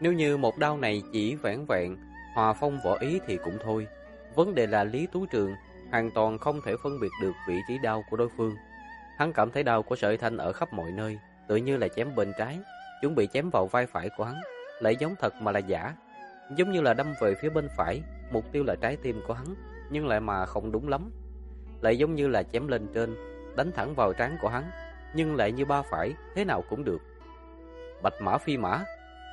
Nếu như một đao này chỉ vẻn vẹn hòa phong võ ý thì cũng thôi. Vấn đề là Lý Tú Trường hoàn toàn không thể phân biệt được vị trí đao của đối phương. Hắn cảm thấy đao của Sở Thanh ở khắp mọi nơi, tựa như là chém bên trái, chuẩn bị chém vào vai phải của hắn, lại giống thật mà là giả. Giống như là đâm về phía bên phải, mục tiêu là trái tim của hắn, nhưng lại mà không đúng lắm. Lại giống như là chém lên trên, đánh thẳng vào trán của hắn, nhưng lại như ba phải, thế nào cũng được. Bạch mã phi mã.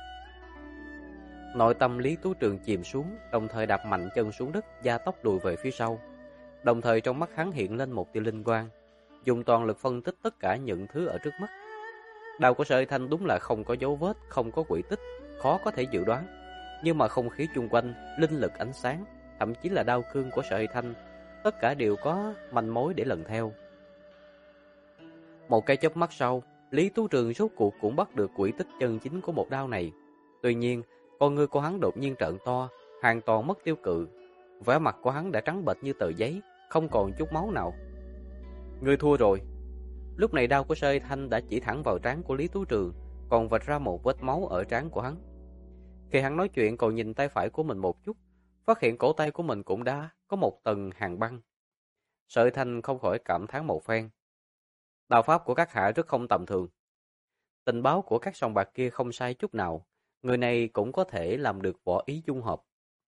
Nội tâm Lý Tú Trường chìm xuống, đồng thời đạp mạnh chân xuống đất, gia tốc lùi về phía sau. Đồng thời trong mắt hắn hiện lên một tia linh quang, dùng toàn lực phân tích tất cả những thứ ở trước mắt. Đao của Sở Thanh đúng là không có dấu vết, không có quỹ tích, khó có thể dự đoán. Nhưng mà không khí chung quanh, linh lực ánh sáng, thậm chí là đao cương của Sở Thanh, tất cả đều có manh mối để lần theo. Một cái chớp mắt sau, Lý Tú Trường rốt cuộc cũng bắt được quỹ tích chân chính của một đao này. Tuy nhiên, con ngươi của hắn đột nhiên trợn to, hoàn toàn mất tiêu cự. Vẻ mặt của hắn đã trắng bệch như tờ giấy, không còn chút máu nào. Ngươi thua rồi. Lúc này đao của Sở Thanh đã chỉ thẳng vào trán của Lý Tú Trường, còn vạch ra một vết máu ở trán của hắn. Khi hắn nói chuyện còn nhìn tay phải của mình một chút, phát hiện cổ tay của mình cũng đã có một tầng hàn băng. Sở Thanh không khỏi cảm thán một phen. Đao pháp của các hạ rất không tầm thường. Tình báo của các sòng bạc kia không sai chút nào, người này cũng có thể làm được võ ý dung hợp.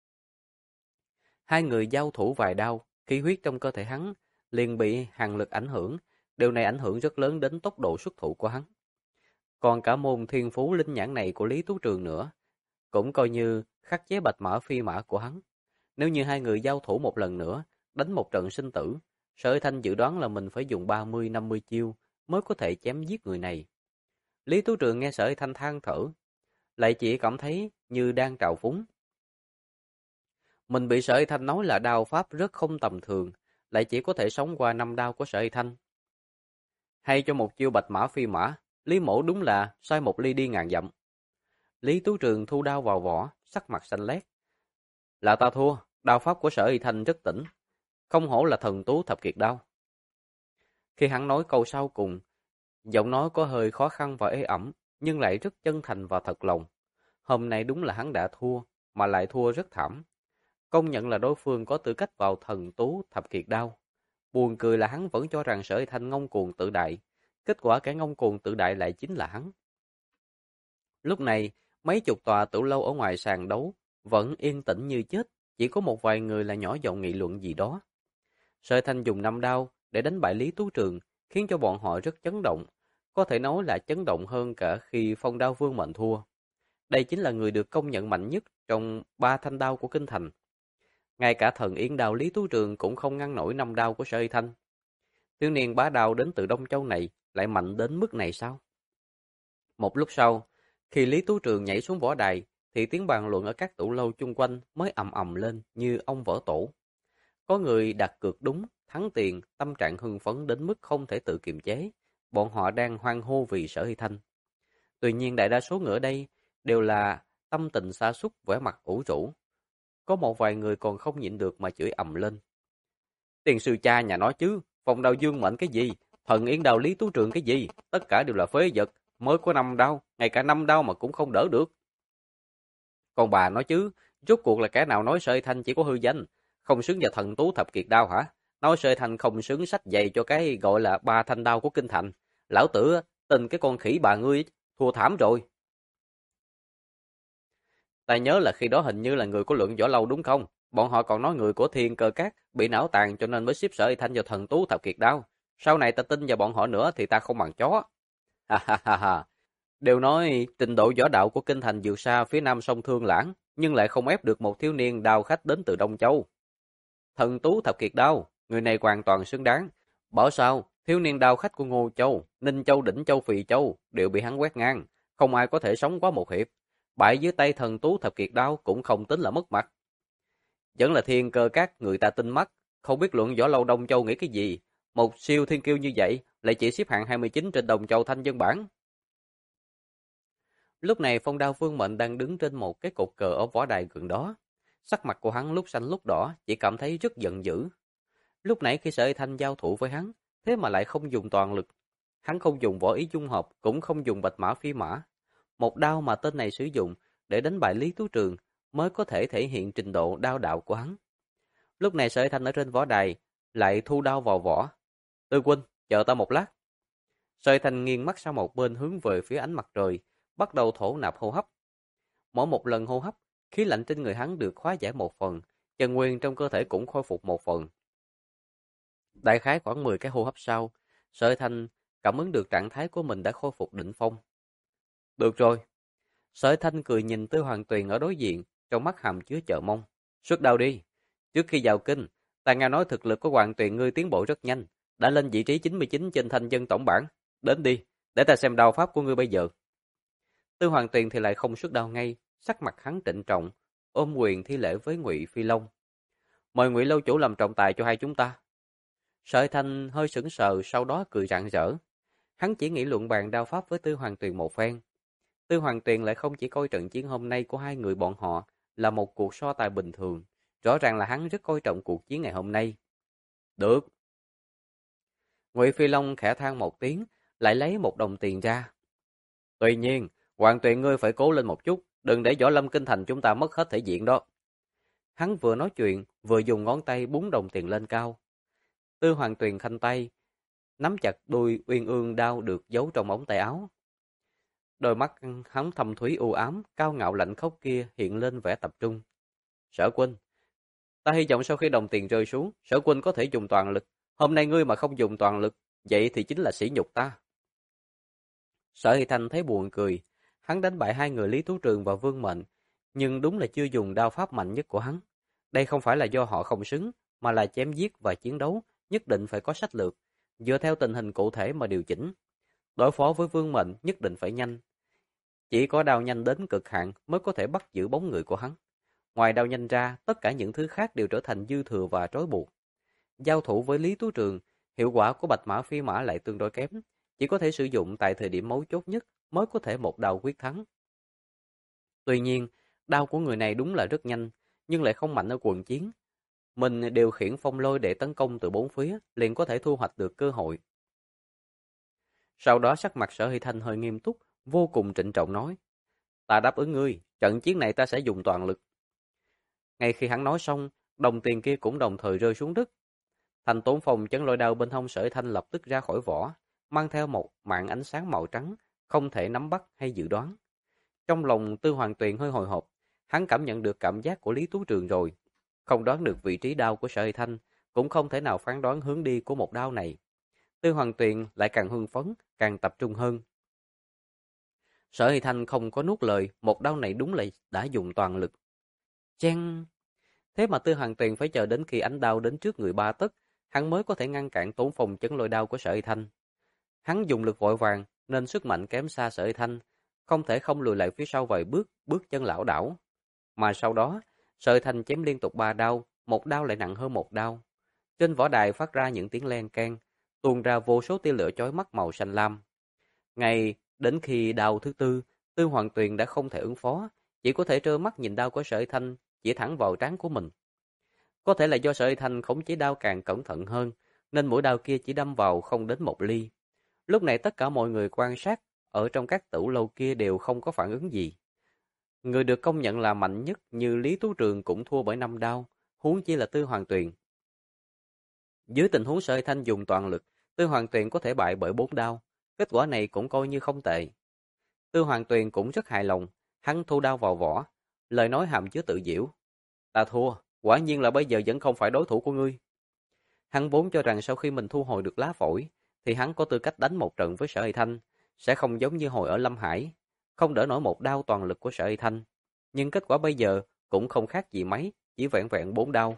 Hai người giao thủ vài đao, khí huyết trong cơ thể hắn liền bị hàn lực ảnh hưởng, điều này ảnh hưởng rất lớn đến tốc độ xuất thủ của hắn. Còn cả môn thiên phú linh nhãn này của Lý Tú Trường nữa, cũng coi như khắc chế bạch mã phi mã của hắn. Nếu như hai người giao thủ một lần nữa, đánh một trận sinh tử, Sở Thanh dự đoán là mình phải dùng 30-50 chiêu mới có thể chém giết người này. Lý Tú Trường nghe Sở Thanh than thở, lại chỉ cảm thấy như đang trào phúng. Mình bị Sở Thanh nói là đao pháp rất không tầm thường, lại chỉ có thể sống qua 5 đao của Sở Thanh. Hay cho một chiêu bạch mã phi mã, Lý Mỗ đúng là sai một ly đi ngàn dặm. Lý Tú Trường thu đao vào vỏ, sắc mặt xanh lét. Là ta thua, đao pháp của Sở Thanh rất tỉnh, không hổ là thần tú thập kiệt đao. Khi hắn nói câu sau cùng, giọng nói có hơi khó khăn và ế ẩm, nhưng lại rất chân thành và thật lòng. Hôm nay đúng là hắn đã thua, mà lại thua rất thảm. Công nhận là đối phương có tư cách vào thần tú thập kiệt đao. Buồn cười là hắn vẫn cho rằng Sở Thanh ngông cuồng tự đại, kết quả kẻ ngông cuồng tự đại lại chính là hắn. Lúc này, mấy chục tòa tử lâu ở ngoài sàn đấu vẫn yên tĩnh như chết, chỉ có một vài người là nhỏ giọng nghị luận gì đó. Sở Thanh dùng 5 đao để đánh bại Lý Tú Trường, khiến cho bọn họ rất chấn động, có thể nói là chấn động hơn cả khi Phong Đao Vương Mệnh thua. Đây chính là người được công nhận mạnh nhất trong 3 thanh đao của kinh thành. Ngay cả thần yến đao Lý Tú Trường cũng không ngăn nổi 5 đao của Sở Thanh. Thiếu niên bá đao đến từ Đông Châu này lại mạnh đến mức này sao? Một lúc sau, khi Lý Tú Trường nhảy xuống võ đài, thì tiếng bàn luận ở các tủ lâu chung quanh mới ầm ầm lên như ông vỡ tổ. Có người đặt cược đúng, thắng tiền, tâm trạng hưng phấn đến mức không thể tự kiềm chế. Bọn họ đang hoan hô vì Sở Hy Thanh. Tuy nhiên đại đa số người ở đây đều là tâm tình sa sút, vẻ mặt ủ rũ. Có một vài người còn không nhịn được mà chửi ầm lên. Tiền sư cha nhà nó chứ, Phong Đao Dương Mệnh cái gì, thần yến đao Lý Tú Trường cái gì, tất cả đều là phế vật, mới có 5 đao, ngay cả 5 đao mà cũng không đỡ được. Còn bà nói chứ, rốt cuộc là kẻ nào nói Sở Hy Thanh chỉ có hư danh, không xứng vào thần tú thập kiệt đao hả? Nói Sở Hy Thanh không xứng sách giày cho cái gọi là 3 thanh đao của kinh thành. Lão tử tin cái con khỉ bà ngươi thua thảm rồi. Ta nhớ là khi đó hình như là người của Luận Võ Lâu đúng không? Bọn họ còn nói người của Thiên Cơ Các bị não tàn cho nên mới xếp Sở Hy Thanh vào thần tú thập kiệt đao. Sau này ta tin vào bọn họ nữa thì ta không bằng chó. Ha ha ha ha. Đều nói trình độ võ đạo của kinh thành vượt xa phía nam sông Thương Lãng, nhưng lại không ép được một thiếu niên đao khách đến từ Đông Châu. Thần tú thập kiệt đao, người này hoàn toàn xứng đáng. Bảo sao, thiếu niên đao khách của Ngô Châu, Ninh Châu, Đỉnh Châu, Phì Châu đều bị hắn quét ngang, không ai có thể sống quá một hiệp. Bại dưới tay thần tú thập kiệt đao cũng không tính là mất mặt. Vẫn là Thiên Cơ Các người ta tin mắt, không biết Luận Võ Lâu Đông Châu nghĩ cái gì. Một siêu thiên kiêu như vậy lại chỉ xếp hạng 29 trên Đồng Châu Thanh Dân Bảng. Lúc này Phong Đao Vương Mệnh đang đứng trên một cái cột cờ ở võ đài gần đó. Sắc mặt của hắn lúc xanh lúc đỏ, chỉ cảm thấy rất giận dữ. Lúc nãy khi Sở Hy Thanh giao thủ với hắn, thế mà lại không dùng toàn lực. Hắn không dùng võ ý dung hợp, cũng không dùng bạch mã phi mã. Một đao mà tên này sử dụng, để đánh bại Lý Tú Trường mới có thể thể hiện trình độ đao đạo của hắn. Lúc này Sở Hy Thanh ở trên võ đài lại thu đao vào vỏ. Tư huynh, chờ ta một lát. Sở Hy Thanh nghiêng mắt sang một bên hướng về phía ánh mặt trời, bắt đầu thổ nạp hô hấp. Mỗi một lần hô hấp, khí lạnh trên người hắn được hóa giải một phần, chân nguyên trong cơ thể cũng khôi phục một phần. Đại khái khoảng 10 cái hô hấp sau, Sở Hy Thanh cảm ứng được trạng thái của mình đã khôi phục đỉnh phong. Được rồi. Sở Hy Thanh cười nhìn Tư Hoàng Tuyền ở đối diện, trong mắt hàm chứa chờ mong. Xuất đao đi. Trước khi vào kinh, ta nghe nói thực lực của Hoàng Tuyền ngươi tiến bộ rất nhanh, đã lên vị trí 99 trên thanh dân tổng bảng. Đến đi, để ta xem đao pháp của ngươi bây giờ. Tư Hoàng Tuyền thì lại không xuất đao ngay, sắc mặt hắn trịnh trọng, ôm quyền thi lễ với Ngụy Phi Long. Mời Ngụy lâu chủ làm trọng tài cho hai chúng ta. Sở Hy Thanh hơi sững sờ, sau đó cười rạng rỡ. Hắn chỉ nghĩ luận bàn đao pháp với Tư Hoàng Tuyền một phen. Tư Hoàng Tuyền lại không chỉ coi trận chiến hôm nay của hai người bọn họ là một cuộc so tài bình thường, rõ ràng là hắn rất coi trọng cuộc chiến ngày hôm nay. Được. Ngụy Phi Long khẽ than một tiếng, lại lấy một đồng tiền ra. Tuy nhiên, Hoàng Tuyền ngươi phải cố lên một chút, đừng để Võ Lâm Kinh Thành chúng ta mất hết thể diện đó. Hắn vừa nói chuyện, vừa dùng ngón tay búng đồng tiền lên cao. Tư Hoàng Tuyền khoanh tay, nắm chặt đuôi uyên ương đao được giấu trong ống tay áo. Đôi mắt hắn thâm thúy u ám, cao ngạo lạnh khốc kia hiện lên vẻ tập trung. Sở huynh, ta hy vọng sau khi đồng tiền rơi xuống, Sở huynh có thể dùng toàn lực. Hôm nay ngươi mà không dùng toàn lực, vậy thì chính là sỉ nhục ta. Sở Hy Thanh thấy buồn cười, hắn đánh bại hai người Lý Tú Trường và Vương Mệnh, nhưng đúng là chưa dùng đao pháp mạnh nhất của hắn. Đây không phải là do họ không xứng, mà là chém giết và chiến đấu, nhất định phải có sách lược, dựa theo tình hình cụ thể mà điều chỉnh. Đối phó với Vương Mệnh nhất định phải nhanh. Chỉ có đao nhanh đến cực hạn mới có thể bắt giữ bóng người của hắn. Ngoài đao nhanh ra, tất cả những thứ khác đều trở thành dư thừa và trói buộc. Giao thủ với Lý Tú Trường, hiệu quả của Bạch Mã Phi Mã lại tương đối kém, chỉ có thể sử dụng tại thời điểm mấu chốt nhất mới có thể một đao quyết thắng. Tuy nhiên, đao của người này đúng là rất nhanh, nhưng lại không mạnh ở quần chiến. Mình điều khiển phong lôi để tấn công từ bốn phía, liền có thể thu hoạch được cơ hội. Sau đó sắc mặt Sở Hy Thanh hơi nghiêm túc, vô cùng trịnh trọng nói. Ta đáp ứng ngươi, trận chiến này ta sẽ dùng toàn lực. Ngay khi hắn nói xong, đồng tiền kia cũng đồng thời rơi xuống đất. Thành Tốn Phong chấn lôi đao bên hông Sở Hy Thanh lập tức ra khỏi vỏ, mang theo một màn ánh sáng màu trắng, không thể nắm bắt hay dự đoán. Trong lòng Tư Hoàng Tuyền hơi hồi hộp, hắn cảm nhận được cảm giác của Lý Tú Trường rồi. Không đoán được vị trí đao của Sở Hy Thanh, cũng không thể nào phán đoán hướng đi của một đao này. Tư Hoàng Tuyền lại càng hưng phấn, càng tập trung hơn. Sở Hy Thanh không có nuốt lời, một đao này đúng là đã dùng toàn lực. Chen! Thế mà Tư Hoàng Tuyền phải chờ đến khi ánh đao đến trước người ba tấc, hắn mới có thể ngăn cản Tốn Phong chấn lôi đao của Sở Hy Thanh. Hắn dùng lực vội vàng, nên sức mạnh kém xa Sở Hy Thanh, không thể không lùi lại phía sau vài bước, bước chân lảo đảo. Mà sau đó, Sở Hy Thanh chém liên tục 3 đao, một đao lại nặng hơn một đao. Trên võ đài phát ra những tiếng len keng, tuôn ra vô số tia lửa chói mắt màu xanh lam. Ngay đến khi đao thứ tư, Tư Hoàng Tuyền đã không thể ứng phó, chỉ có thể trơ mắt nhìn đao của Sở Hy Thanh chỉ thẳng vào trán của mình. Có thể là do Sở Hy Thanh khống chế đao càng cẩn thận hơn, nên mũi đao kia chỉ đâm vào không đến một ly. Lúc này tất cả mọi người quan sát ở trong các tửu lâu kia đều không có phản ứng gì. Người được công nhận là mạnh nhất như Lý Tú Trường cũng thua bởi 5 đao, huống chi là Tư Hoàng Tuyền. Dưới tình huống Sở Hy Thanh dùng toàn lực, Tư Hoàng Tuyền có thể bại bởi 4 đao, kết quả này cũng coi như không tệ. Tư Hoàng Tuyền cũng rất hài lòng, hắn thu đao vào vỏ, lời nói hàm chứa tự giễu. Ta thua, quả nhiên là bây giờ vẫn không phải đối thủ của ngươi. Hắn vốn cho rằng sau khi mình thu hồi được lá phổi, thì hắn có tư cách đánh một trận với Sở Hy Thanh, sẽ không giống như hồi ở Lâm Hải, không đỡ nổi một đao toàn lực của Sở Hy Thanh. Nhưng kết quả bây giờ cũng không khác gì mấy, chỉ vẹn vẹn 4 đao.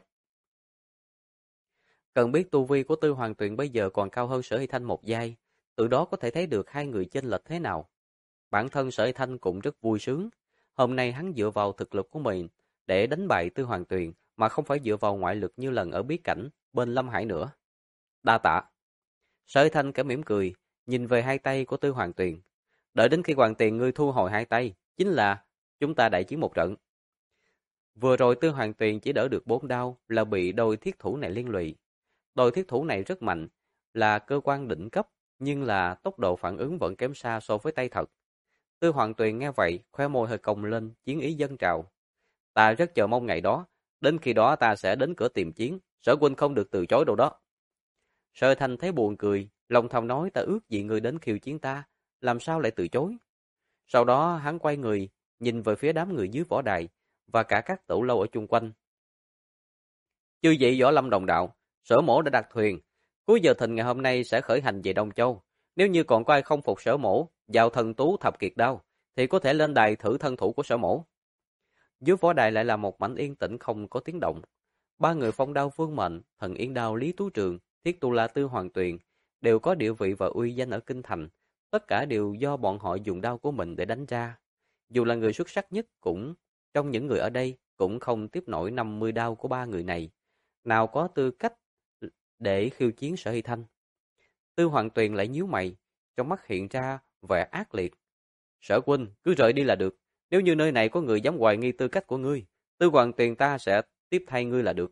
Cần biết tu vi của Tư Hoàng Tuyền bây giờ còn cao hơn Sở Hy Thanh một giai, từ đó có thể thấy được hai người chênh lệch thế nào. Bản thân Sở Hy Thanh cũng rất vui sướng, hôm nay hắn dựa vào thực lực của mình để đánh bại Tư Hoàng Tuyền, mà không phải dựa vào ngoại lực như lần ở bí cảnh bên Lâm Hải nữa. Đa tạ. Sở Hy Thanh kẻ mỉm cười, nhìn về hai tay của Tư Hoàng Tuyền. Đợi đến khi Hoàng Tuyền ngươi thu hồi hai tay, chính là chúng ta đại chiến một trận. Vừa rồi Tư Hoàng Tuyền chỉ đỡ được 4 đao là bị đôi thiết thủ này liên lụy. Đôi thiết thủ này rất mạnh, là cơ quan đỉnh cấp, nhưng là tốc độ phản ứng vẫn kém xa so với tay thật. Tư Hoàng Tuyền nghe vậy, khóe môi hơi cong lên, chiến ý dâng trào. Ta rất chờ mong ngày đó, đến khi đó ta sẽ đến cửa tìm chiến, Sở huynh không được từ chối đâu đó. Sở Thanh thấy buồn cười, lòng thầm nói ta ước gì người đến khiêu chiến ta, làm sao lại từ chối. Sau đó hắn quay người, nhìn về phía đám người dưới võ đài, và cả các tửu lâu ở chung quanh. Chư vị võ lâm đồng đạo, Sở mổ đã đặt thuyền, cuối giờ thìn ngày hôm nay sẽ khởi hành về Đông Châu. Nếu như còn có ai không phục Sở mổ, vào thần tú thập kiệt đao, thì có thể lên đài thử thân thủ của Sở mổ. Dưới võ đài lại là một mảnh yên tĩnh không có tiếng động. Ba người Phong Đao Vương Mệnh, Thần Yên Đao Lý Tú Trường, Thiết Tu La Tư Hoàng Tuyền đều có địa vị và uy danh ở kinh thành. Tất cả đều do bọn họ dùng đao của mình để đánh ra. Dù là người xuất sắc nhất cũng trong những người ở đây cũng không tiếp nổi 50 đao của ba người này. Nào có tư cách để khiêu chiến Sở Hy Thanh. Tư Hoàng Tuyền lại nhíu mày, trong mắt hiện ra vẻ ác liệt. Sở huynh, cứ rời đi là được. Nếu như nơi này có người dám hoài nghi tư cách của ngươi, Tư Hoàng Tuyền ta sẽ tiếp thay ngươi là được.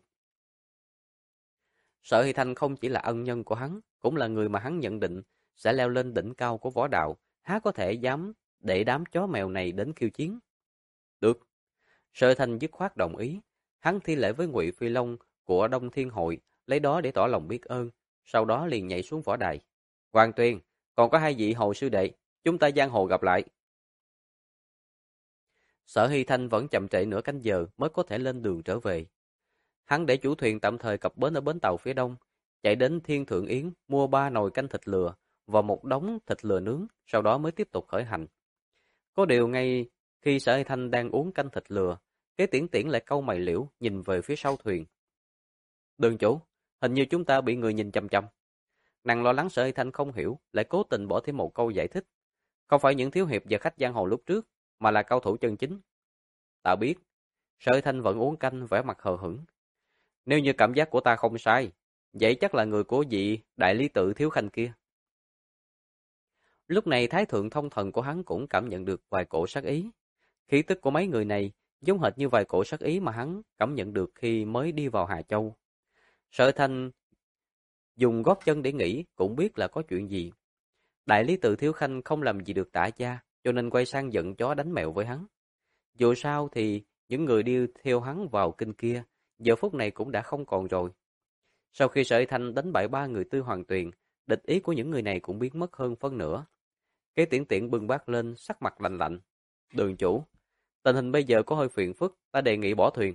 Sở Hy Thanh không chỉ là ân nhân của hắn, cũng là người mà hắn nhận định sẽ leo lên đỉnh cao của võ đạo, há có thể dám để đám chó mèo này đến khiêu chiến. Được. Sở Hy Thanh dứt khoát đồng ý, hắn thi lễ với Ngụy Phi Long của Đông Thiên Hội, lấy đó để tỏ lòng biết ơn, sau đó liền nhảy xuống võ đài. Hoàng Tuyền, còn có hai vị hồ sư đệ, chúng ta giang hồ gặp lại. Sở Hy Thanh vẫn chậm trễ nửa canh giờ mới có thể lên đường trở về. Hắn để chủ thuyền tạm thời cập bến ở bến tàu phía đông, chạy đến Thiên Thượng Yến mua 3 nồi canh thịt lừa và một đống thịt lừa nướng, sau đó mới tiếp tục khởi hành. Có điều ngay khi Sở Hy Thanh đang uống canh thịt lừa, Kế Tiễn Tiễn lại cau mày liễu nhìn về phía sau thuyền. Đường chủ, hình như chúng ta bị người nhìn chằm chằm. Nàng lo lắng Sở Hy Thanh không hiểu, lại cố tình bỏ thêm một câu giải thích. Không phải những thiếu hiệp và khách giang hồ lúc trước, mà là cao thủ chân chính. Ta biết. Sở Hy Thanh vẫn uống canh vẻ mặt hờ hững. Nếu như cảm giác của ta không sai, vậy chắc là người của vị đại lý tự thiếu khanh kia. Lúc này thái thượng thông thần của hắn cũng cảm nhận được vài cổ sát ý. Khí tức của mấy người này giống hệt như vài cổ sát ý mà hắn cảm nhận được khi mới đi vào Hà Châu. Sở Thanh dùng gót chân để nghĩ cũng biết là có chuyện gì. Đại lý tự thiếu khanh không làm gì được Tả Gia, cho nên quay sang giận chó đánh mèo với hắn. Dù sao thì những người đi theo hắn vào kinh kia, giờ phút này cũng đã không còn rồi. Sau khi Sở Thanh đánh bại 3 người Tư Hoàng Tuyền, địch ý của những người này cũng biến mất hơn phân nửa. Kế Tiễn Tiễn bưng bát lên, sắc mặt lạnh lạnh. Đường chủ, tình hình bây giờ có hơi phiền phức, ta đề nghị bỏ thuyền.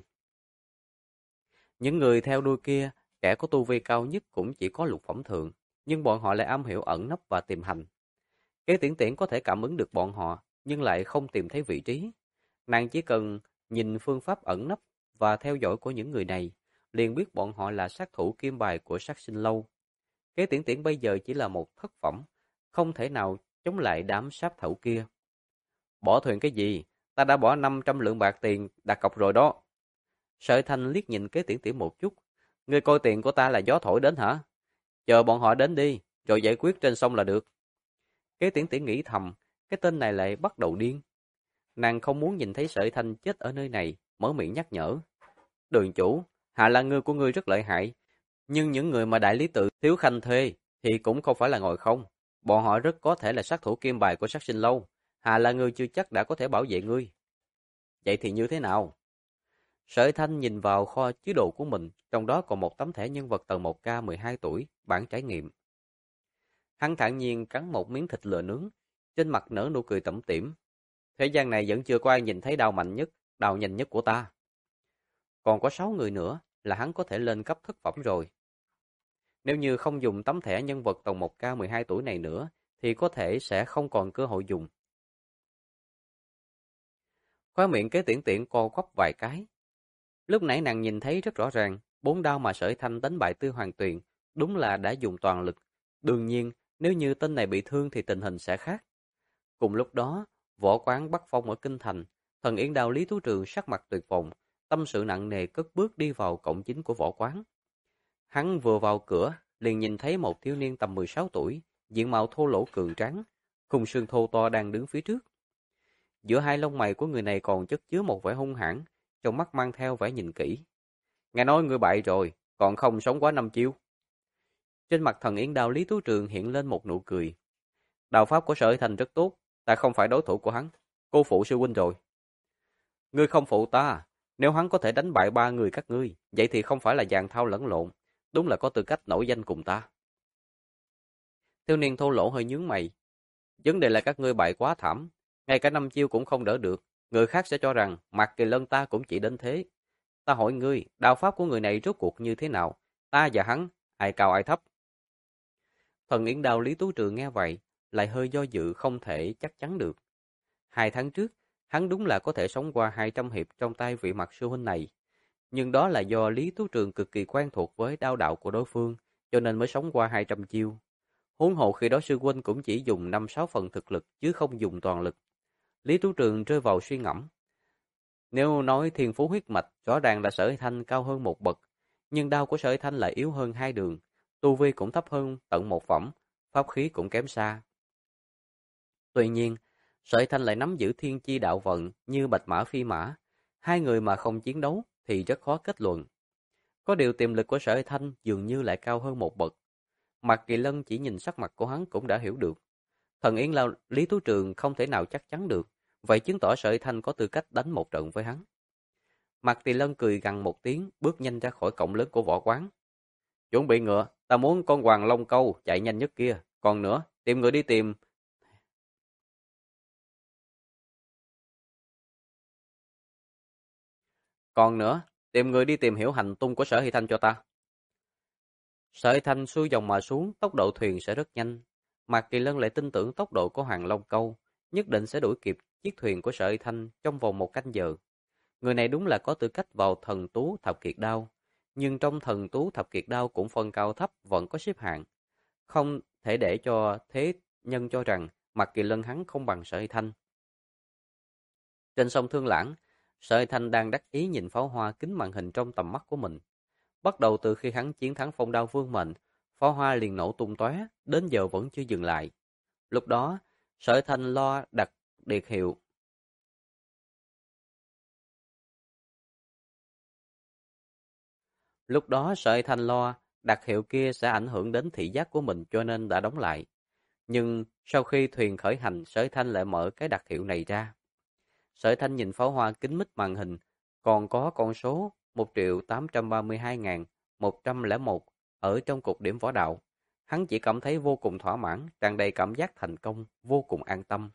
Những người theo đuôi kia, kẻ có tu vi cao nhất cũng chỉ có lục phẩm thượng, nhưng bọn họ lại am hiểu ẩn nấp và tìm hành. Kế Tiễn Tiễn có thể cảm ứng được bọn họ, nhưng lại không tìm thấy vị trí. Nàng chỉ cần nhìn phương pháp ẩn nấp và theo dõi của những người này, liền biết bọn họ là sát thủ kim bài của Sát Sinh Lâu. Kế Tiễn Tiễn bây giờ chỉ là một thất phẩm, không thể nào chống lại đám sát thủ kia. Bỏ thuyền cái gì? Ta đã bỏ 500 lượng bạc tiền đặt cọc rồi đó. Sở Thanh liếc nhìn Kế Tiễn Tiễn một chút. Ngươi coi tiền của ta là gió thổi đến hả? Chờ bọn họ đến đi, rồi giải quyết trên sông là được. Kế Tiễn Tiễn nghĩ thầm, cái tên này lại bắt đầu điên. Nàng không muốn nhìn thấy Sở Thanh chết ở nơi này, mở miệng nhắc nhở. Đường chủ, Hạ Lan Ngư của ngươi rất lợi hại, nhưng những người mà đại lý tự thiếu khanh thuê thì cũng không phải là ngồi không. Bọn họ rất có thể là sát thủ kim bài của Sát Sinh Lâu. Hạ Lan Ngư chưa chắc đã có thể bảo vệ ngươi. Vậy thì như thế nào? Sở Thanh nhìn vào kho chứa đồ của mình, trong đó còn một tấm thẻ nhân vật tầng 1K 12 tuổi, bản trải nghiệm. Hắn thản nhiên cắn một miếng thịt lừa nướng, trên mặt nở nụ cười tủm tỉm. Thế gian này vẫn chưa có ai nhìn thấy đao mạnh nhất, đao nhanh nhất của ta. Còn có 6 người nữa là hắn có thể lên cấp thất phẩm rồi. Nếu như không dùng tấm thẻ nhân vật tầng 1K 12 tuổi này nữa, thì có thể sẽ không còn cơ hội dùng. Khóe miệng Kế Tiễn Tiễn co quắp vài cái. Lúc nãy nàng nhìn thấy rất rõ ràng, 4 đao mà Sở Thanh đánh bại Tư Hoàng Tuyền, đúng là đã dùng toàn lực. Đương nhiên, nếu như tên này bị thương thì tình hình sẽ khác. Cùng lúc đó, võ quán Bắc Phong ở Kinh Thành, Thần Yên Đao Lý Tú Trường sắc mặt tuyệt vọng, tâm sự nặng nề cất bước đi vào cổng chính của võ quán. Hắn vừa vào cửa, liền nhìn thấy một thiếu niên tầm 16 tuổi, diện mạo thô lỗ cường tráng, khung xương thô to đang đứng phía trước. Giữa hai lông mày của người này còn chất chứa một vẻ hung hãn, trong mắt mang theo vẻ nhìn kỹ. Nghe nói ngươi bại rồi, còn không sống quá 5 chiêu. Trên mặt Thần Yên Đao Lý Tú Trường hiện lên một nụ cười. Đạo pháp của Sở Thành rất tốt, ta không phải đối thủ của hắn. Cô phụ sư huynh rồi. Ngươi không phụ ta. Nếu hắn có thể đánh bại 3 người các ngươi, vậy thì không phải là dàn thau lẫn lộn. Đúng là có tư cách nổi danh cùng ta. Thiếu niên thô lỗ hơi nhướng mày. Vấn đề là các ngươi bại quá thảm. Ngay cả 5 chiêu cũng không đỡ được. Người khác sẽ cho rằng Mạc Kỳ Lân ta cũng chỉ đến thế. Ta hỏi ngươi, đạo pháp của người này rốt cuộc như thế nào? Ta và hắn, ai cao ai thấp? Thần Yến Đao Lý Tú Trừ nghe vậy, lại hơi do dự không thể chắc chắn được. 2 tháng trước, hắn đúng là có thể sống qua 200 hiệp trong tay vị Mạc sư huynh này. Nhưng đó là do Lý Tú Trường cực kỳ quen thuộc với đao đạo của đối phương, cho nên mới sống qua 200 chiêu. Huống hồ khi đó sư huynh cũng chỉ dùng 5-6 phần thực lực chứ không dùng toàn lực. Lý Tú Trường rơi vào suy ngẫm. Nếu nói thiên phú huyết mạch, rõ ràng là Sở Hy Thanh cao hơn một bậc, nhưng đao của Sở Hy Thanh lại yếu hơn 2 đường, tu vi cũng thấp hơn tận một phẩm, pháp khí cũng kém xa. Tuy nhiên, Sở Hy Thanh lại nắm giữ thiên chi đạo vận như bạch mã phi mã, hai người mà không chiến đấu thì rất khó kết luận. Có điều tiềm lực của Sở Hy Thanh dường như lại cao hơn một bậc. Mạc Kỳ Lân chỉ nhìn sắc mặt của hắn cũng đã hiểu được. Thần Yến Lao Lý Tú Trường không thể nào chắc chắn được, vậy chứng tỏ Sở Hy Thanh có tư cách đánh một trận với hắn. Mạc Kỳ Lân cười gằn một tiếng, bước nhanh ra khỏi cổng lớn của võ quán. Chuẩn bị ngựa, ta muốn con hoàng long câu chạy nhanh nhất kia. Còn nữa, tìm người đi tìm. Còn nữa, tìm người đi tìm hiểu hành tung của Sở Hy Thanh cho ta. Sở Hy Thanh xuôi dòng mà xuống, tốc độ thuyền sẽ rất nhanh. Mạc Kỳ Lân lại tin tưởng tốc độ của Hoàng Long Câu, nhất định sẽ đuổi kịp chiếc thuyền của Sở Hy Thanh trong vòng 1 canh giờ. Người này đúng là có tư cách vào thần tú thập kiệt đao, nhưng trong thần tú thập kiệt đao cũng phân cao thấp vẫn có xếp hạng. Không thể để cho thế nhân cho rằng Mạc Kỳ Lân hắn không bằng Sở Hy Thanh. Trên sông Thương Lãng, Sở Hy Thanh đang đắc ý nhìn pháo hoa kính màn hình trong tầm mắt của mình. Bắt đầu từ khi hắn chiến thắng Phong Đao Vương Mệnh, pháo hoa liền nổ tung tóe, đến giờ vẫn chưa dừng lại. Lúc đó, Sở Hy Thanh lo đặt điệt hiệu. Lúc đó Sở Hy Thanh lo đặt hiệu kia sẽ ảnh hưởng đến thị giác của mình cho nên đã đóng lại. Nhưng sau khi thuyền khởi hành, Sở Hy Thanh lại mở cái đặc hiệu này ra. Sở Hy Thanh nhìn pháo hoa kính mít màn hình, còn có con số 1.832.101 ở trong cột điểm võ đạo. Hắn chỉ cảm thấy vô cùng thỏa mãn, tràn đầy cảm giác thành công, vô cùng an tâm.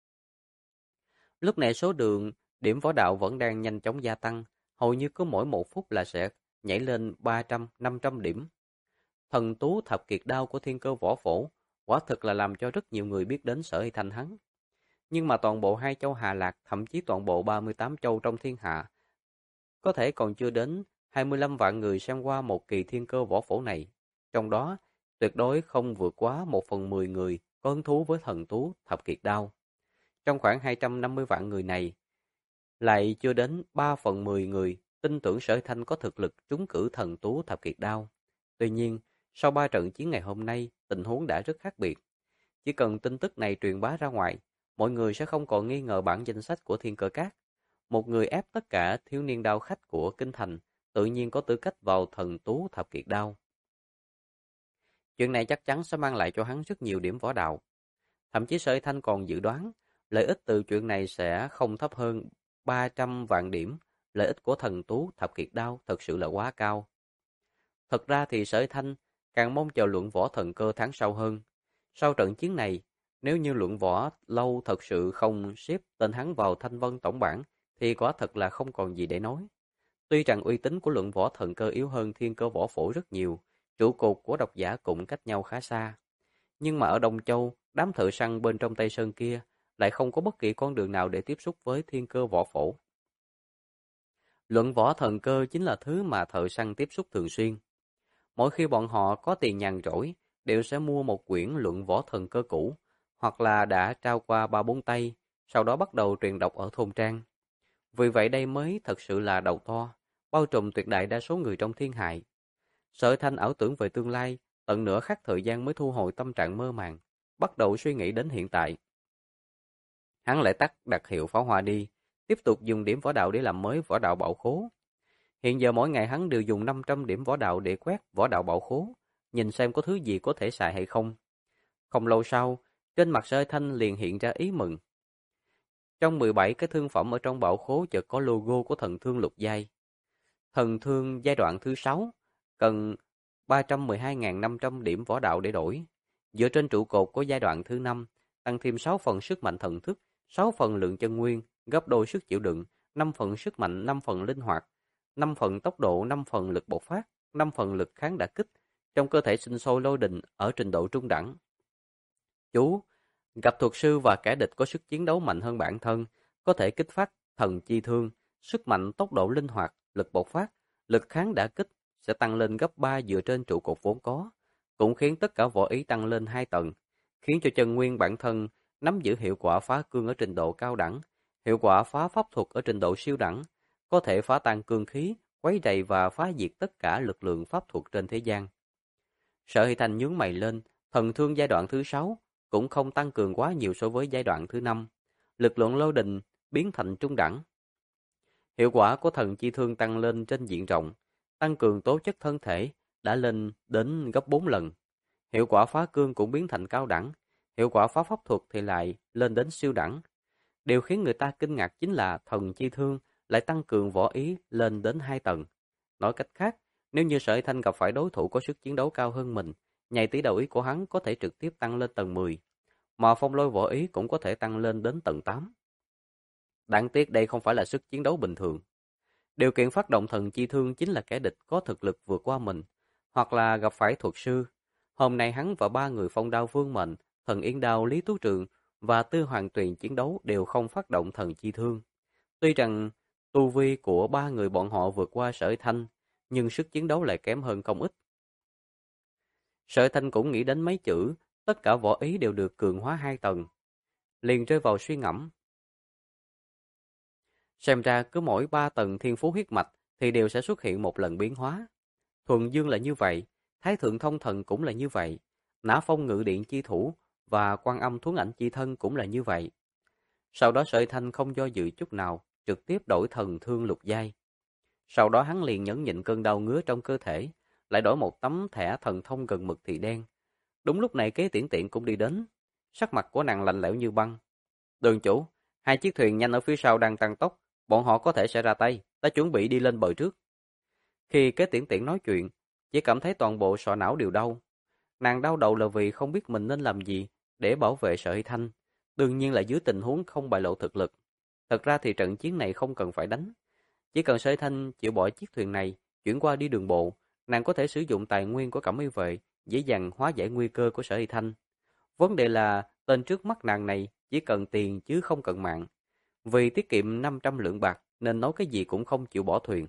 Lúc này số đường điểm võ đạo vẫn đang nhanh chóng gia tăng, hầu như cứ mỗi 1 phút là sẽ nhảy lên 300-500 điểm. Thần tú thập kiệt đao của Thiên Cơ Võ Phổ quả thực là làm cho rất nhiều người biết đến Sở Hy Thanh hắn. Nhưng mà toàn bộ 2 châu Hà Lạc, thậm chí toàn bộ 38 châu trong thiên hạ, có thể còn chưa đến 25 vạn người xem qua một kỳ Thiên Cơ Võ Phổ này. Trong đó, tuyệt đối không vượt quá 1/10 người có hứng thú với thần tú thập kiệt đao. Trong khoảng 250 vạn người này, lại chưa đến 3/10 người tin tưởng Sở Hy Thanh có thực lực trúng cử thần tú thập kiệt đao. Tuy nhiên, sau 3 trận chiến ngày hôm nay, tình huống đã rất khác biệt. Chỉ cần tin tức này truyền bá ra ngoài, mọi người sẽ không còn nghi ngờ bản danh sách của Thiên Cơ Các. Một người ép tất cả thiếu niên đao khách của Kinh Thành, tự nhiên có tư cách vào thần tú thập kiệt đao. Chuyện này chắc chắn sẽ mang lại cho hắn rất nhiều điểm võ đạo. Thậm chí Sở Hy Thanh còn dự đoán, lợi ích từ chuyện này sẽ không thấp hơn 300 vạn điểm. Lợi ích của thần tú thập kiệt đao thật sự là quá cao. Thật ra thì Sở Hy Thanh càng mong chờ luận võ thần cơ tháng sau hơn. Sau trận chiến này, nếu như luận võ lâu thật sự không xếp tên hắn vào Thanh Vân tổng bảng, thì quả thật là không còn gì để nói. Tuy rằng uy tín của luận võ thần cơ yếu hơn Thiên Cơ Võ Phổ rất nhiều, trụ cột của độc giả cũng cách nhau khá xa. Nhưng mà ở Đông Châu, đám thợ săn bên trong Tây Sơn kia lại không có bất kỳ con đường nào để tiếp xúc với Thiên Cơ Võ Phổ. Luận võ thần cơ chính là thứ mà thợ săn tiếp xúc thường xuyên. Mỗi khi bọn họ có tiền nhàn rỗi, đều sẽ mua một quyển luận võ thần cơ cũ, hoặc là đã trao qua 3-4 tay, sau đó bắt đầu truyền đọc ở thôn trang. Vì vậy đây mới thật sự là đầu to, bao trùm tuyệt đại đa số người trong thiên hạ. Sở Thanh ảo tưởng về tương lai, tận nửa khắc thời gian mới thu hồi tâm trạng mơ màng, bắt đầu suy nghĩ đến hiện tại. Hắn lại tắt đặc hiệu pháo hoa đi, tiếp tục dùng điểm võ đạo để làm mới võ đạo bảo khố. Hiện giờ mỗi ngày hắn đều dùng 500 điểm võ đạo để quét võ đạo bảo khố, nhìn xem có thứ gì có thể xài hay không. Không lâu sau, Trên mặt Sở Thanh liền hiện ra ý mừng. Trong 17 cái thương phẩm ở trong bảo khố chợt có logo của thần thương lục giai. Thần thương giai đoạn thứ 6 cần 312.500 điểm võ đạo để đổi. Dựa trên trụ cột của giai đoạn thứ 5, tăng thêm 6 phần sức mạnh thần thức, 6 phần lượng chân nguyên, gấp đôi sức chịu đựng, 5 phần sức mạnh, 5 phần linh hoạt, 5 phần tốc độ, 5 phần lực bộc phát, 5 phần lực kháng đả kích. Trong cơ thể sinh sôi lôi đình ở trình độ trung đẳng. Chú, gặp thuật sư và kẻ địch có sức chiến đấu mạnh hơn bản thân, có thể kích phát thần chi thương, sức mạnh, tốc độ linh hoạt, lực bộc phát, lực kháng đả kích sẽ tăng lên gấp 3 dựa trên trụ cột vốn có, cũng khiến tất cả võ ý tăng lên 2 tầng, khiến cho chân nguyên bản thân nắm giữ hiệu quả phá cương ở trình độ cao đẳng, hiệu quả phá pháp thuật ở trình độ siêu đẳng, có thể phá tan cương khí, quấy rầy và phá diệt tất cả lực lượng pháp thuật trên thế gian. Sở Hy Thành nhướng mày lên, thần thương giai đoạn thứ 6 cũng không tăng cường quá nhiều so với giai đoạn thứ 5. Lực lượng lôi đình biến thành trung đẳng. Hiệu quả của thần chi thương tăng lên trên diện rộng, tăng cường tố chất thân thể đã lên đến gấp 4 lần. Hiệu quả phá cương cũng biến thành cao đẳng, hiệu quả phá pháp thuật thì lại lên đến siêu đẳng. Điều khiến người ta kinh ngạc chính là thần chi thương lại tăng cường võ ý lên đến 2 tầng. Nói cách khác, nếu như Sở Thanh gặp phải đối thủ có sức chiến đấu cao hơn mình, nhảy tỷ đầu ý của hắn có thể trực tiếp tăng lên tầng 10, mà phong lôi võ ý cũng có thể tăng lên đến tầng 8. Đáng tiếc đây không phải là sức chiến đấu bình thường. Điều kiện phát động thần chi thương chính là kẻ địch có thực lực vượt qua mình, hoặc là gặp phải thuật sư. Hôm nay hắn và 3 người phong đao vương mệnh, thần Yên Đao Lý Tú Trường và Tư Hoàng Tuyền chiến đấu đều không phát động thần chi thương. Tuy rằng tu vi của 3 người bọn họ vượt qua Sở Thanh, nhưng sức chiến đấu lại kém hơn không ít. Sở Thanh cũng nghĩ đến mấy chữ, tất cả võ ý đều được cường hóa 2 tầng. Liền rơi vào suy ngẫm. Xem ra cứ mỗi 3 tầng thiên phú huyết mạch thì đều sẽ xuất hiện một lần biến hóa. Thuần Dương là như vậy, Thái Thượng Thông Thần cũng là như vậy, Nã Phong Ngự Điện chi thủ và Quan Âm Thuấn Ảnh chi thân cũng là như vậy. Sau đó Sở Thanh không do dự chút nào, trực tiếp đổi thần thương lục giai. Sau đó hắn liền nhẫn nhịn cơn đau ngứa trong cơ thể, lại đổi một tấm thẻ thần thông gần mực thị đen. Đúng lúc này Kế Tiễn Tiện cũng đi đến, sắc mặt của nàng lạnh lẽo như băng. Đường chủ, 2 chiếc thuyền nhanh ở phía sau đang tăng tốc, bọn họ có thể sẽ ra tay, ta chuẩn bị đi lên bờ trước. Khi Kế Tiễn Tiện nói chuyện, chỉ cảm thấy toàn bộ sọ não đều đau. Nàng đau đầu là vì không biết mình nên làm gì để bảo vệ Sở Hy Thanh, đương nhiên là dưới tình huống không bại lộ thực lực. Thật ra thì trận chiến này không cần phải đánh, chỉ cần Sở Hy Thanh chịu bỏ chiếc thuyền này, chuyển qua đi đường bộ, nàng có thể sử dụng tài nguyên của Cẩm Y vệ, dễ dàng hóa giải nguy cơ của Sở Hy Thanh. Vấn đề là tên trước mắt nàng này chỉ cần tiền chứ không cần mạng. Vì tiết kiệm 500 lượng bạc nên nói cái gì cũng không chịu bỏ thuyền.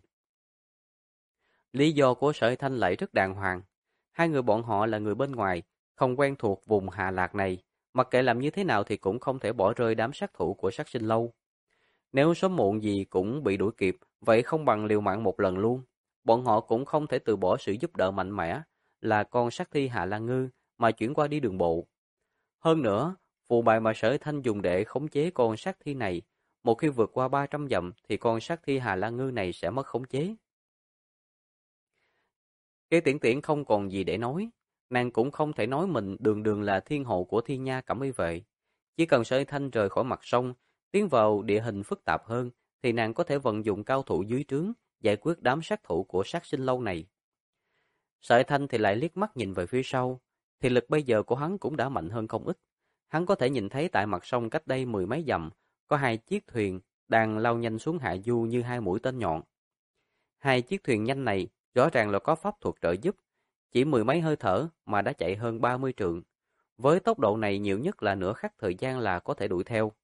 Lý do của Sở Thanh lại rất đàng hoàng. 2 người bọn họ là người bên ngoài, không quen thuộc vùng Hà Lạc này. Mặc kệ làm như thế nào thì cũng không thể bỏ rơi đám sát thủ của Sát Sinh Lâu. Nếu sớm muộn gì cũng bị đuổi kịp, vậy không bằng liều mạng một lần luôn. Bọn họ cũng không thể từ bỏ sự giúp đỡ mạnh mẽ là con sát thi Hạ Lan Ngư mà chuyển qua đi đường bộ. Hơn nữa, phù bài mà Sở Thanh dùng để khống chế con sát thi này, một khi vượt qua 300 dặm thì con sát thi Hà Lan Ngư này sẽ mất khống chế. Kế Tiễn Tiễn không còn gì để nói, nàng cũng không thể nói mình đường đường là thiên hộ của Thiên Nha Cẩm Y vệ. Chỉ cần Sở Thanh rời khỏi mặt sông, tiến vào địa hình phức tạp hơn, thì nàng có thể vận dụng cao thủ dưới trướng, giải quyết đám sát thủ của Sát Sinh Lâu này. Sở Thanh thì lại liếc mắt nhìn về phía sau, thì lực bây giờ của hắn cũng đã mạnh hơn không ít. Hắn có thể nhìn thấy tại mặt sông cách đây 10 mấy dặm, có 2 chiếc thuyền đang lao nhanh xuống hạ du như 2 mũi tên nhọn. 2 chiếc thuyền nhanh này rõ ràng là có pháp thuật trợ giúp, chỉ 10 mấy hơi thở mà đã chạy hơn 30 trượng. Với tốc độ này nhiều nhất là nửa khắc thời gian là có thể đuổi theo.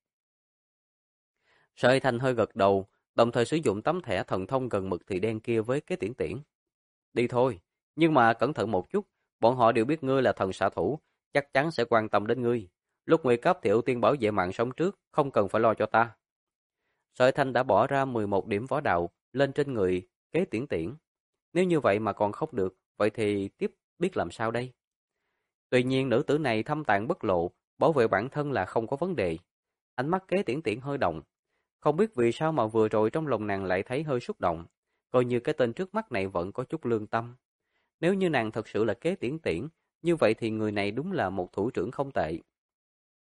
Sở Thanh hơi gật đầu, đồng thời sử dụng tấm thẻ thần thông gần mực thị đen kia với Kế Tiễn Tiễn. Đi thôi, nhưng mà cẩn thận một chút, bọn họ đều biết ngươi là thần xạ thủ, chắc chắn sẽ quan tâm đến ngươi. Lúc nguy cấp thì ưu tiên bảo vệ mạng sống trước, không cần phải lo cho ta. Sở Thanh đã bỏ ra 11 điểm võ đạo lên trên người Kế Tiễn Tiễn. Nếu như vậy mà còn không được, vậy thì tiếp biết làm sao đây? Tuy nhiên nữ tử này thâm tàng bất lộ, bảo vệ bản thân là không có vấn đề. Ánh mắt Kế Tiễn Tiễn hơi động. Không biết vì sao mà vừa rồi trong lòng nàng lại thấy hơi xúc động, coi như cái tên trước mắt này vẫn có chút lương tâm. Nếu như nàng thật sự là Kế Tiễn Tiễn, như vậy thì người này đúng là một thủ trưởng không tệ.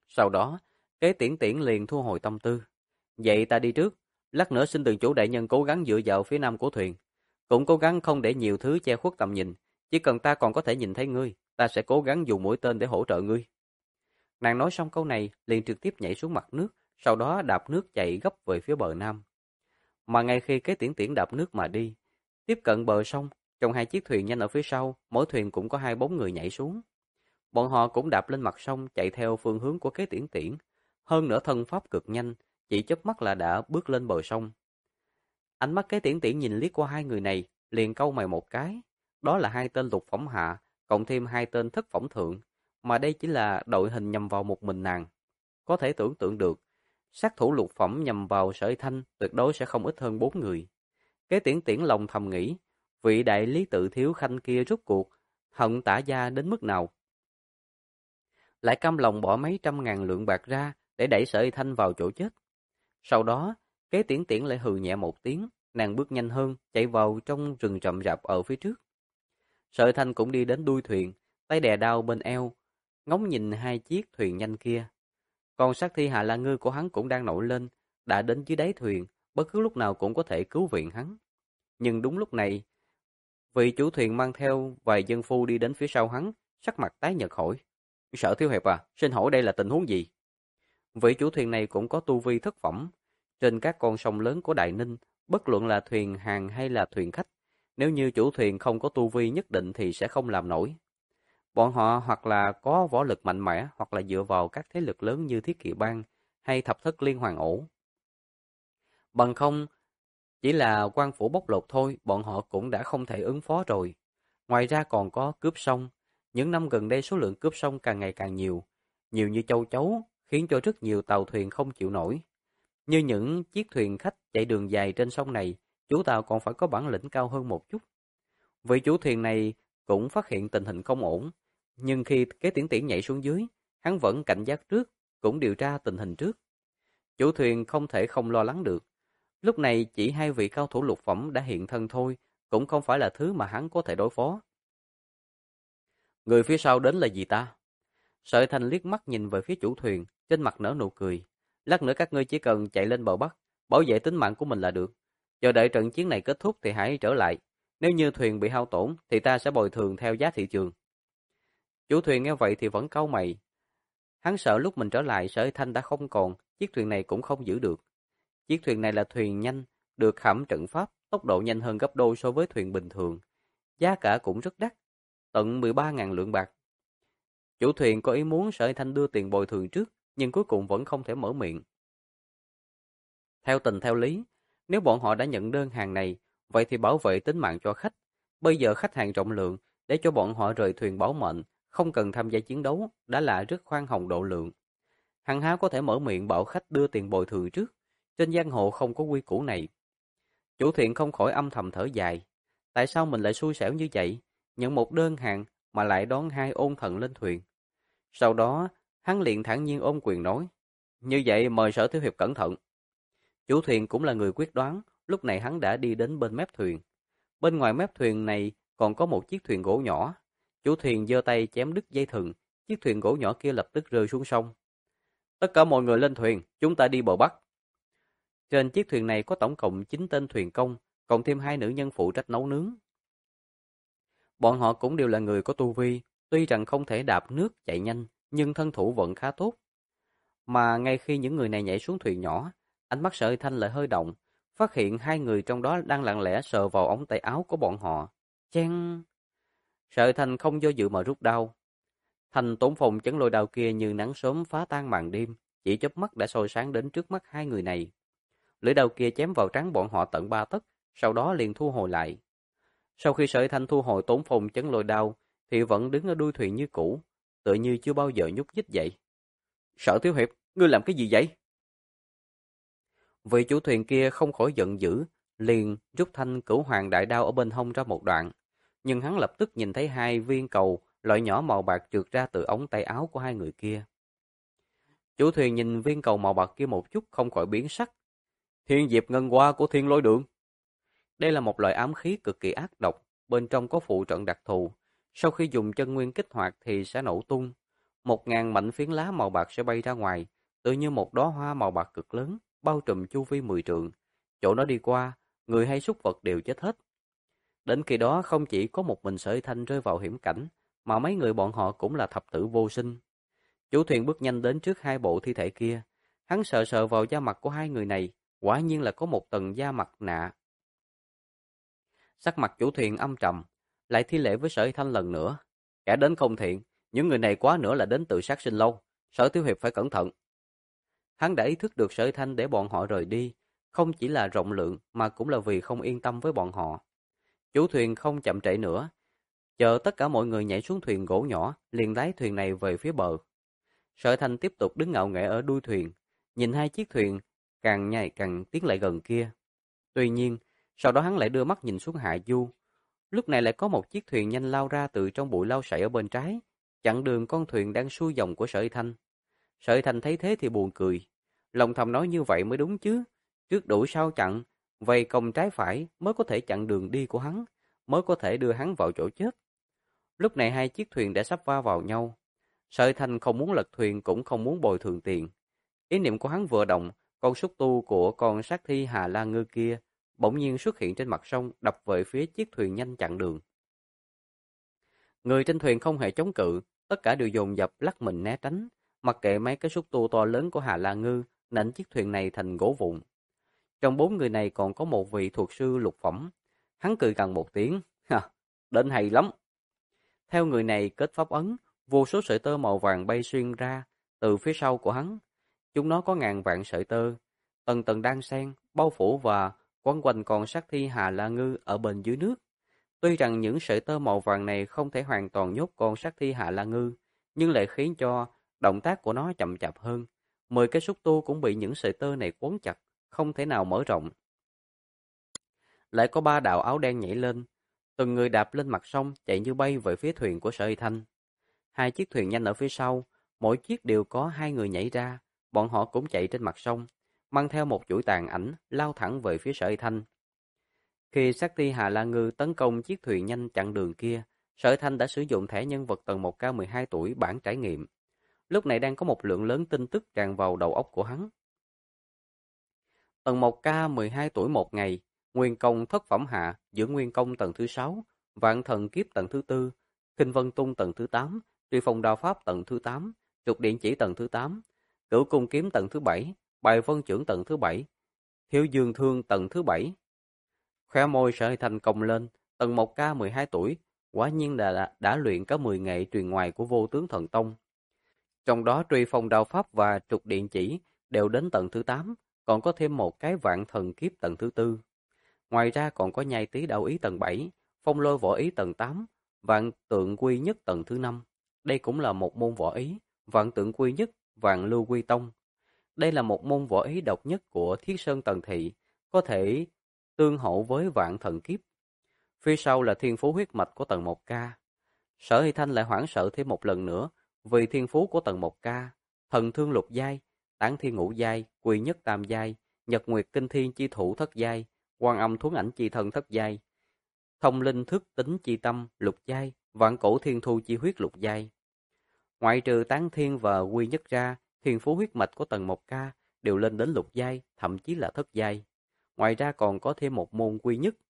Sau đó, Kế Tiễn Tiễn liền thu hồi tâm tư. Vậy ta đi trước, lát nữa xin từng chủ đại nhân cố gắng dựa vào phía nam của thuyền. Cũng cố gắng không để nhiều thứ che khuất tầm nhìn, chỉ cần ta còn có thể nhìn thấy ngươi, ta sẽ cố gắng dùng mũi tên để hỗ trợ ngươi. Nàng nói xong câu này, liền trực tiếp nhảy xuống mặt nước, sau đó đạp nước chạy gấp về phía bờ nam. Mà ngay khi Kế Tiễn Tiễn đạp nước mà đi, tiếp cận bờ sông, trong hai chiếc thuyền nhanh ở phía sau, mỗi thuyền cũng có hai bóng người nhảy xuống. Bọn họ cũng đạp lên mặt sông chạy theo phương hướng của Kế Tiễn Tiễn. Hơn nữa thân pháp cực nhanh, chỉ chớp mắt là đã bước lên bờ sông. Ánh mắt Kế Tiễn Tiễn nhìn liếc qua hai người này, liền cau mày một cái. Đó là hai tên lục phẩm hạ, cộng thêm hai tên thất phẩm thượng, mà đây chỉ là đội hình nhằm vào một mình nàng. Có thể tưởng tượng được, sát thủ lục phẩm nhằm vào Sở Thanh tuyệt đối sẽ không ít hơn 4 người. Kế Tiễn Tiễn lòng thầm nghĩ, vị đại lý tự thiếu khanh kia rốt cuộc hận Tả gia đến mức nào, lại cam lòng bỏ mấy trăm ngàn lượng bạc ra để đẩy Sở Thanh vào chỗ chết. Sau đó, Kế Tiễn Tiễn lại hừ nhẹ một tiếng, nàng bước nhanh hơn, chạy vào trong rừng rậm rạp ở phía trước. Sở Thanh cũng đi đến đuôi thuyền, tay đè đao bên eo, ngóng nhìn hai chiếc thuyền nhanh kia. Còn sát thi Hạ La Ngư của hắn cũng đang nổi lên, đã đến dưới đáy thuyền, bất cứ lúc nào cũng có thể cứu viện hắn. Nhưng đúng lúc này, vị chủ thuyền mang theo vài dân phu đi đến phía sau hắn, sắc mặt tái nhợt hỏi: "Sở thiếu hiệp à, xin hỏi đây là tình huống gì?" Vị chủ thuyền này cũng có tu vi thất phẩm. Trên các con sông lớn của Đại Ninh, bất luận là thuyền hàng hay là thuyền khách, nếu như chủ thuyền không có tu vi nhất định thì sẽ không làm nổi. Bọn họ hoặc là có võ lực mạnh mẽ, hoặc là dựa vào các thế lực lớn như Thiết Kỵ Bang hay Thập Thất Liên Hoàn Ổ. Bằng không, chỉ là quan phủ bóc lột thôi, bọn họ cũng đã không thể ứng phó rồi. Ngoài ra còn có cướp sông. Những năm gần đây số lượng cướp sông càng ngày càng nhiều, nhiều như châu chấu, khiến cho rất nhiều tàu thuyền không chịu nổi. Như những chiếc thuyền khách chạy đường dài trên sông này, chủ tàu còn phải có bản lĩnh cao hơn một chút. Vị chủ thuyền này cũng phát hiện tình hình không ổn, nhưng khi Kế Tiễn Tiễn nhảy xuống dưới, hắn vẫn cảnh giác trước, cũng điều tra tình hình trước. Chủ thuyền không thể không lo lắng được. Lúc này chỉ hai vị cao thủ lục phẩm đã hiện thân thôi, cũng không phải là thứ mà hắn có thể đối phó. Người phía sau đến là gì ta? Sợi Thành liếc mắt nhìn về phía chủ thuyền, trên mặt nở nụ cười. Lát nữa các ngươi chỉ cần chạy lên bờ Bắc, bảo vệ tính mạng của mình là được. Chờ đợi trận chiến này kết thúc thì hãy trở lại. Nếu như thuyền bị hao tổn thì ta sẽ bồi thường theo giá thị trường. Chủ thuyền nghe vậy thì vẫn cau mày. Hắn sợ lúc mình trở lại Sở Thanh đã không còn, chiếc thuyền này cũng không giữ được. Chiếc thuyền này là thuyền nhanh, được khảm trận pháp, tốc độ nhanh hơn gấp đôi so với thuyền bình thường. Giá cả cũng rất đắt, tận 13.000 lượng bạc. Chủ thuyền có ý muốn Sở Thanh đưa tiền bồi thường trước, nhưng cuối cùng vẫn không thể mở miệng. Theo tình theo lý, nếu bọn họ đã nhận đơn hàng này, vậy thì bảo vệ tính mạng cho khách. Bây giờ khách hàng rộng lượng, để cho bọn họ rời thuyền bảo mệnh, không cần tham gia chiến đấu, đã là rất khoan hồng độ lượng. Hằng há có thể mở miệng bảo khách đưa tiền bồi thường trước. Trên giang hồ không có quy củ này. Chủ thuyền không khỏi âm thầm thở dài. Tại sao mình lại xui xẻo như vậy? Nhận một đơn hàng mà lại đón hai ôn thần lên thuyền. Sau đó, hắn liền thản nhiên ôm quyền nói: "Như vậy mời Sở thiếu hiệp cẩn thận." Chủ thuyền cũng là người quyết đoán, lúc này hắn đã đi đến bên mép thuyền. Bên ngoài mép thuyền này còn có một chiếc thuyền gỗ nhỏ. Chủ thuyền giơ tay chém đứt dây thừng, chiếc thuyền gỗ nhỏ kia lập tức rơi xuống sông. "Tất cả mọi người lên thuyền, chúng ta đi bờ Bắc." Trên chiếc thuyền này có tổng cộng 9 tên thuyền công, cộng thêm hai nữ nhân phụ trách nấu nướng. Bọn họ cũng đều là người có tu vi, tuy rằng không thể đạp nước chạy nhanh, nhưng thân thủ vẫn khá tốt. Mà ngay khi những người này nhảy xuống thuyền nhỏ, ánh mắt Sở Thanh lại hơi động, phát hiện hai người trong đó đang lặng lẽ sờ vào ống tay áo của bọn họ. Chen! Sở Thanh không do dự mà rút đao. Thành tổn phòng chấn lôi đao kia như nắng sớm phá tan màn đêm, chỉ chớp mắt đã soi sáng đến trước mắt hai người này. Lưỡi đao kia chém vào trán bọn họ tận 3 tấc, sau đó liền thu hồi lại. Sau khi Sở Thanh thu hồi tổn phòng chấn lôi đao, thì vẫn đứng ở đuôi thuyền như cũ, tựa như chưa bao giờ nhúc nhích dậy. "Sở thiếu hiệp, ngươi làm cái gì vậy?" Vị chủ thuyền kia không khỏi giận dữ, liền rút thanh Cửu Hoàng đại đao ở bên hông ra một đoạn, nhưng hắn lập tức nhìn thấy hai viên cầu loại nhỏ màu bạc trượt ra từ ống tay áo của hai người kia. Chủ thuyền nhìn viên cầu màu bạc kia một chút không khỏi biến sắc. Thiên diệp ngân hoa của Thiên Lôi Đường. Đây là một loại ám khí cực kỳ ác độc, bên trong có phụ trận đặc thù, sau khi dùng chân nguyên kích hoạt thì sẽ nổ tung. 1.000 mảnh phiến lá màu bạc sẽ bay ra ngoài, tự như một đóa hoa màu bạc cực lớn, bao trùm chu vi 10 trượng. Chỗ nó đi qua, người hay súc vật đều chết hết. Đến khi đó không chỉ có một mình Sở Thanh rơi vào hiểm cảnh, mà mấy người bọn họ cũng là thập tử vô sinh. Chủ thuyền bước nhanh đến trước hai bộ thi thể kia. Hắn sờ sờ vào da mặt của hai người này, quả nhiên là có một tầng da mặt nạ. Sắc mặt chủ thuyền âm trầm, lại thi lễ với Sở Thanh lần nữa. Kẻ đến không thiện, những người này quá nữa là đến tự sát sinh lâu, Sở Thiếu Hiệp phải cẩn thận. Hắn đã ý thức được Sở Thanh để bọn họ rời đi, không chỉ là rộng lượng mà cũng là vì không yên tâm với bọn họ. Chủ thuyền không chậm trễ nữa, chờ tất cả mọi người nhảy xuống thuyền gỗ nhỏ, liền lái thuyền này về phía bờ. Sở Thanh tiếp tục đứng ngạo nghễ ở đuôi thuyền, nhìn hai chiếc thuyền càng ngày càng tiến lại gần kia. Tuy nhiên, sau đó hắn lại đưa mắt nhìn xuống hạ du. Lúc này lại có một chiếc thuyền nhanh lao ra từ trong bụi lau sậy ở bên trái, chặn đường con thuyền đang xuôi dòng của Sở Thanh. Sở Thanh thấy thế thì buồn cười, lòng thầm nói như vậy mới đúng chứ, trước đuổi sau chặn, vây công trái phải mới có thể chặn đường đi của hắn, mới có thể đưa hắn vào chỗ chết. Lúc này hai chiếc thuyền đã sắp va vào nhau. Sở Thanh không muốn lật thuyền cũng không muốn bồi thường tiền. Ý niệm của hắn vừa động, con xúc tu của con sát thi Hà La Ngư kia bỗng nhiên xuất hiện trên mặt sông, đập về phía chiếc thuyền nhanh chặn đường. Người trên thuyền không hề chống cự, tất cả đều dồn dập lắc mình né tránh, mặc kệ mấy cái xúc tu to lớn của Hà La Ngư nện chiếc thuyền này thành gỗ vụn. Trong 4 người này còn có một vị thuật sư lục phẩm. Hắn cười gằn một tiếng, ha, đến hay lắm. Theo người này kết pháp ấn, vô số sợi tơ màu vàng bay xuyên ra từ phía sau của hắn. Chúng nó có ngàn vạn sợi tơ, tầng tầng đan xen, bao phủ và quấn quanh con sát thi Hà La Ngư ở bên dưới nước. Tuy rằng những sợi tơ màu vàng này không thể hoàn toàn nhốt con sát thi Hạ La Ngư, nhưng lại khiến cho động tác của nó chậm chạp hơn. 10 cái xúc tu cũng bị những sợi tơ này quấn chặt, không thể nào mở rộng. Lại có 3 đạo áo đen nhảy lên, từng người đạp lên mặt sông chạy như bay về phía thuyền của Sở Y Thanh. Hai chiếc thuyền nhanh ở phía sau, mỗi chiếc đều có 2 người nhảy ra, bọn họ cũng chạy trên mặt sông, mang theo một chuỗi tàn ảnh lao thẳng về phía Sở Y Thanh. Khi sát ti Hà La Ngư tấn công chiếc thuyền nhanh chặn đường kia, Sở Thanh đã sử dụng thẻ nhân vật tầng 1 cao 12 tuổi bản trải nghiệm. Lúc này đang có một lượng lớn tin tức tràn vào đầu óc của hắn. Tầng 1K 12 tuổi một ngày, nguyên công thất phẩm hạ, dưỡng nguyên công tầng thứ 6, vạn thần kiếp tầng thứ 4, kinh vân tung tầng thứ 8, truy phong đao pháp tầng thứ 8, trục điện chỉ tầng thứ 8, cửu cung kiếm tầng thứ 7, bài vân trưởng tầng thứ 7, thiếu dương thương tầng thứ 7. Khóe môi Sở Thanh cong lên, tầng 1K 12 tuổi, quả nhiên là đã luyện cả 10 nghệ truyền ngoài của Vô Tướng Thần Tông. Trong đó truy phong đao pháp và trục điện chỉ đều đến tầng thứ 8, còn có thêm một cái vạn thần kiếp tầng thứ 4. Ngoài ra còn có nhai tí đạo ý tầng 7, phong lôi võ ý tầng 8, vạn tượng quy nhất tầng thứ 5. Đây cũng là một môn võ ý, vạn tượng quy nhất, vạn lưu quy tông. Đây là một môn võ ý độc nhất của Thiết Sơn Tần Thị, có thể tương hỗ với vạn thần kiếp. Phía sau là thiên phú huyết mạch của tầng 1K. Sở Hy Thanh lại hoảng sợ thêm một lần nữa, vì thiên phú của tầng 1K, thần thương lục giai, tán thiên ngũ giai, quy nhất tam giai, nhật nguyệt kinh thiên chi thủ thất giai, quan âm thuấn ảnh chi thân thất giai, thông linh thức tính chi tâm lục giai, vạn cổ thiên thu chi huyết lục giai. Ngoại trừ tán thiên và quy nhất ra, thiên phú huyết mạch của tầng 1K đều lên đến lục giai, thậm chí là thất giai. Ngoài ra còn có thêm một môn quy nhất.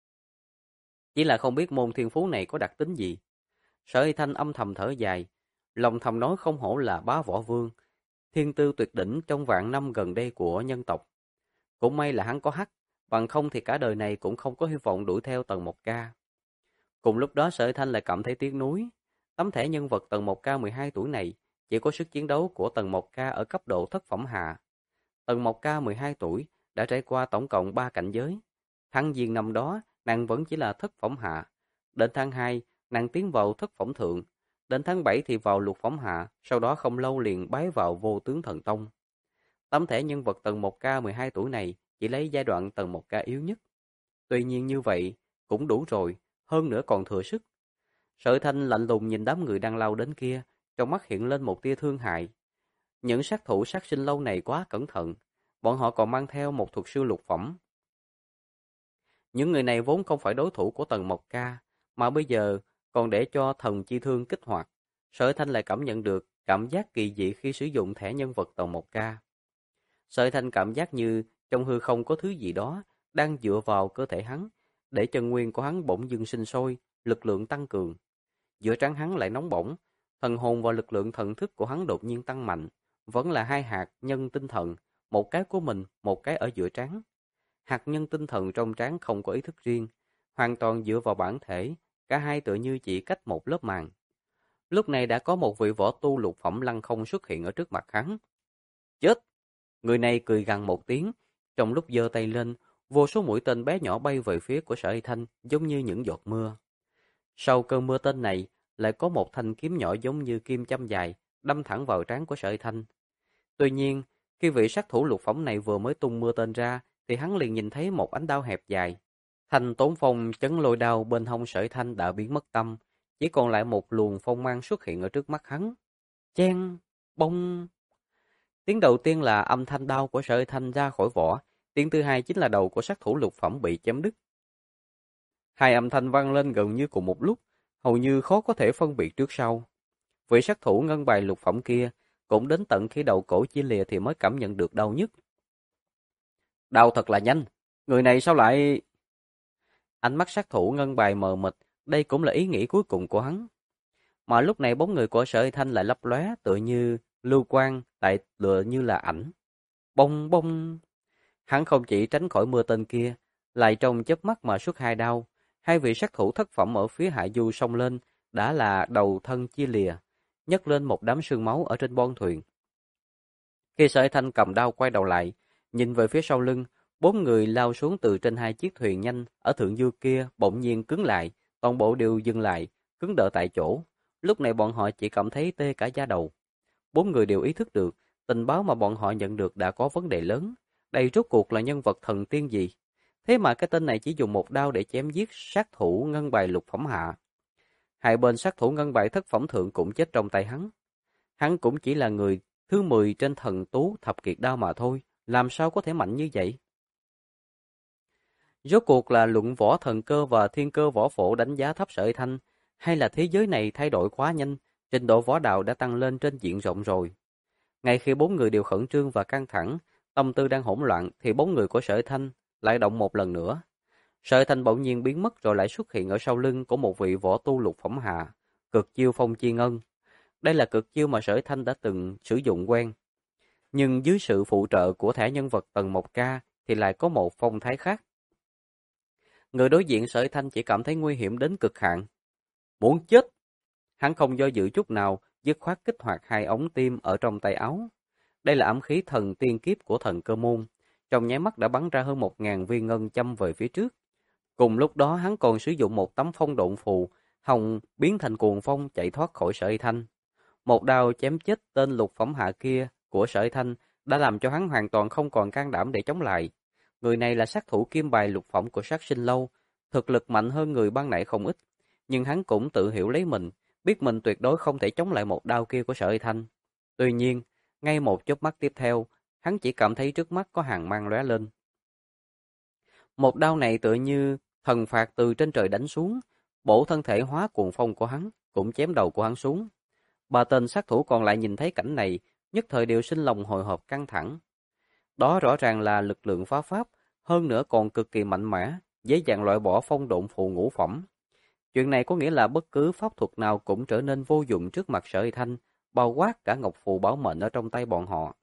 Chỉ là không biết môn thiên phú này có đặc tính gì. Sở Y Thanh âm thầm thở dài, lòng thầm nói không hổ là bá võ vương, thiên tư tuyệt đỉnh trong vạn năm gần đây của nhân tộc. Cũng may là hắn có hắc, bằng không thì cả đời này cũng không có hy vọng đuổi theo tầng 1K. Cùng lúc đó Sở Y Thanh lại cảm thấy tiếc nuối. Tấm thẻ nhân vật tầng 1K 12 tuổi này chỉ có sức chiến đấu của tầng 1K ở cấp độ thất phẩm hạ. Tầng 1K 12 tuổi đã trải qua tổng cộng 3 cảnh giới. Tháng Giêng năm đó, nàng vẫn chỉ là thất phẩm hạ. Đến tháng 2, nàng tiến vào thất phẩm thượng. Đến tháng 7 thì vào lục phẩm hạ, sau đó không lâu liền bái vào Vô Tướng Thần Tông. Tấm thẻ nhân vật tầng 1K 12 tuổi này chỉ lấy giai đoạn tầng 1K yếu nhất. Tuy nhiên như vậy, cũng đủ rồi, hơn nữa còn thừa sức. Sở Thanh lạnh lùng nhìn đám người đang lao đến kia, trong mắt hiện lên một tia thương hại. Những sát thủ sát sinh lâu này quá cẩn thận, bọn họ còn mang theo một thuật sư lục phẩm. Những người này vốn không phải đối thủ của tầng 1K, mà bây giờ còn để cho thần chi thương kích hoạt. Sở Thanh lại cảm nhận được cảm giác kỳ dị khi sử dụng thẻ nhân vật tầng 1K. Sợi Thanh cảm giác như trong hư không có thứ gì đó đang dựa vào cơ thể hắn, để chân nguyên của hắn bỗng dưng sinh sôi, lực lượng tăng cường. Giữa trán hắn lại nóng bỏng, thần hồn và lực lượng thần thức của hắn đột nhiên tăng mạnh, vẫn là hai hạt nhân tinh thần, một cái của mình, một cái ở giữa trán. Hạt nhân tinh thần trong trán không có ý thức riêng, hoàn toàn dựa vào bản thể, cả hai tựa như chỉ cách một lớp màng. Lúc này đã có một vị võ tu lục phẩm lăng không xuất hiện ở trước mặt hắn. Chết! Người này cười gằn một tiếng, trong lúc giơ tay lên, vô số mũi tên bé nhỏ bay về phía của Sở Y Thanh giống như những giọt mưa. Sau cơn mưa tên này, lại có một thanh kiếm nhỏ giống như kim châm dài, đâm thẳng vào trán của Sở Y Thanh. Tuy nhiên, khi vị sát thủ lục phẩm này vừa mới tung mưa tên ra, thì hắn liền nhìn thấy một ánh đao hẹp dài. Thanh tốn phong chấn lôi đao bên hông Sở Y Thanh đã biến mất tâm, chỉ còn lại một luồng phong mang xuất hiện ở trước mắt hắn. Chen, bông. Tiếng đầu tiên là âm thanh đao của Sở Y Thanh ra khỏi vỏ, tiếng thứ hai chính là đầu của sát thủ lục phẩm bị chém đứt. Hai âm thanh vang lên gần như cùng một lúc, hầu như khó có thể phân biệt trước sau. Vị sát thủ ngân bài lục phẩm kia cũng đến tận khi đầu cổ chia lìa thì mới cảm nhận được đau nhức. Đau thật là nhanh, người này sao lại... Ánh mắt sát thủ ngân bài mờ mịt, đây cũng là ý nghĩ cuối cùng của hắn. Mà lúc này bóng người của Sở Y Thanh lại lấp lóe tựa như lưu quang, lại tựa như là ảnh. Bông bông. Hắn không chỉ tránh khỏi mưa tên kia, lại trong chớp mắt mà xuất hai đao. Hai vị sát thủ thất phẩm ở phía hạ du xông lên, đã là đầu thân chia lìa, nhấc lên một đám sương máu ở trên bon thuyền. Khi Sở Y Thanh cầm đao quay đầu lại, nhìn về phía sau lưng, bốn người lao xuống từ trên hai chiếc thuyền nhanh ở thượng du kia bỗng nhiên cứng lại, toàn bộ đều dừng lại, cứng đờ tại chỗ. Lúc này bọn họ chỉ cảm thấy tê cả da đầu. Bốn người đều ý thức được, tình báo mà bọn họ nhận được đã có vấn đề lớn. Đây rốt cuộc là nhân vật thần tiên gì? Thế mà cái tên này chỉ dùng một đao để chém giết sát thủ ngân bài lục phẩm hạ. Hai bên sát thủ ngân bài thất phẩm thượng cũng chết trong tay hắn. Hắn cũng chỉ là người thứ 10 trên thần tú thập kiệt đao mà thôi, làm sao có thể mạnh như vậy? Rốt cuộc là luận võ thần cơ và thiên cơ võ phổ đánh giá thấp Sở Y Thanh, hay là thế giới này thay đổi quá nhanh, trình độ võ đạo đã tăng lên trên diện rộng rồi. Ngay khi bốn người đều khẩn trương và căng thẳng, tâm tư đang hỗn loạn thì bóng người của Sở Y Thanh lại động một lần nữa. Sở Y Thanh bỗng nhiên biến mất rồi lại xuất hiện ở sau lưng của một vị võ tu lục phẩm hạ, cực chiêu phong chi ngân. Đây là cực chiêu mà Sở Y Thanh đã từng sử dụng quen. Nhưng dưới sự phụ trợ của thẻ nhân vật tầng 1K thì lại có một phong thái khác. Người đối diện Sở Y Thanh chỉ cảm thấy nguy hiểm đến cực hạn. Muốn chết! Hắn không do dự chút nào, dứt khoát kích hoạt hai ống tim ở trong tay áo. Đây là ám khí thần tiên kiếp của thần cơ môn. Trong nháy mắt đã bắn ra hơn 1000 viên ngân châm về phía trước. Cùng lúc đó hắn còn sử dụng một tấm phong độn phù, hồng biến thành cuồng phong chạy thoát khỏi Sở Y Thanh. Một đao chém chết tên lục phẩm hạ kia của Sở Y Thanh đã làm cho hắn hoàn toàn không còn can đảm để chống lại. Người này là sát thủ kim bài lục phẩm của Sát Sinh Lâu, thực lực mạnh hơn người ban nãy không ít, nhưng hắn cũng tự hiểu lấy mình, biết mình tuyệt đối không thể chống lại một đao kia của Sở Y Thanh. Tuy nhiên, ngay một chớp mắt tiếp theo, hắn chỉ cảm thấy trước mắt có hàng mang lóe lên. Một đao này tựa như thần phạt từ trên trời đánh xuống, bổ thân thể hóa cuồng phong của hắn, cũng chém đầu của hắn xuống. Ba tên sát thủ còn lại nhìn thấy cảnh này, nhất thời đều sinh lòng hồi hộp căng thẳng. Đó rõ ràng là lực lượng phá pháp, hơn nữa còn cực kỳ mạnh mẽ, dễ dàng loại bỏ phong độn phù ngũ phẩm. Chuyện này có nghĩa là bất cứ pháp thuật nào cũng trở nên vô dụng trước mặt Sở Y Thanh, bao quát cả ngọc phù bảo mệnh ở trong tay bọn họ.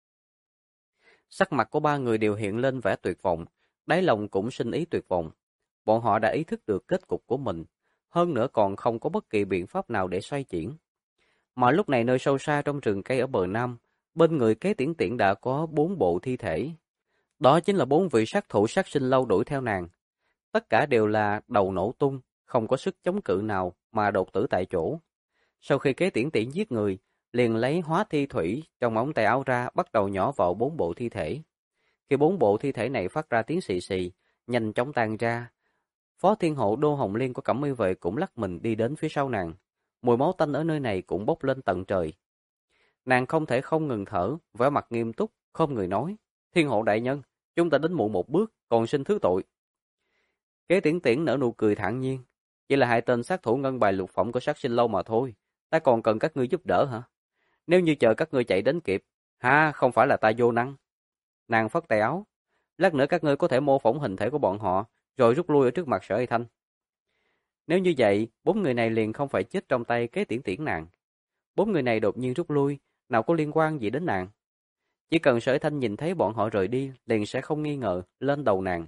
Sắc mặt của ba người đều hiện lên vẻ tuyệt vọng, đáy lòng cũng sinh ý tuyệt vọng. Bọn họ đã ý thức được kết cục của mình, hơn nữa còn không có bất kỳ biện pháp nào để xoay chuyển. Mà lúc này nơi sâu xa trong rừng cây ở bờ Nam, bên người Kế Tiễn Tiễn đã có 4 bộ thi thể. Đó chính là 4 vị sát thủ Sát Sinh Lâu đuổi theo nàng. Tất cả đều là đầu nổ tung, không có sức chống cự nào mà đột tử tại chỗ. Sau khi Kế Tiễn Tiễn giết người, liền lấy hóa thi thủy trong ống tay áo ra bắt đầu nhỏ vào 4 bộ thi thể. Khi 4 bộ thi thể này phát ra tiếng xì xì, nhanh chóng tan ra, Phó Thiên Hộ Đô Hồng Liên của Cẩm Y Vệ cũng lắc mình đi đến phía sau nàng. Mùi máu tanh ở nơi này cũng bốc lên tận trời. Nàng không thể không ngừng thở, vẻ mặt nghiêm túc, không người nói. Thiên Hộ đại nhân, chúng ta đến muộn một bước, còn xin thứ tội. Kế Tiễn Tiễn nở nụ cười thản nhiên. Chỉ là hai tên sát thủ ngân bài lục phẩm của Sát Sinh Lâu mà thôi. Ta còn cần các ngươi giúp đỡ hả? Nếu như chờ các ngươi chạy đến kịp, không phải là ta vô năng. Nàng phất tay áo. Lát nữa các ngươi có thể mô phỏng hình thể của bọn họ, rồi rút lui ở trước mặt Sở Y Thanh. Nếu như vậy, 4 người này liền không phải chết trong tay Kế Tiễn Tiễn nàng. 4 người này đột nhiên rút lui, nào có liên quan gì đến nàng. Chỉ cần Sở Y Thanh nhìn thấy bọn họ rời đi, liền sẽ không nghi ngờ lên đầu nàng.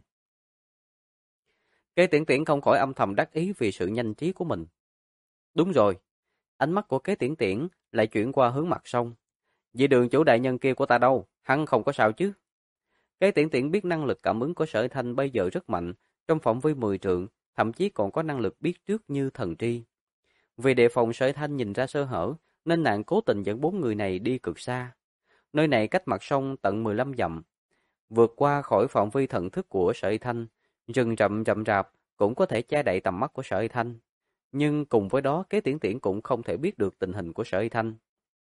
Kế Tiễn Tiễn không khỏi âm thầm đắc ý vì sự nhanh trí của mình. Đúng rồi, ánh mắt của Kế Tiễn Tiễn lại chuyển qua hướng mặt sông. Vị đường chủ đại nhân kia của ta đâu, hắn không có sao chứ? Kế Tiễn Tiễn biết năng lực cảm ứng của Sở Thanh bây giờ rất mạnh, trong phạm vi 10 trượng, thậm chí còn có năng lực biết trước như thần tri. Vì đề phòng Sở Thanh nhìn ra sơ hở, nên nàng cố tình dẫn 4 người này đi cực xa. Nơi này cách mặt sông tận 15 dặm, vượt qua khỏi phạm vi thần thức của Sở Thanh, rừng rậm rậm rạp cũng có thể che đậy tầm mắt của Sở Thanh. Nhưng cùng với đó, Kế Tiễn Tiễn cũng không thể biết được tình hình của Sở Thanh.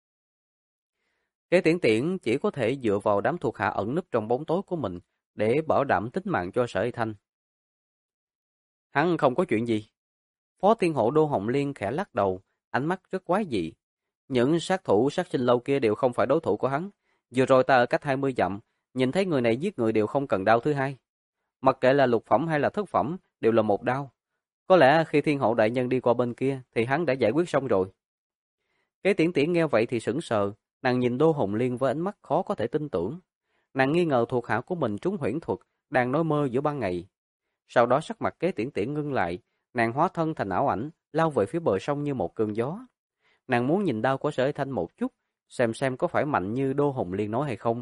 Kế Tiễn Tiễn chỉ có thể dựa vào đám thuộc hạ ẩn núp trong bóng tối của mình để bảo đảm tính mạng cho Sở Thanh. Hắn không có chuyện gì. Phó Thiên Hộ Đô Hồng Liên khẽ lắc đầu, ánh mắt rất quái dị. Những sát thủ sát sinh lâu kia đều không phải đối thủ của hắn. Vừa rồi ta ở cách 20 dặm, nhìn thấy người này giết người đều không cần đao thứ hai. Mặc kệ là lục phẩm hay là thất phẩm, đều là một đao. Có lẽ khi Thiên Hộ đại nhân đi qua bên kia thì hắn đã giải quyết xong rồi. Kế Tiễn Tiễn nghe vậy thì sững sờ, nàng nhìn Đô Hồng Liên với ánh mắt khó có thể tin tưởng. Nàng nghi ngờ thuộc hạ của mình trúng huyễn thuật, đang nói mơ giữa ban ngày. Sau đó sắc mặt Kế Tiễn Tiễn ngưng lại, nàng hóa thân thành ảo ảnh, lao về phía bờ sông như một cơn gió. Nàng muốn nhìn đao của Sở Thanh một chút, xem có phải mạnh như Đô Hồng Liên nói hay không.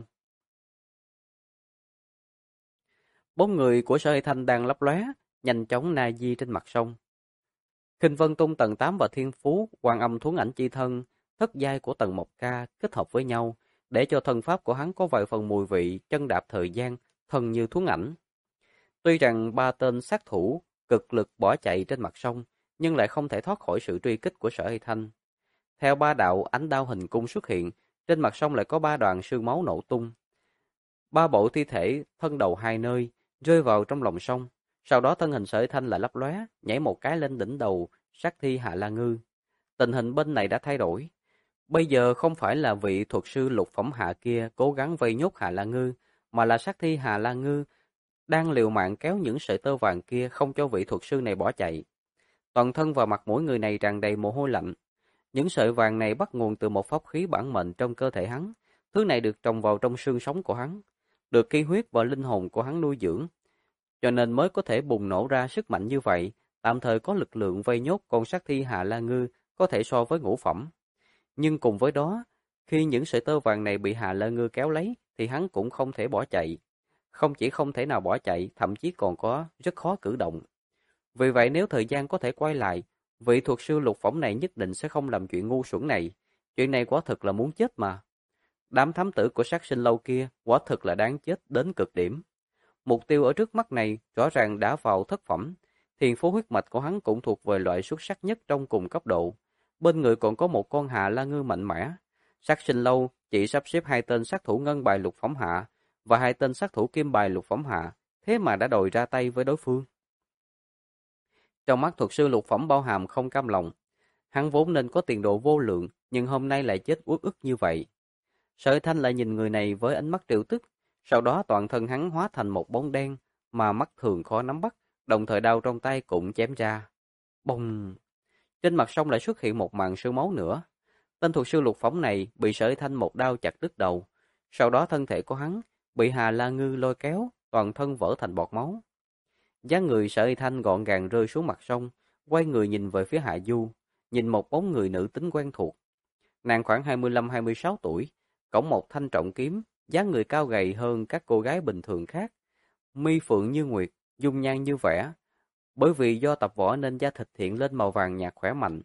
4 người của Sở Thanh đang lấp lóe, nhanh chóng na di trên mặt sông. Khinh Vân Tung tầng 8 và Thiên Phú, Quan Âm Thuấn Ảnh Chi Thân, thất giai của tầng 1K kết hợp với nhau, để cho thân pháp của hắn có vài phần mùi vị chân đạp thời gian, thân như Thuấn Ảnh. Tuy rằng 3 tên sát thủ cực lực bỏ chạy trên mặt sông, nhưng lại không thể thoát khỏi sự truy kích của Sở Hy Thanh. Theo 3 đạo ánh đao hình cung xuất hiện, trên mặt sông lại có 3 đoàn sương máu nổ tung. 3 bộ thi thể thân đầu hai nơi rơi vào trong lòng sông. Sau đó thân hình Sở Hy Thanh lại lấp lóe, nhảy một cái lên đỉnh đầu sát thi Hạ La Ngư. Tình hình bên này đã thay đổi. Bây giờ không phải là vị thuật sư lục phẩm hạ kia cố gắng vây nhốt Hạ La Ngư, mà là sát thi Hạ La Ngư đang liều mạng kéo những sợi tơ vàng kia không cho vị thuật sư này bỏ chạy. Toàn thân và mặt mỗi người này tràn đầy mồ hôi lạnh. Những sợi vàng này bắt nguồn từ một pháp khí bản mệnh trong cơ thể hắn. Thứ này được trồng vào trong xương sống của hắn, được khí huyết và linh hồn của hắn nuôi dưỡng, cho nên mới có thể bùng nổ ra sức mạnh như vậy, tạm thời có lực lượng vây nhốt con sát thi Hạ La Ngư có thể so với ngũ phẩm. Nhưng cùng với đó, khi những sợi tơ vàng này bị Hạ La Ngư kéo lấy, thì hắn cũng không thể bỏ chạy. Không chỉ không thể nào bỏ chạy, thậm chí còn có rất khó cử động. Vì vậy nếu thời gian có thể quay lại, vị thuật sư lục phẩm này nhất định sẽ không làm chuyện ngu xuẩn này. Chuyện này quả thực là muốn chết mà. Đám thám tử của sát sinh lâu kia quả thực là đáng chết đến cực điểm. Mục tiêu ở trước mắt này rõ ràng đã vào thất phẩm. Thiền phú huyết mạch của hắn cũng thuộc về loại xuất sắc nhất trong cùng cấp độ. Bên người còn có một con Hạ La Ngư mạnh mẽ. Sát sinh lâu chỉ sắp xếp 2 tên sát thủ ngân bài lục phẩm hạ và 2 tên sát thủ kim bài lục phẩm hạ, thế mà đã đòi ra tay với đối phương. Trong mắt thuật sư lục phẩm bao hàm không cam lòng. Hắn vốn nên có tiền đồ vô lượng, nhưng hôm nay lại chết uất ức như vậy. Sở Thanh lại nhìn người này với ánh mắt trêu tức, sau đó toàn thân hắn hóa thành một bóng đen mà mắt thường khó nắm bắt, đồng thời đao trong tay cũng chém ra. Bông! Trên mặt sông lại xuất hiện một màn sương máu nữa. Tên thuật sư lục phẩm này bị Sở Thanh một đao chặt đứt đầu, sau đó thân thể của hắn bị Hà La Ngư lôi kéo, toàn thân vỡ thành bọt máu. Dáng người Sở Thanh gọn gàng rơi xuống mặt sông, quay người nhìn về phía hạ du, nhìn một bóng người nữ tính quen thuộc. Nàng khoảng 25-26 tuổi, cõng một thanh trọng kiếm, dáng người cao gầy hơn các cô gái bình thường khác, mi phượng như nguyệt, dung nhan như vẽ, bởi vì do tập võ nên da thịt hiện lên màu vàng nhạt khỏe mạnh.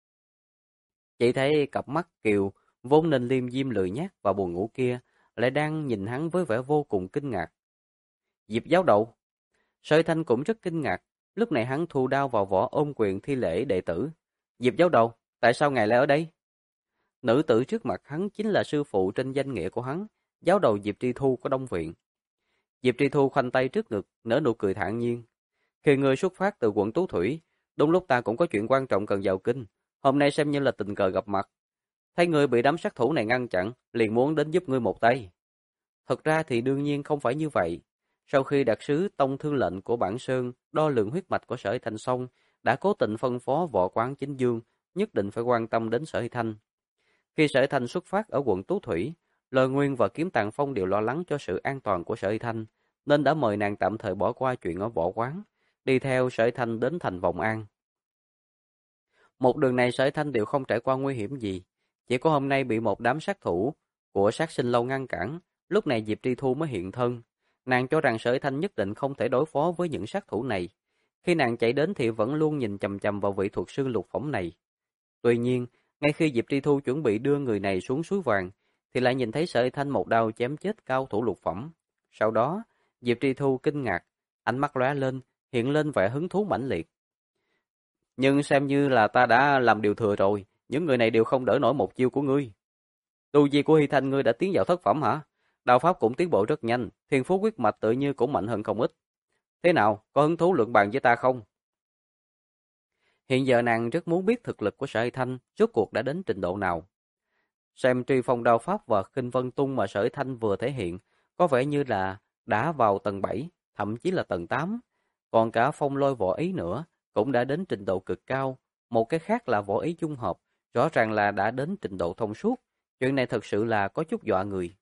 Chỉ thấy cặp mắt kiều, vốn nên liêm diêm lười nhác và buồn ngủ kia, lại đang nhìn hắn với vẻ vô cùng kinh ngạc. Diệp giáo đầu. Sở Thanh cũng rất kinh ngạc, lúc này hắn thu đao vào vỏ ôm quyền thi lễ đệ tử. Diệp giáo đầu, tại sao ngài lại ở đây? Nữ tử trước mặt hắn chính là sư phụ trên danh nghĩa của hắn, giáo đầu Diệp Tri Thu của Đông Viện. Diệp Tri Thu khoanh tay trước ngực, nở nụ cười thản nhiên. Khi ngươi xuất phát từ quận Tú Thủy, đúng lúc ta cũng có chuyện quan trọng cần vào kinh, hôm nay xem như là tình cờ gặp mặt. Thấy ngươi bị đám sát thủ này ngăn chặn, liền muốn đến giúp ngươi một tay. Thật ra thì đương nhiên không phải như vậy. Sau khi đặc sứ tông thương lệnh của Bản Sơn đo lường huyết mạch của Sở Hy Thanh xong, đã cố tình phân phó võ quán Chính Dương nhất định phải quan tâm đến Sở Hy Thanh. Khi Sở Hy Thanh xuất phát ở quận Tú Thủy, Lời Nguyên và Kiếm Tàng Phong đều lo lắng cho sự an toàn của Sở Hy Thanh, nên đã mời nàng tạm thời bỏ qua chuyện ở võ quán, đi theo Sở Hy Thanh đến thành Vọng An. Một đường này Sở Hy Thanh đều không trải qua nguy hiểm gì, chỉ có hôm nay bị một đám sát thủ của Sát Sinh Lâu ngăn cản, lúc này Diệp Tri Thu mới hiện thân. Nàng cho rằng Sở Hy Thanh nhất định không thể đối phó với những sát thủ này. Khi nàng chạy đến thì vẫn luôn nhìn chằm chằm vào vị thuật sư lục phẩm này. Tuy nhiên, ngay khi Diệp Tri Thu chuẩn bị đưa người này xuống suối vàng, thì lại nhìn thấy Sở Hy Thanh một đao chém chết cao thủ lục phẩm. Sau đó, Diệp Tri Thu kinh ngạc, ánh mắt lóe lên, hiện lên vẻ hứng thú mãnh liệt. Nhưng xem như là ta đã làm điều thừa rồi, những người này đều không đỡ nổi một chiêu của ngươi. Tu vi của Hy Thanh ngươi đã tiến vào thất phẩm hả? Đạo pháp cũng tiến bộ rất nhanh, thiên phú quyết mạch tự như cũng mạnh hơn không ít. Thế nào, có hứng thú luận bàn với ta không? Hiện giờ nàng rất muốn biết thực lực của Sở Hy Thanh rốt cuộc đã đến trình độ nào. Xem truy phong đao pháp và khinh vân tung mà Sở Hy Thanh vừa thể hiện, có vẻ như là đã vào tầng 7, thậm chí là tầng 8. Còn cả phong lôi võ ý nữa, cũng đã đến trình độ cực cao. Một cái khác là võ ý dung hợp, rõ ràng là đã đến trình độ thông suốt. Chuyện này thật sự là có chút dọa người.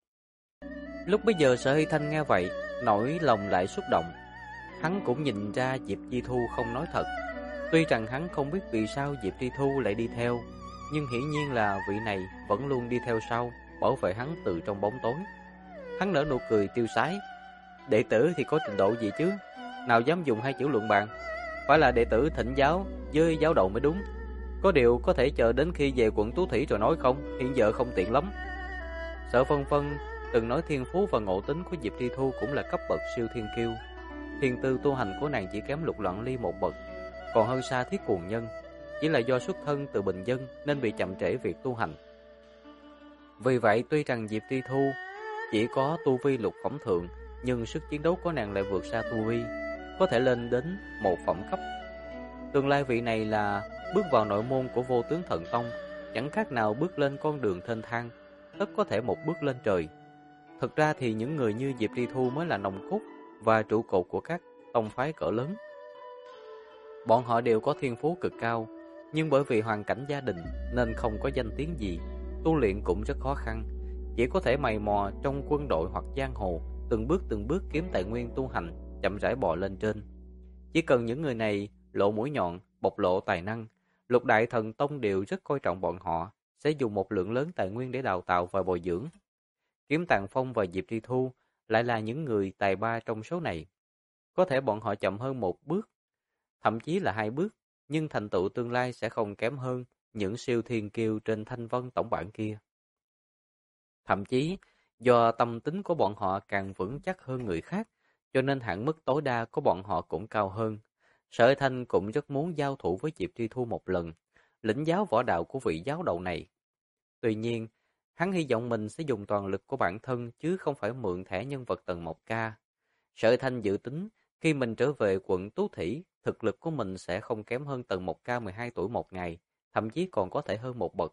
Lúc bây giờ Sở Hy Thanh nghe vậy, nỗi lòng lại xúc động. Hắn cũng nhìn ra Diệp Chi Thu không nói thật. Tuy rằng hắn không biết vì sao Diệp Chi Thu lại đi theo, nhưng hiển nhiên là vị này vẫn luôn đi theo sau, bảo vệ hắn từ trong bóng tối. Hắn nở nụ cười tiêu sái. Đệ tử thì có trình độ gì chứ? Nào dám dùng hai chữ luận bàn? Phải là đệ tử thỉnh giáo với giáo đầu mới đúng. Có điều có thể chờ đến khi về quận Tú Thủy rồi nói không? Hiện giờ không tiện lắm. Sở Phân Phân từng nói thiên phú và ngộ tính của Diệp Tri Thu cũng là cấp bậc siêu thiên kiêu. Thiên tư tu hành của nàng chỉ kém Lục Loạn Ly một bậc, còn hơn xa Thiết Cuồng Nhân. Chỉ là do xuất thân từ bình dân nên bị chậm trễ việc tu hành. Vì vậy tuy rằng Diệp Tri Thu chỉ có tu vi lục phẩm thượng, nhưng sức chiến đấu của nàng lại vượt xa tu vi, có thể lên đến một phẩm cấp. Tương lai vị này là bước vào nội môn của Vô Tướng Thần Tông, chẳng khác nào bước lên con đường thênh thang, tất có thể một bước lên trời. Thực ra thì những người như Diệp Tri Thu mới là nòng cốt và trụ cột của các tông phái cỡ lớn. Bọn họ đều có thiên phú cực cao, nhưng bởi vì hoàn cảnh gia đình nên không có danh tiếng gì, tu luyện cũng rất khó khăn, chỉ có thể mày mò trong quân đội hoặc giang hồ, từng bước kiếm tài nguyên tu hành, chậm rãi bò lên trên. Chỉ cần những người này lộ mũi nhọn, bộc lộ tài năng, Lục Đại Thần Tông đều rất coi trọng bọn họ, sẽ dùng một lượng lớn tài nguyên để đào tạo và bồi dưỡng. Kiếm Tàng Phong và Diệp Tri Thu lại là những người tài ba trong số này. Có thể bọn họ chậm hơn một bước, thậm chí là hai bước, nhưng thành tựu tương lai sẽ không kém hơn những siêu thiên kiêu trên thanh vân tổng bảng kia. Thậm chí, do tâm tính của bọn họ càng vững chắc hơn người khác, cho nên hạn mức tối đa của bọn họ cũng cao hơn. Sở Thanh cũng rất muốn giao thủ với Diệp Tri Thu một lần, lĩnh giáo võ đạo của vị giáo đầu này. Tuy nhiên, hắn hy vọng mình sẽ dùng toàn lực của bản thân chứ không phải mượn thẻ nhân vật tầng 1K. Sở Thanh dự tính, khi mình trở về quận Tú Thủy, thực lực của mình sẽ không kém hơn tầng 1K 12 tuổi một ngày, thậm chí còn có thể hơn một bậc.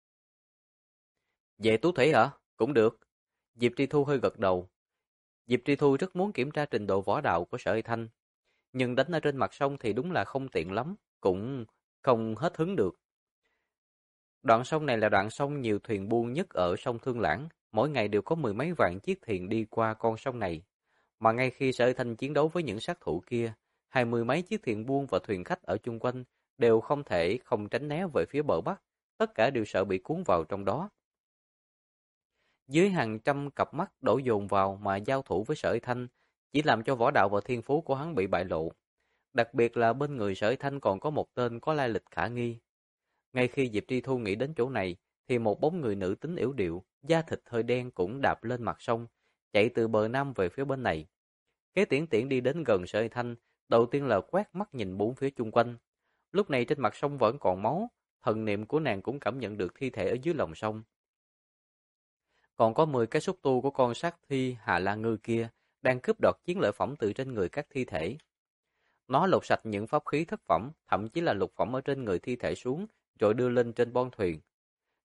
Về Tú Thủy hả? Cũng được. Diệp Tri Thu hơi gật đầu. Diệp Tri Thu rất muốn kiểm tra trình độ võ đạo của Sở Hy Thanh, nhưng đánh ở trên mặt sông thì đúng là không tiện lắm, cũng không hết hứng được. Đoạn sông này là đoạn sông nhiều thuyền buôn nhất ở sông Thương Lãng, mỗi ngày đều có mười mấy vạn chiếc thuyền đi qua con sông này. Mà ngay khi Sở Hy Thanh chiến đấu với những sát thủ kia, hai mươi mấy chiếc thuyền buôn và thuyền khách ở chung quanh đều không thể không tránh né về phía bờ bắc, tất cả đều sợ bị cuốn vào trong đó. Dưới hàng trăm cặp mắt đổ dồn vào mà giao thủ với Sở Hy Thanh, chỉ làm cho võ đạo và thiên phú của hắn bị bại lộ. Đặc biệt là bên người Sở Hy Thanh còn có một tên có lai lịch khả nghi. Ngay khi Diệp Tri Thu nghĩ đến chỗ này, thì một bóng người nữ tính yểu điệu, da thịt hơi đen cũng đạp lên mặt sông, chạy từ bờ nam về phía bên này. Kế Tiễn Tiễn đi đến gần Sở Hy Thanh, đầu tiên là quét mắt nhìn bốn phía chung quanh. Lúc này trên mặt sông vẫn còn máu, thần niệm của nàng cũng cảm nhận được thi thể ở dưới lòng sông. Còn có 10 cái xúc tu của con sát thi Hà La Ngư kia đang cướp đoạt chiến lợi phẩm từ trên người các thi thể. Nó lột sạch những pháp khí thất phẩm, thậm chí là lục phẩm ở trên người thi thể xuống, rồi đưa lên trên bon thuyền.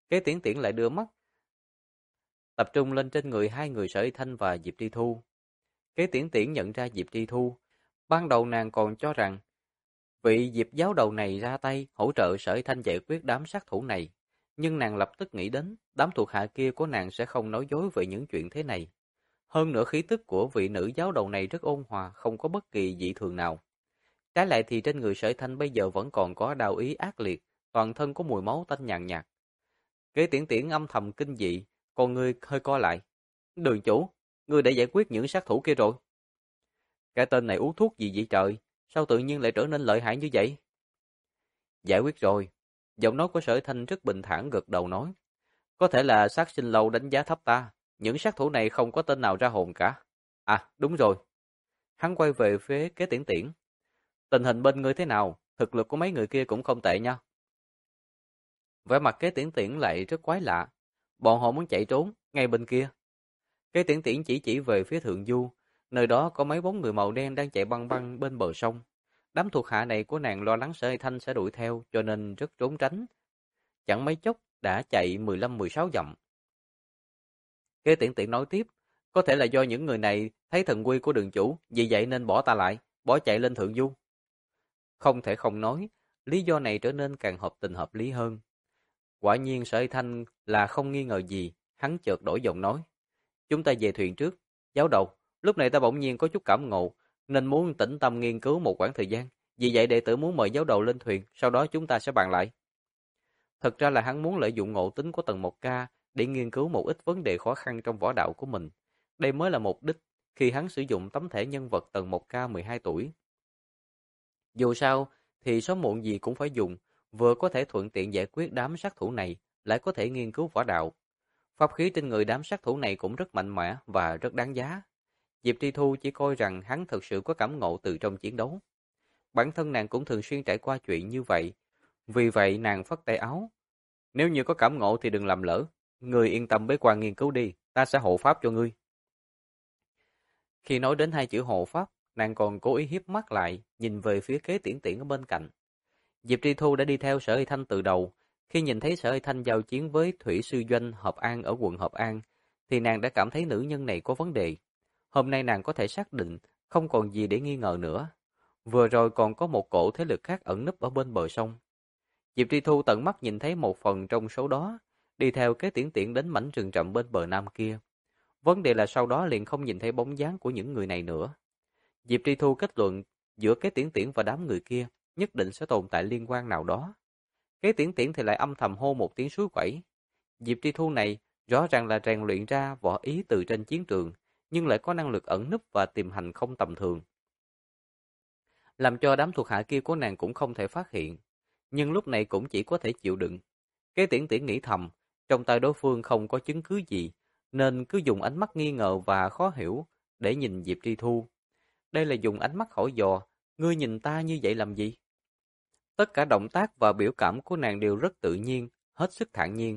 Kế Tiễn Tiễn lại đưa mắt tập trung lên trên người hai người Sở Y Thanh và Diệp Tri Thu. Kế Tiễn Tiễn nhận ra Diệp Tri Thu. Ban đầu nàng còn cho rằng vị Diệp giáo đầu này ra tay hỗ trợ Sở Y Thanh giải quyết đám sát thủ này. Nhưng nàng lập tức nghĩ đến đám thuộc hạ kia của nàng sẽ không nói dối về những chuyện thế này. Hơn nữa khí tức của vị nữ giáo đầu này rất ôn hòa, không có bất kỳ dị thường nào. Trái lại thì trên người Sở Y Thanh bây giờ vẫn còn có đao ý ác liệt, toàn thân có mùi máu tanh nhàn nhạt. Kế Tiễn Tiễn âm thầm kinh dị, con ngươi hơi co lại. Đường chủ, ngươi đã giải quyết những sát thủ kia rồi. Cái tên này uống thuốc gì vậy trời? Sao tự nhiên lại trở nên lợi hại như vậy? Giải quyết rồi. Giọng nói của Sở Thanh rất bình thản gật đầu nói. Có thể là sát sinh lâu đánh giá thấp ta. Những sát thủ này không có tên nào ra hồn cả. À, đúng rồi. Hắn quay về phía Kế Tiễn Tiễn. Tình hình bên ngươi thế nào? Thực lực của mấy người kia cũng không tệ nha. Vẻ mặt Kế Tiễn Tiễn lại rất quái lạ. Bọn họ muốn chạy trốn, ngay bên kia. Kế Tiễn Tiễn chỉ về phía thượng du. Nơi đó có mấy bóng người màu đen đang chạy băng băng bên bờ sông. Đám thuộc hạ này của nàng lo lắng Sở Y Thanh sẽ đuổi theo, cho nên rất trốn tránh. Chẳng mấy chốc đã chạy 15-16 dặm. Kế Tiễn Tiễn nói tiếp, có thể là do những người này thấy thần uy của đường chủ, vì vậy nên bỏ ta lại, bỏ chạy lên thượng du. Không thể không nói, lý do này trở nên càng hợp tình hợp lý hơn. Quả nhiên Sở Y Thanh là không nghi ngờ gì, hắn chợt đổi giọng nói. Chúng ta về thuyền trước, giáo đầu, lúc này ta bỗng nhiên có chút cảm ngộ, nên muốn tĩnh tâm nghiên cứu một quãng thời gian. Vì vậy đệ tử muốn mời giáo đầu lên thuyền, sau đó chúng ta sẽ bàn lại. Thật ra là hắn muốn lợi dụng ngộ tính của tầng 1K để nghiên cứu một ít vấn đề khó khăn trong võ đạo của mình. Đây mới là mục đích khi hắn sử dụng tấm thẻ nhân vật tầng 1K 12 tuổi. Dù sao thì sớm muộn gì cũng phải dùng, vừa có thể thuận tiện giải quyết đám sát thủ này, lại có thể nghiên cứu võ đạo. Pháp khí trên người đám sát thủ này cũng rất mạnh mẽ và rất đáng giá. Diệp Tri Thu chỉ coi rằng hắn thực sự có cảm ngộ từ trong chiến đấu. Bản thân nàng cũng thường xuyên trải qua chuyện như vậy, vì vậy nàng phất tay áo. Nếu như có cảm ngộ thì đừng làm lỡ, ngươi yên tâm bế quan nghiên cứu đi, ta sẽ hộ pháp cho ngươi. Khi nói đến hai chữ hộ pháp, nàng còn cố ý hiếp mắt lại, nhìn về phía Kế Tiễn Tiễn ở bên cạnh. Diệp Tri Thu đã đi theo Sở Y Thanh từ đầu. Khi nhìn thấy Sở Y Thanh giao chiến với Thủy Sư Doanh Hợp An ở quận Hợp An, thì nàng đã cảm thấy nữ nhân này có vấn đề. Hôm nay nàng có thể xác định, không còn gì để nghi ngờ nữa. Vừa rồi còn có một cổ thế lực khác ẩn núp ở bên bờ sông. Diệp Tri Thu tận mắt nhìn thấy một phần trong số đó, đi theo Kế Tiễn Tiễn đến mảnh rừng rậm bên bờ nam kia. Vấn đề là sau đó liền không nhìn thấy bóng dáng của những người này nữa. Diệp Tri Thu kết luận, giữa Kế Tiễn Tiễn và đám người kia, nhất định sẽ tồn tại liên quan nào đó. Kế Tiễn Tiễn thì lại âm thầm hô một tiếng suối quẩy. Diệp Tri Thu này rõ ràng là rèn luyện ra võ ý từ trên chiến trường, nhưng lại có năng lực ẩn núp và tìm hành không tầm thường. Làm cho đám thuộc hạ kia của nàng cũng không thể phát hiện, nhưng lúc này cũng chỉ có thể chịu đựng. Kế Tiễn Tiễn nghĩ thầm, trong tay đối phương không có chứng cứ gì, nên cứ dùng ánh mắt nghi ngờ và khó hiểu để nhìn Diệp Tri Thu. Đây là dùng ánh mắt hỏi dò, ngươi nhìn ta như vậy làm gì? Tất cả động tác và biểu cảm của nàng đều rất tự nhiên, hết sức thản nhiên.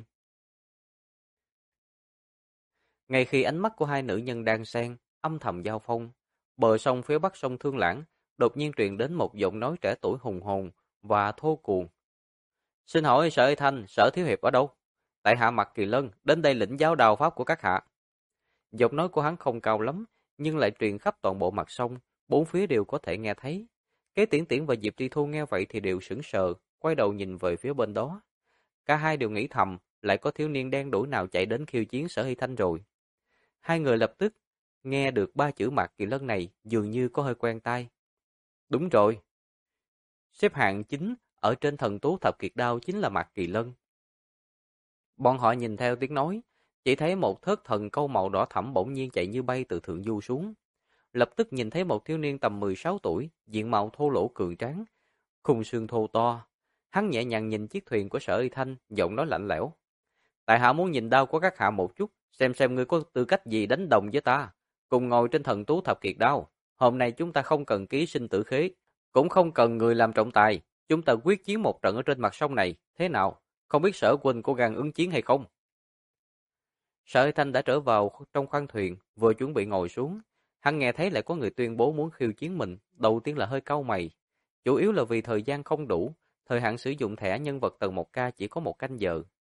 Ngay khi ánh mắt của hai nữ nhân đang xen, âm thầm giao phong, bờ sông phía bắc sông Thương Lãng đột nhiên truyền đến một giọng nói trẻ tuổi hùng hồn và thô cuồng. Xin hỏi Sở Y Thanh, Sở Thiếu Hiệp ở đâu? Tại hạ Mạc Kỳ Lân, đến đây lĩnh giáo đào pháp của các hạ. Giọng nói của hắn không cao lắm, nhưng lại truyền khắp toàn bộ mặt sông, bốn phía đều có thể nghe thấy. Kế Tiễn Tiễn và Diệp Tri Thu nghe vậy thì đều sững sờ, quay đầu nhìn về phía bên đó. Cả hai đều nghĩ thầm, lại có thiếu niên đen đuổi nào chạy đến khiêu chiến Sở Hy Thanh rồi. Hai người lập tức nghe được ba chữ Mạc Kỳ Lân này dường như có hơi quen tai. Đúng rồi. Xếp hạng chính ở trên thần tú thập kiệt đao chính là Mạc Kỳ Lân. Bọn họ nhìn theo tiếng nói, chỉ thấy một thớt thần câu màu đỏ thẫm bỗng nhiên chạy như bay từ thượng du xuống. Lập tức nhìn thấy một thiếu niên tầm 16 tuổi, diện mạo thô lỗ cường tráng, khung xương thô to. Hắn nhẹ nhàng nhìn chiếc thuyền của Sở Y Thanh, giọng nói lạnh lẽo. Tại hạ muốn nhìn đao của các hạ một chút, xem ngươi có tư cách gì đánh đồng với ta. Cùng ngồi trên thần tú thập kiệt đao. Hôm nay chúng ta không cần ký sinh tử khế, cũng không cần người làm trọng tài. Chúng ta quyết chiến một trận ở trên mặt sông này, thế nào? Không biết Sở huynh có gan ứng chiến hay không? Sở Y Thanh đã trở vào trong khoang thuyền, vừa chuẩn bị ngồi xuống. Hắn nghe thấy lại có người tuyên bố muốn khiêu chiến mình, đầu tiên là hơi cau mày. Chủ yếu là vì thời gian không đủ, thời hạn sử dụng thẻ nhân vật tầng 1K chỉ có 1 canh giờ.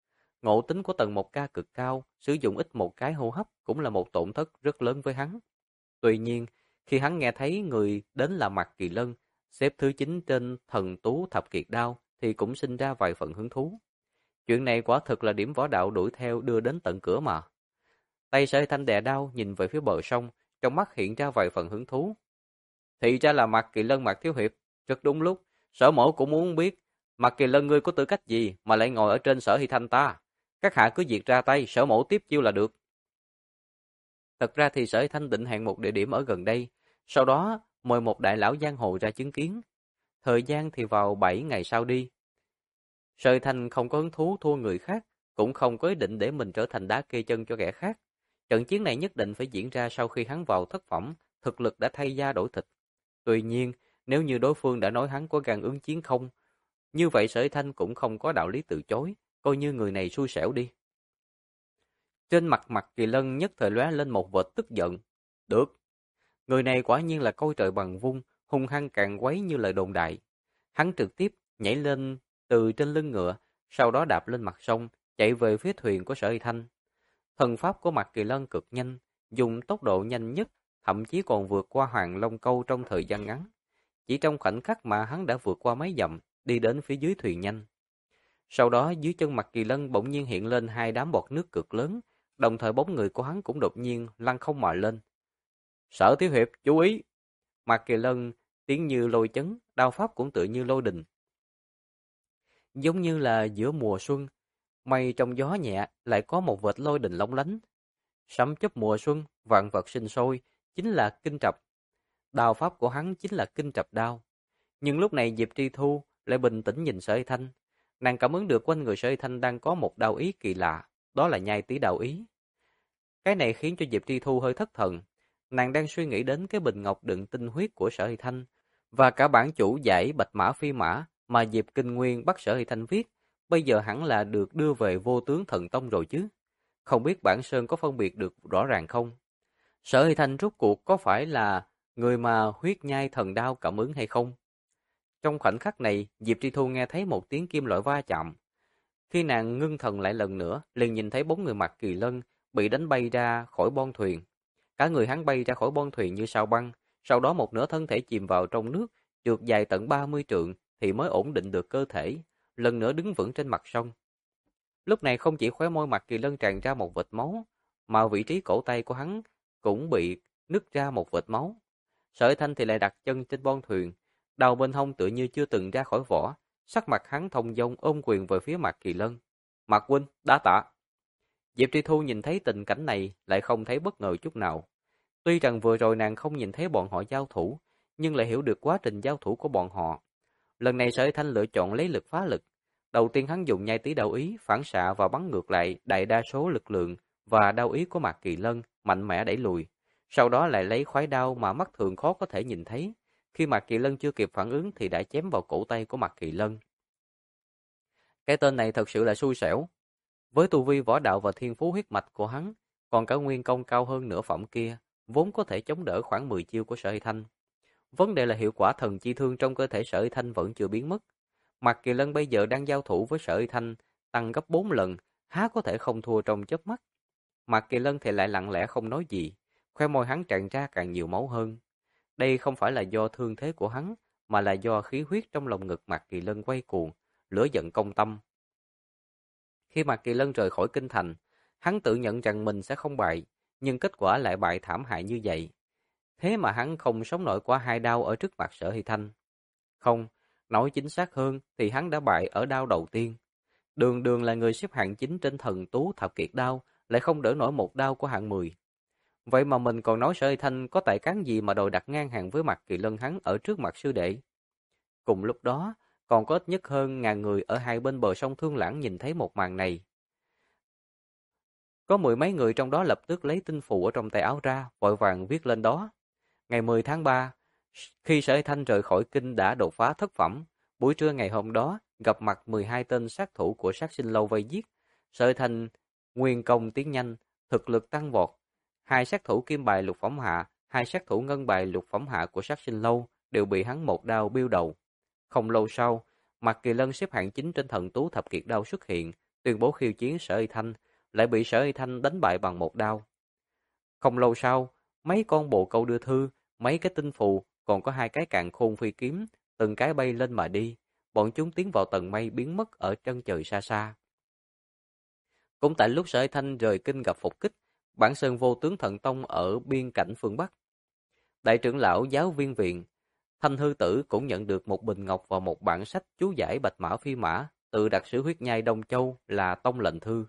Ngộ tính của Tần Một Ca cực cao, sử dụng ít một cái hô hấp cũng là một tổn thất rất lớn với hắn. Tuy nhiên, khi hắn nghe thấy người đến là Mạc Kỳ Lân, xếp thứ 9 trên thần tú thập kiệt đao, thì cũng sinh ra vài phần hứng thú. Chuyện này quả thực là điểm võ đạo đuổi theo đưa đến tận cửa mà. Tay Sở Thanh đè đao nhìn về phía bờ sông, trong mắt hiện ra vài phần hứng thú. Thì ra là Mạc Kỳ Lân Mạc Thiếu Hiệp, rất đúng lúc. Sở mẫu cũng muốn biết, Mạc Kỳ Lân ngươi có tư cách gì mà lại ngồi ở trên Sở Hy Thanh ta? Các hạ cứ việc ra tay, sở mẫu tiếp chiêu là được. Thật ra thì Sở Hy Thanh định hẹn một địa điểm ở gần đây, sau đó mời một đại lão giang hồ ra chứng kiến. Thời gian thì vào 7 ngày sau đi. Sở Hy Thanh không có hứng thú thua người khác, cũng không có ý định để mình trở thành đá kê chân cho kẻ khác. Trận chiến này nhất định phải diễn ra sau khi hắn vào thất phẩm, thực lực đã thay da đổi thịt. Tuy nhiên, nếu như đối phương đã nói hắn có gan ứng chiến không, như vậy Sở Hy Thanh cũng không có đạo lý từ chối, coi như người này xui xẻo đi. Trên mặt Mạc Kỳ Lân nhất thời lóe lên một vệt tức giận. Được, người này quả nhiên là coi trời bằng vung, hung hăng càn quấy như lời đồn đại. Hắn trực tiếp nhảy lên từ trên lưng ngựa, sau đó đạp lên mặt sông, chạy về phía thuyền của Sở Hy Thanh. Thần pháp của Mạc Kỳ Lân cực nhanh, dùng tốc độ nhanh nhất, thậm chí còn vượt qua Hoàng Long Câu trong thời gian ngắn. Chỉ trong khoảnh khắc mà hắn đã vượt qua mấy dặm, đi đến phía dưới thuyền nhanh. Sau đó dưới chân Mạc Kỳ Lân bỗng nhiên hiện lên hai đám bọt nước cực lớn, đồng thời bóng người của hắn cũng đột nhiên lăn không mà lên. Sở Thiếu Hiệp, chú ý! Mạc Kỳ Lân tiếng như lôi chấn, đao pháp cũng tự như lôi đình. Giống như là giữa mùa xuân, mây trong gió nhẹ lại có một vệt lôi đình lóng lánh. Sấm chớp mùa xuân, vạn vật sinh sôi, chính là kinh trập. Đao pháp của hắn chính là kinh trập đao. Nhưng lúc này Diệp Tri Thu lại bình tĩnh nhìn Sở Hy Thanh. Nàng cảm ứng được quanh người Sở Hy Thanh đang có một đao ý kỳ lạ, đó là nhai tí đao ý. Cái này khiến cho Diệp Tri Thu hơi thất thần. Nàng đang suy nghĩ đến cái bình ngọc đựng tinh huyết của Sở Hy Thanh và cả bản chủ giải Bạch Mã Phi Mã mà Diệp Kinh Nguyên bắt Sở Hy Thanh viết, bây giờ hẳn là được đưa về Vô Tướng Thần Tông rồi chứ. Không biết bản sơn có phân biệt được rõ ràng không? Sở Hy Thanh rốt cuộc có phải là người mà huyết nhai thần đao cảm ứng hay không? Trong khoảnh khắc này, Diệp Tri Thu nghe thấy một tiếng kim loại va chạm. Khi nàng ngưng thần lại lần nữa, liền nhìn thấy bóng người Mạc Kỳ Lân bị đánh bay ra khỏi bon thuyền. Cả người hắn bay ra khỏi bon thuyền như sao băng, sau đó một nửa thân thể chìm vào trong nước, trượt dài tận 30 trượng thì mới ổn định được cơ thể, lần nữa đứng vững trên mặt sông. Lúc này không chỉ khóe môi Mạc Kỳ Lân tràn ra một vệt máu, mà vị trí cổ tay của hắn cũng bị nứt ra một vệt máu. Sở Thanh thì lại đặt chân trên bon thuyền, đầu bên hông tựa như chưa từng ra khỏi vỏ, sắc mặt hắn thông dong ôm quyền về phía Mạc Kỳ Lân. Mạc huynh, đa tạ. Diệp Tri Thu nhìn thấy tình cảnh này lại không thấy bất ngờ chút nào. Tuy rằng vừa rồi nàng không nhìn thấy bọn họ giao thủ, nhưng lại hiểu được quá trình giao thủ của bọn họ. Lần này Sở Thanh lựa chọn lấy lực phá lực. Đầu tiên hắn dùng nhai tí đao ý phản xạ và bắn ngược lại đại đa số lực lượng và đao ý của Mạc Kỳ Lân, mạnh mẽ đẩy lùi. Sau đó lại lấy khoái đao mà mắt thường khó có thể nhìn thấy. Khi Mạc Kỳ Lân chưa kịp phản ứng thì đã chém vào cổ tay của Mạc Kỳ Lân. Cái tên này thật sự là xui xẻo. Với tu vi võ đạo và thiên phú huyết mạch của hắn, còn cả nguyên công cao hơn nửa phẩm kia, vốn có thể chống đỡ khoảng 10 chiêu của Sở Hy Thanh. Vấn đề là hiệu quả thần chi thương trong cơ thể Sở Hy Thanh vẫn chưa biến mất. Mạc Kỳ Lân bây giờ đang giao thủ với Sở Hy Thanh tăng gấp 4 lần, há có thể không thua trong chớp mắt. Mạc Kỳ Lân thì lại lặng lẽ không nói gì, khoe môi hắn tràn ra càng nhiều máu hơn. Đây không phải là do thương thế của hắn, mà là do khí huyết trong lồng ngực Mạc Kỳ Lân quay cuồng, lửa giận công tâm. Khi Mạc Kỳ Lân rời khỏi kinh thành, hắn tự nhận rằng mình sẽ không bại, nhưng kết quả lại bại thảm hại như vậy. Thế mà hắn không sống nổi qua hai đao ở trước mặt Sở Hy Thanh. Không, nói chính xác hơn thì hắn đã bại ở đao đầu tiên. Đường Đường là người xếp hạng 9 trên thần tú thập kiệt đao, lại không đỡ nổi một đao của hạng 10. Vậy mà mình còn nói Sở Hy Thanh có tài cán gì mà đòi đặt ngang hàng với Mạc Kỳ Lân hắn ở trước mặt sư đệ. Cùng lúc đó, còn có ít nhất hơn ngàn người ở hai bên bờ sông Thương Lãng nhìn thấy một màn này. Có mười mấy người trong đó lập tức lấy tinh phù ở trong tay áo ra, vội vàng viết lên đó. Ngày 10 tháng 3, khi Sở Hy Thanh rời khỏi kinh đã đột phá thất phẩm, buổi trưa ngày hôm đó gặp mặt 12 tên sát thủ của Sát Sinh Lâu vây giết. Sở Hy Thanh nguyên công tiến nhanh, thực lực tăng vọt. Hai sát thủ kim bài lục phẩm hạ, hai sát thủ ngân bài lục phẩm hạ của Sát Sinh Lâu đều bị hắn một đao biêu đầu. Không lâu sau, Mạc Kỳ Lân xếp hạng 9 trên thần tú thập kiệt đao xuất hiện, tuyên bố khiêu chiến Sở Y Thanh, lại bị Sở Y Thanh đánh bại bằng một đao. Không lâu sau, mấy con bồ câu đưa thư, mấy cái tinh phù, còn có hai cái càn khôn phi kiếm, từng cái bay lên mà đi. Bọn chúng tiến vào tầng mây biến mất ở chân trời xa xa. Cũng tại lúc Sở Y Thanh rời kinh gặp phục kích, Bản Sơn Vô Tướng Thần Tông ở biên cảnh phương Bắc. Đại trưởng lão giáo viên viện, Thanh Hư Tử cũng nhận được một bình ngọc và một bản sách chú giải Bạch Mã Phi Mã từ đặc sứ huyết nhai Đông Châu là Tông lệnh thư.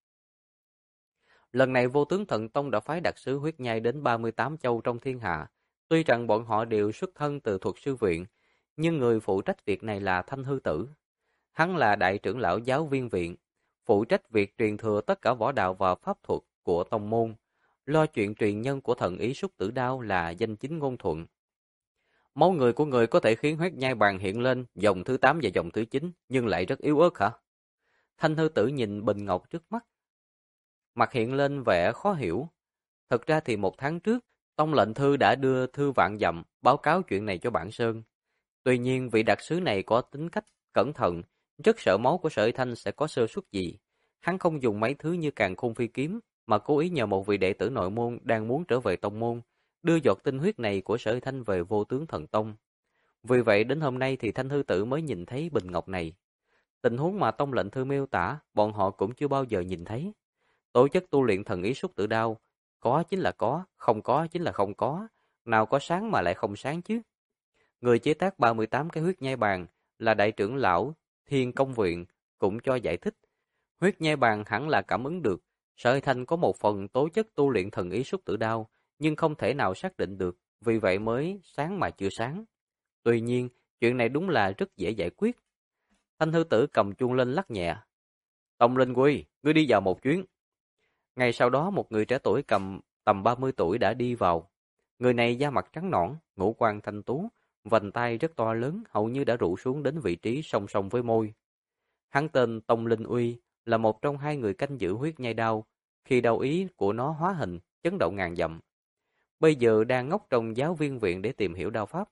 Lần này Vô Tướng Thần Tông đã phái đặc sứ huyết nhai đến 38 châu trong thiên hạ. Tuy rằng bọn họ đều xuất thân từ thuật sư viện, nhưng người phụ trách việc này là Thanh Hư Tử. Hắn là đại trưởng lão giáo viên viện, phụ trách việc truyền thừa tất cả võ đạo và pháp thuật của tông môn. Lo chuyện truyền nhân của thần ý Súc Tử Đao là danh chính ngôn thuận. Máu người của người có thể khiến huyết nhai bàn hiện lên dòng thứ 8 và dòng thứ 9, nhưng lại rất yếu ớt hả? Thanh Hư Tử nhìn bình ngọc trước mắt, mặt hiện lên vẻ khó hiểu. Thực ra thì 1 tháng trước, Tông lệnh thư đã đưa thư vạn dặm báo cáo chuyện này cho Bản Sơn. Tuy nhiên vị đặc sứ này có tính cách cẩn thận, rất sợ máu của Sở Y Thanh sẽ có sơ suất gì. Hắn không dùng mấy thứ như càn khôn phi kiếm, mà cố ý nhờ một vị đệ tử nội môn đang muốn trở về tông môn, đưa giọt tinh huyết này của Sở Y Thanh về Vô Tướng Thần Tông. Vì vậy đến hôm nay thì Thanh Hư Tử mới nhìn thấy bình ngọc này. Tình huống mà Tông lệnh thư miêu tả, bọn họ cũng chưa bao giờ nhìn thấy. Tố chất tu luyện thần ý Súc Tử Đao, có chính là có, không có chính là không có, nào có sáng mà lại không sáng chứ. Người chế tác 38 cái huyết nhai bàn là đại trưởng lão Thiên Công Viện cũng cho giải thích. Huyết nhai bàn hẳn là cảm ứng được, Sở Y Thanh có một phần tố chất tu luyện thần ý Súc Tử Đao, nhưng không thể nào xác định được, vì vậy mới sáng mà chưa sáng. Tuy nhiên, chuyện này đúng là rất dễ giải quyết. Thanh Hư Tử cầm chuông lên lắc nhẹ. Tông Linh Quy, ngươi đi vào một chuyến. Ngày sau đó một người trẻ tuổi tầm 30 tuổi đã đi vào. Người này da mặt trắng nõn, ngũ quan thanh tú, vành tay rất to lớn, hầu như đã rũ xuống đến vị trí song song với môi. Hắn tên Tông Linh Uy, là một trong 2 người canh giữ huyết nhai đao, khi đao ý của nó hóa hình, chấn động ngàn dặm. Bây giờ đang ngốc trong giáo viên viện để tìm hiểu đao pháp.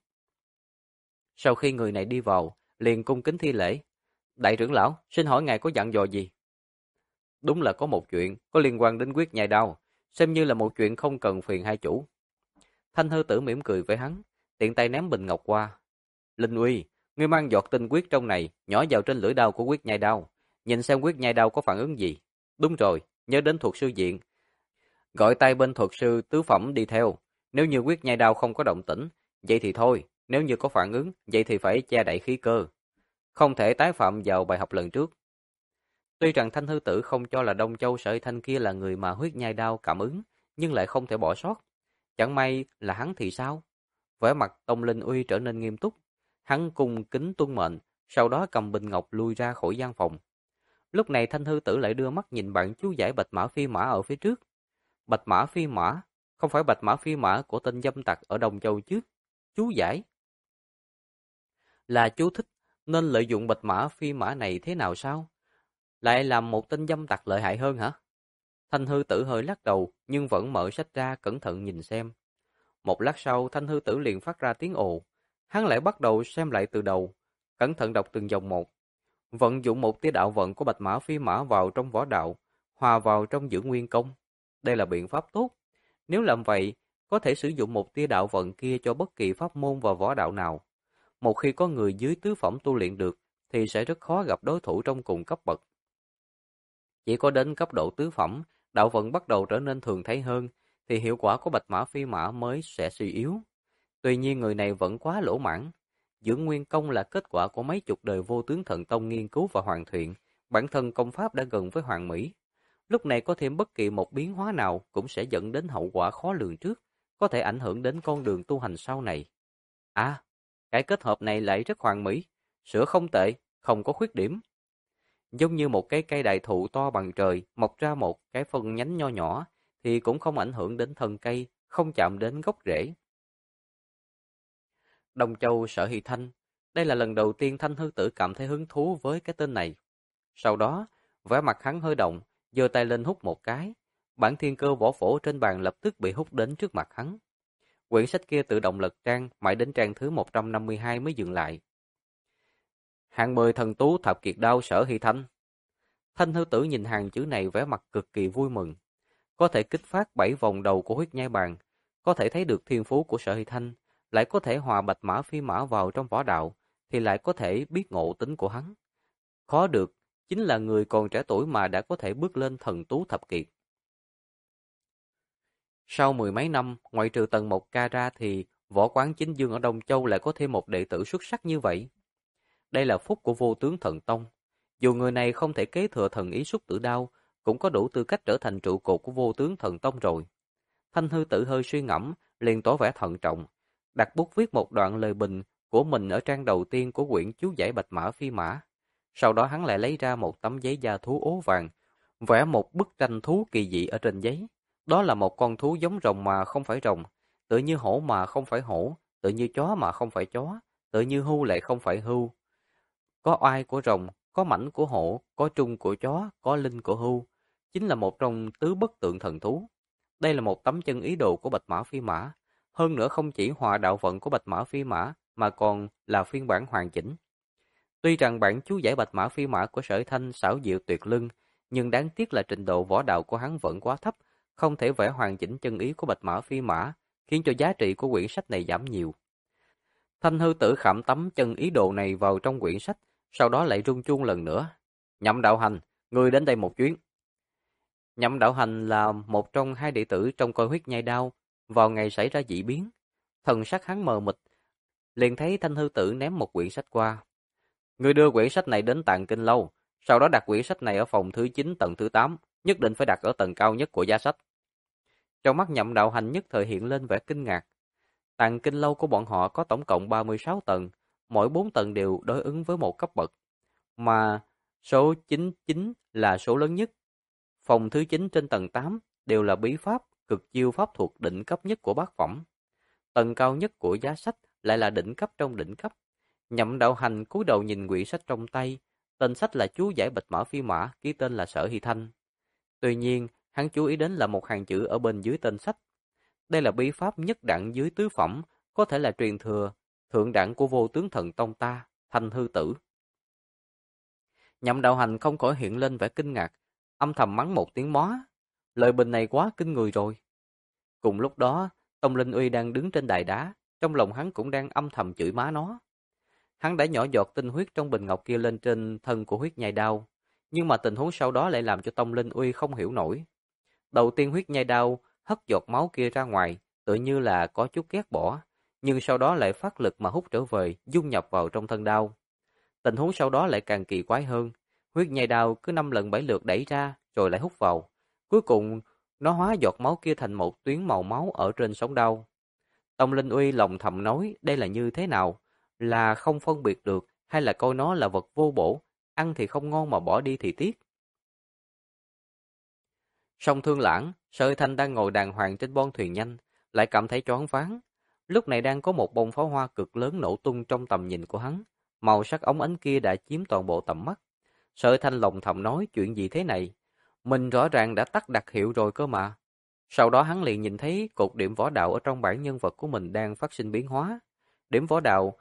Sau khi người này đi vào, liền cung kính thi lễ. Đại trưởng lão, xin hỏi ngài có dặn dò gì? Đúng là có một chuyện, có liên quan đến quyết nhai đao, xem như là một chuyện không cần phiền hai chủ. Thanh Hư Tử mỉm cười với hắn, tiện tay ném bình ngọc qua. Linh Uy, ngươi mang giọt tinh quyết trong này, nhỏ vào trên lưỡi đao của quyết nhai đao, nhìn xem quyết nhai đao có phản ứng gì. Đúng rồi, nhớ đến thuật sư diện. Gọi tay bên thuật sư tứ phẩm đi theo, nếu như quyết nhai đao không có động tĩnh, vậy thì thôi, nếu như có phản ứng, vậy thì phải che đậy khí cơ. Không thể tái phạm vào bài học lần trước. Tuy rằng Thanh Hư Tử không cho là Đông Châu Sở Y Thanh kia là người mà huyết nhai đao cảm ứng, nhưng lại không thể bỏ sót. Chẳng may là hắn thì sao? Vẻ mặt Tông Linh Uy trở nên nghiêm túc. Hắn cung kính tuân mệnh, sau đó cầm bình ngọc lui ra khỏi gian phòng. Lúc này Thanh Hư Tử lại đưa mắt nhìn bạn chú giải Bạch Mã Phi Mã ở phía trước. Bạch Mã Phi Mã, không phải Bạch Mã Phi Mã của tên dâm tặc ở Đông Châu chứ. Chú giải là chú thích, nên lợi dụng Bạch Mã Phi Mã này thế nào sao? Lại làm một tên dâm tặc lợi hại hơn hả? Thanh Hư Tử hơi lắc đầu, nhưng vẫn mở sách ra cẩn thận nhìn xem. Một lát sau, Thanh Hư Tử liền phát ra tiếng ồ. Hắn lại bắt đầu xem lại từ đầu, cẩn thận đọc từng dòng một. Vận dụng một tia đạo vận của Bạch Mã Phi Mã vào trong võ đạo, hòa vào trong Dưỡng Nguyên Công. Đây là biện pháp tốt. Nếu làm vậy, có thể sử dụng một tia đạo vận kia cho bất kỳ pháp môn và võ đạo nào. Một khi có người dưới tứ phẩm tu luyện được, thì sẽ rất khó gặp đối thủ trong cùng cấp bậc. Chỉ có đến cấp độ tứ phẩm, đạo vận bắt đầu trở nên thường thấy hơn, thì hiệu quả của Bạch Mã Phi Mã mới sẽ suy yếu. Tuy nhiên người này vẫn quá lỗ mãn. Dưỡng Nguyên Công là kết quả của mấy chục đời Vô Tướng Thần Tông nghiên cứu và hoàn thiện, bản thân công pháp đã gần với hoàn mỹ. Lúc này có thêm bất kỳ một biến hóa nào cũng sẽ dẫn đến hậu quả khó lường trước, có thể ảnh hưởng đến con đường tu hành sau này. À, cái kết hợp này lại rất hoàn mỹ, sửa không tệ, không có khuyết điểm. Giống như một cái cây đại thụ to bằng trời mọc ra một cái phân nhánh nho nhỏ thì cũng không ảnh hưởng đến thân cây, không chạm đến gốc rễ. Đông Châu Sở Hy Thanh, đây là lần đầu tiên Thanh Hư Tử cảm thấy hứng thú với cái tên này. Sau đó, vẻ mặt hắn hơi động, giơ tay lên hút một cái, bản thiên cơ võ phổ trên bàn lập tức bị hút đến trước mặt hắn. Quyển sách kia tự động lật trang, mãi đến trang thứ 152 mới dừng lại. Hạng 10 thần tú thập kiệt đao Sở Hy Thanh. Thanh Hư Tử nhìn hàng chữ này vẻ mặt cực kỳ vui mừng. Có thể kích phát 7 vòng đầu của huyết nhai bàn, có thể thấy được thiên phú của Sở Hy Thanh, lại có thể hòa bạch mã phi mã vào trong võ đạo, thì lại có thể biết ngộ tính của hắn. Khó được, chính là người còn trẻ tuổi mà đã có thể bước lên thần tú thập kiệt. Sau mười mấy năm, ngoại trừ Tần Mộc Ca ra thì võ quán Chính Dương ở Đông Châu lại có thêm một đệ tử xuất sắc như vậy. Đây là phúc của Vô Tướng Thần Tông. Dù người này không thể kế thừa thần ý Xuất Tử Đao, cũng có đủ tư cách trở thành trụ cột của Vô Tướng Thần Tông rồi. Thanh Hư Tử hơi suy ngẫm, liền tỏ vẻ thận trọng, đặt bút viết một đoạn lời bình của mình ở trang đầu tiên của quyển chú giải Bạch Mã Phi Mã. Sau đó hắn lại lấy ra một tấm giấy da thú ố vàng, vẽ một bức tranh thú kỳ dị ở trên giấy. Đó là một con thú giống rồng mà không phải rồng, tự như hổ mà không phải hổ, tự như chó mà không phải chó, tự như hưu lại không phải hưu. Có oai của rồng, có mảnh của hổ, có trung của chó, có linh của hưu. Chính là một trong tứ bất tượng thần thú. Đây là một tấm chân ý đồ của Bạch Mã Phi Mã. Hơn nữa không chỉ hòa đạo vận của Bạch Mã Phi Mã, mà còn là phiên bản hoàn chỉnh. Tuy rằng bản chú giải Bạch Mã Phi Mã của Sở Thanh xảo diệu tuyệt luân, nhưng đáng tiếc là trình độ võ đạo của hắn vẫn quá thấp, không thể vẽ hoàn chỉnh chân ý của Bạch Mã Phi Mã, khiến cho giá trị của quyển sách này giảm nhiều. Thanh Hư Tử khảm tấm chân ý đồ này vào trong quyển sách, sau đó lại rung chuông lần nữa. Nhậm Đạo Hành, ngươi đến đây một chuyến. Nhậm Đạo Hành là một trong hai đệ tử trong Coi Huyết Nhai Đao, vào ngày xảy ra dị biến. Thần sắc hắn mờ mịt, liền thấy Thanh Hư Tử ném một quyển sách qua. Ngươi đưa quyển sách này đến Tàng Kinh Lâu, sau đó đặt quyển sách này ở phòng thứ 9 tầng thứ 8, nhất định phải đặt ở tầng cao nhất của giá sách. Trong mắt Nhậm Đạo Hành nhất thời hiện lên vẻ kinh ngạc. Tàng Kinh Lâu của bọn họ có tổng cộng 36 tầng, mỗi 4 tầng đều đối ứng với một cấp bậc, mà số 99 là số lớn nhất. Phòng thứ 9 trên tầng 8 đều là bí pháp, cực chiêu pháp thuật đỉnh cấp nhất của bát phẩm. Tầng cao nhất của giá sách lại là đỉnh cấp trong đỉnh cấp. Nhậm Đạo Hành cúi đầu nhìn quyển sách trong tay, tên sách là chú giải Bạch Mã Phi Mã, ký tên là Sở Hy Thanh. Tuy nhiên, hắn chú ý đến là một hàng chữ ở bên dưới tên sách. Đây là bí pháp nhất đẳng dưới tứ phẩm, có thể là truyền thừa, thượng đẳng của Vô Tướng Thần Tông ta, Thanh Hư Tử. Nhậm Đạo Hành không khỏi hiện lên vẻ kinh ngạc, âm thầm mắng một tiếng móa. Lời bình này quá kinh người rồi. Cùng lúc đó, Tông Linh Uy đang đứng trên đài đá, trong lòng hắn cũng đang âm thầm chửi má nó. Hắn đã nhỏ giọt tinh huyết trong bình ngọc kia lên trên thân của huyết nhai đao, nhưng mà tình huống sau đó lại làm cho Tông Linh Uy không hiểu nổi. Đầu tiên huyết nhai đao hất giọt máu kia ra ngoài, tự như là có chút ghét bỏ, nhưng sau đó lại phát lực mà hút trở về, dung nhập vào trong thân đao. Tình huống sau đó lại càng kỳ quái hơn, huyết nhai đao cứ 5 lần 7 lượt đẩy ra, rồi lại hút vào. Cuối cùng, nó hóa giọt máu kia thành một tuyến màu máu ở trên sống đao. Tông Linh Uy lòng thầm nói đây là như thế nào? Là không phân biệt được, hay là coi nó là vật vô bổ, ăn thì không ngon mà bỏ đi thì tiếc. Song Thương Lãng, Sở Thanh đang ngồi đàng hoàng trên bon thuyền nhanh, lại cảm thấy choáng váng. Lúc này đang có một bông pháo hoa cực lớn nổ tung trong tầm nhìn của hắn, màu sắc óng ánh kia đã chiếm toàn bộ tầm mắt. Sở Thanh lòng thầm nói chuyện gì thế này? Mình rõ ràng đã tắt đặc hiệu rồi cơ mà. Sau đó hắn liền nhìn thấy cột điểm võ đạo ở trong bảng nhân vật của mình đang phát sinh biến hóa. Điểm võ đạo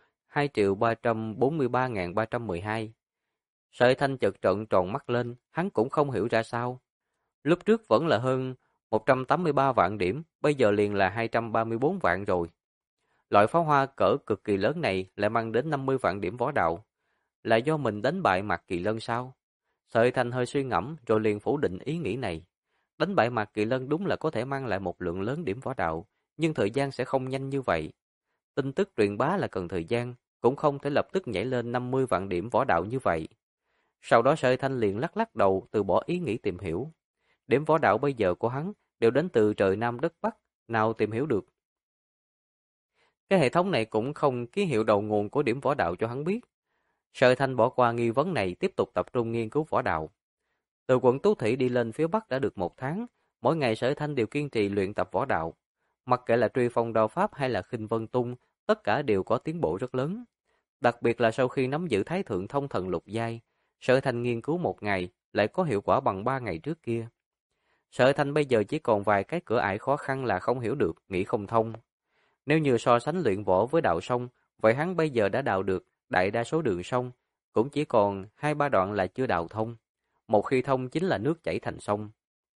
2.343.312. Sở Thanh chợt trợn tròn mắt lên, hắn cũng không hiểu ra sao. Lúc trước vẫn là hơn 183 vạn điểm, bây giờ liền là 234 vạn rồi. Loại pháo hoa cỡ cực kỳ lớn này lại mang đến 50 vạn điểm võ đạo. Là do mình đánh bại Mạc Kỳ Lân sao? Sở Thanh hơi suy ngẫm rồi liền phủ định ý nghĩ này. Đánh bại Mạc Kỳ Lân đúng là có thể mang lại một lượng lớn điểm võ đạo, nhưng thời gian sẽ không nhanh như vậy. Tin tức truyền bá là cần thời gian, cũng không thể lập tức nhảy lên 50 vạn điểm võ đạo như vậy. Sau đó Sở Thanh liền lắc lắc đầu từ bỏ ý nghĩ tìm hiểu. Điểm võ đạo bây giờ của hắn đều đến từ trời Nam đất Bắc, nào tìm hiểu được. Cái hệ thống này cũng không ký hiệu đầu nguồn của điểm võ đạo cho hắn biết. Sở Thanh bỏ qua nghi vấn này, tiếp tục tập trung nghiên cứu võ đạo. Từ quận Tú Thủy đi lên phía Bắc đã được 1 tháng, mỗi ngày Sở Thanh đều kiên trì luyện tập võ đạo. Mặc kệ là truy phong đao pháp hay là khinh vân tung, tất cả đều có tiến bộ rất lớn. Đặc biệt là sau khi nắm giữ Thái Thượng Thông Thần Lục Giai, Sở Thanh nghiên cứu 1 ngày lại có hiệu quả bằng 3 ngày trước kia. Sở Thanh bây giờ chỉ còn vài cái cửa ải khó khăn là không hiểu được, nghĩ không thông. Nếu như so sánh luyện võ với đạo sông, vậy hắn bây giờ đã đào được đại đa số đường sông, cũng chỉ còn 2-3 đoạn là chưa đào thông. một khi thông chính là nước chảy thành sông.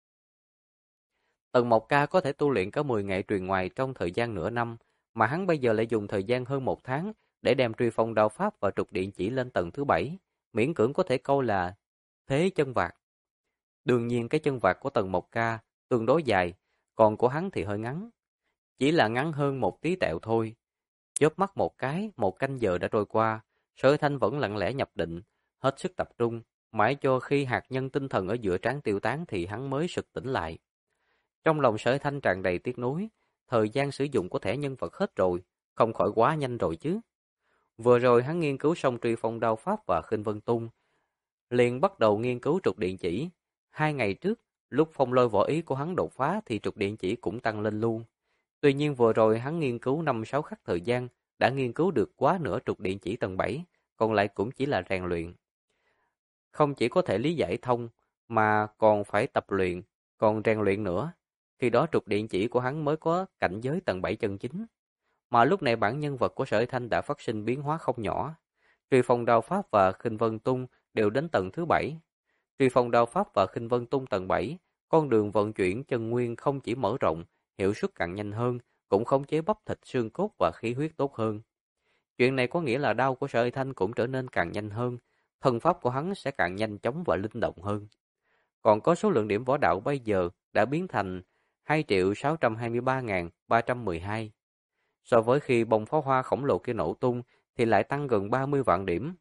Tần Mộc Ca có thể tu luyện cả 10 ngày truyền ngoài trong thời gian nửa năm, mà hắn bây giờ lại dùng thời gian hơn 1 tháng để đem truy phong đao pháp và trục điện chỉ lên tầng thứ 7, miễn cưỡng có thể câu là thế chân vạc. Đương nhiên cái chân vạc của Tần Mộc Ca tương đối dài, còn của hắn thì hơi ngắn. Chỉ là ngắn hơn một tí tẹo thôi. Chớp mắt một cái, 1 canh giờ đã trôi qua, Sở Thanh vẫn lặng lẽ nhập định, hết sức tập trung, mãi cho khi hạt nhân tinh thần ở giữa trán tiêu tán thì hắn mới sực tỉnh lại. Trong lòng Sở Thanh tràn đầy tiếc nuối, thời gian sử dụng của thẻ nhân vật hết rồi, không khỏi quá nhanh rồi chứ. Vừa rồi hắn nghiên cứu xong truy phong đao pháp và khinh vân tung, liền bắt đầu nghiên cứu trục điện chỉ. 2 ngày trước, lúc phong lôi võ ý của hắn đột phá thì trục điện chỉ cũng tăng lên luôn. Tuy nhiên vừa rồi hắn nghiên cứu 5-6 khắc thời gian, đã nghiên cứu được quá nửa trục điện chỉ tầng 7, còn lại cũng chỉ là rèn luyện. Không chỉ có thể lý giải thông, mà còn phải tập luyện, còn rèn luyện nữa. Khi đó trục điện chỉ của hắn mới có cảnh giới tầng 7 chân chính. Mà lúc này bản nhân vật của Sở Thanh đã phát sinh biến hóa không nhỏ. Truy phong đao pháp và khinh vân tung đều đến tầng thứ 7. Truy phong đao pháp và khinh vân tung tầng 7, con đường vận chuyển chân nguyên không chỉ mở rộng, hiệu suất càng nhanh hơn, cũng khống chế bắp thịt xương cốt và khí huyết tốt hơn. Chuyện này có nghĩa là đao của Sở Thanh cũng trở nên càng nhanh hơn, thân pháp của hắn sẽ càng nhanh chóng và linh động hơn. Còn có số lượng điểm võ đạo bây giờ đã biến thành 2.623.312. So với khi bông pháo hoa khổng lồ kia nổ tung thì lại tăng gần 30 vạn điểm.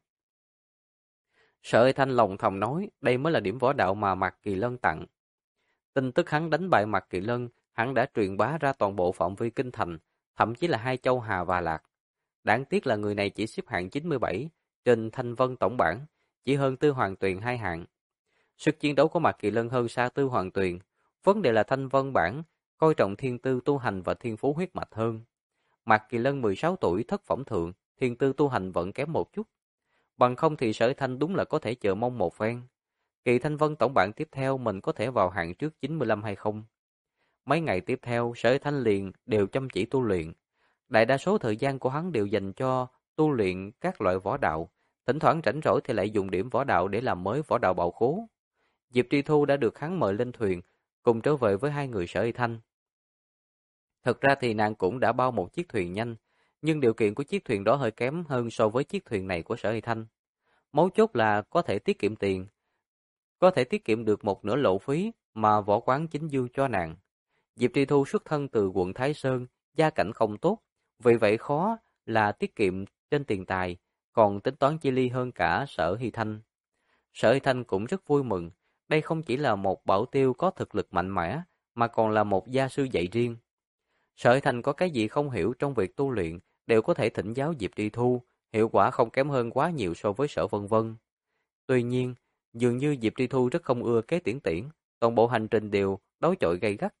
Sở Thanh lòng thầm nói đây mới là điểm võ đạo mà Mạc Kỳ Lân tặng. Tin tức hắn đánh bại Mạc Kỳ Lân, hắn đã truyền bá ra toàn bộ phạm vi kinh thành, thậm chí là 2 châu Hà và Lạc. Đáng tiếc là người này chỉ xếp hạng 97 trên Thanh Vân tổng bảng, chỉ hơn Tư Hoàng Tuyền 2 hạng. Sức chiến đấu của Mạc Kỳ Lân hơn xa Tư Hoàng Tuyền. Vấn đề là Thanh Vân bảng coi trọng thiên tư tu hành và thiên phú huyết mạch hơn. Mạc Kỳ Lân 16 tuổi thất phẩm thượng, thiên tư tu hành vẫn kém một chút. Bằng không thì Sở Thanh đúng là có thể chờ mong một phen. Kỳ Thanh Vân tổng bảng tiếp theo mình có thể vào hạng trước 95 hay không? Mấy ngày tiếp theo, Sở Thanh liền đều chăm chỉ tu luyện. Đại đa số thời gian của hắn đều dành cho tu luyện các loại võ đạo, thỉnh thoảng rảnh rỗi thì lại dùng điểm võ đạo để làm mới võ đạo bảo khố. Diệp Tri Thu đã được hắn mời lên thuyền, cùng trở về với 2 người Sở Thanh. Thực ra thì nàng cũng đã bao một chiếc thuyền nhanh, nhưng điều kiện của chiếc thuyền đó hơi kém hơn so với chiếc thuyền này của Sở Thanh. Mấu chốt là có thể tiết kiệm tiền, có thể tiết kiệm được một nửa lộ phí mà võ quán chính dương cho nàng. Diệp Tri Thu xuất thân từ quận Thái Sơn, gia cảnh không tốt, vì vậy khó là tiết kiệm trên tiền tài, còn tính toán chi ly hơn cả Sở Hy Thanh. Sở Hy Thanh cũng rất vui mừng, đây không chỉ là một bảo tiêu có thực lực mạnh mẽ, mà còn là một gia sư dạy riêng. Sở Hy Thanh có cái gì không hiểu trong việc tu luyện, đều có thể thỉnh giáo Diệp Tri Thu, hiệu quả không kém hơn quá nhiều so với Sở Vân Vân. Tuy nhiên, dường như Diệp Tri Thu rất không ưa Kế Tiễn Tiễn, toàn bộ hành trình đều đối chọi gay gắt.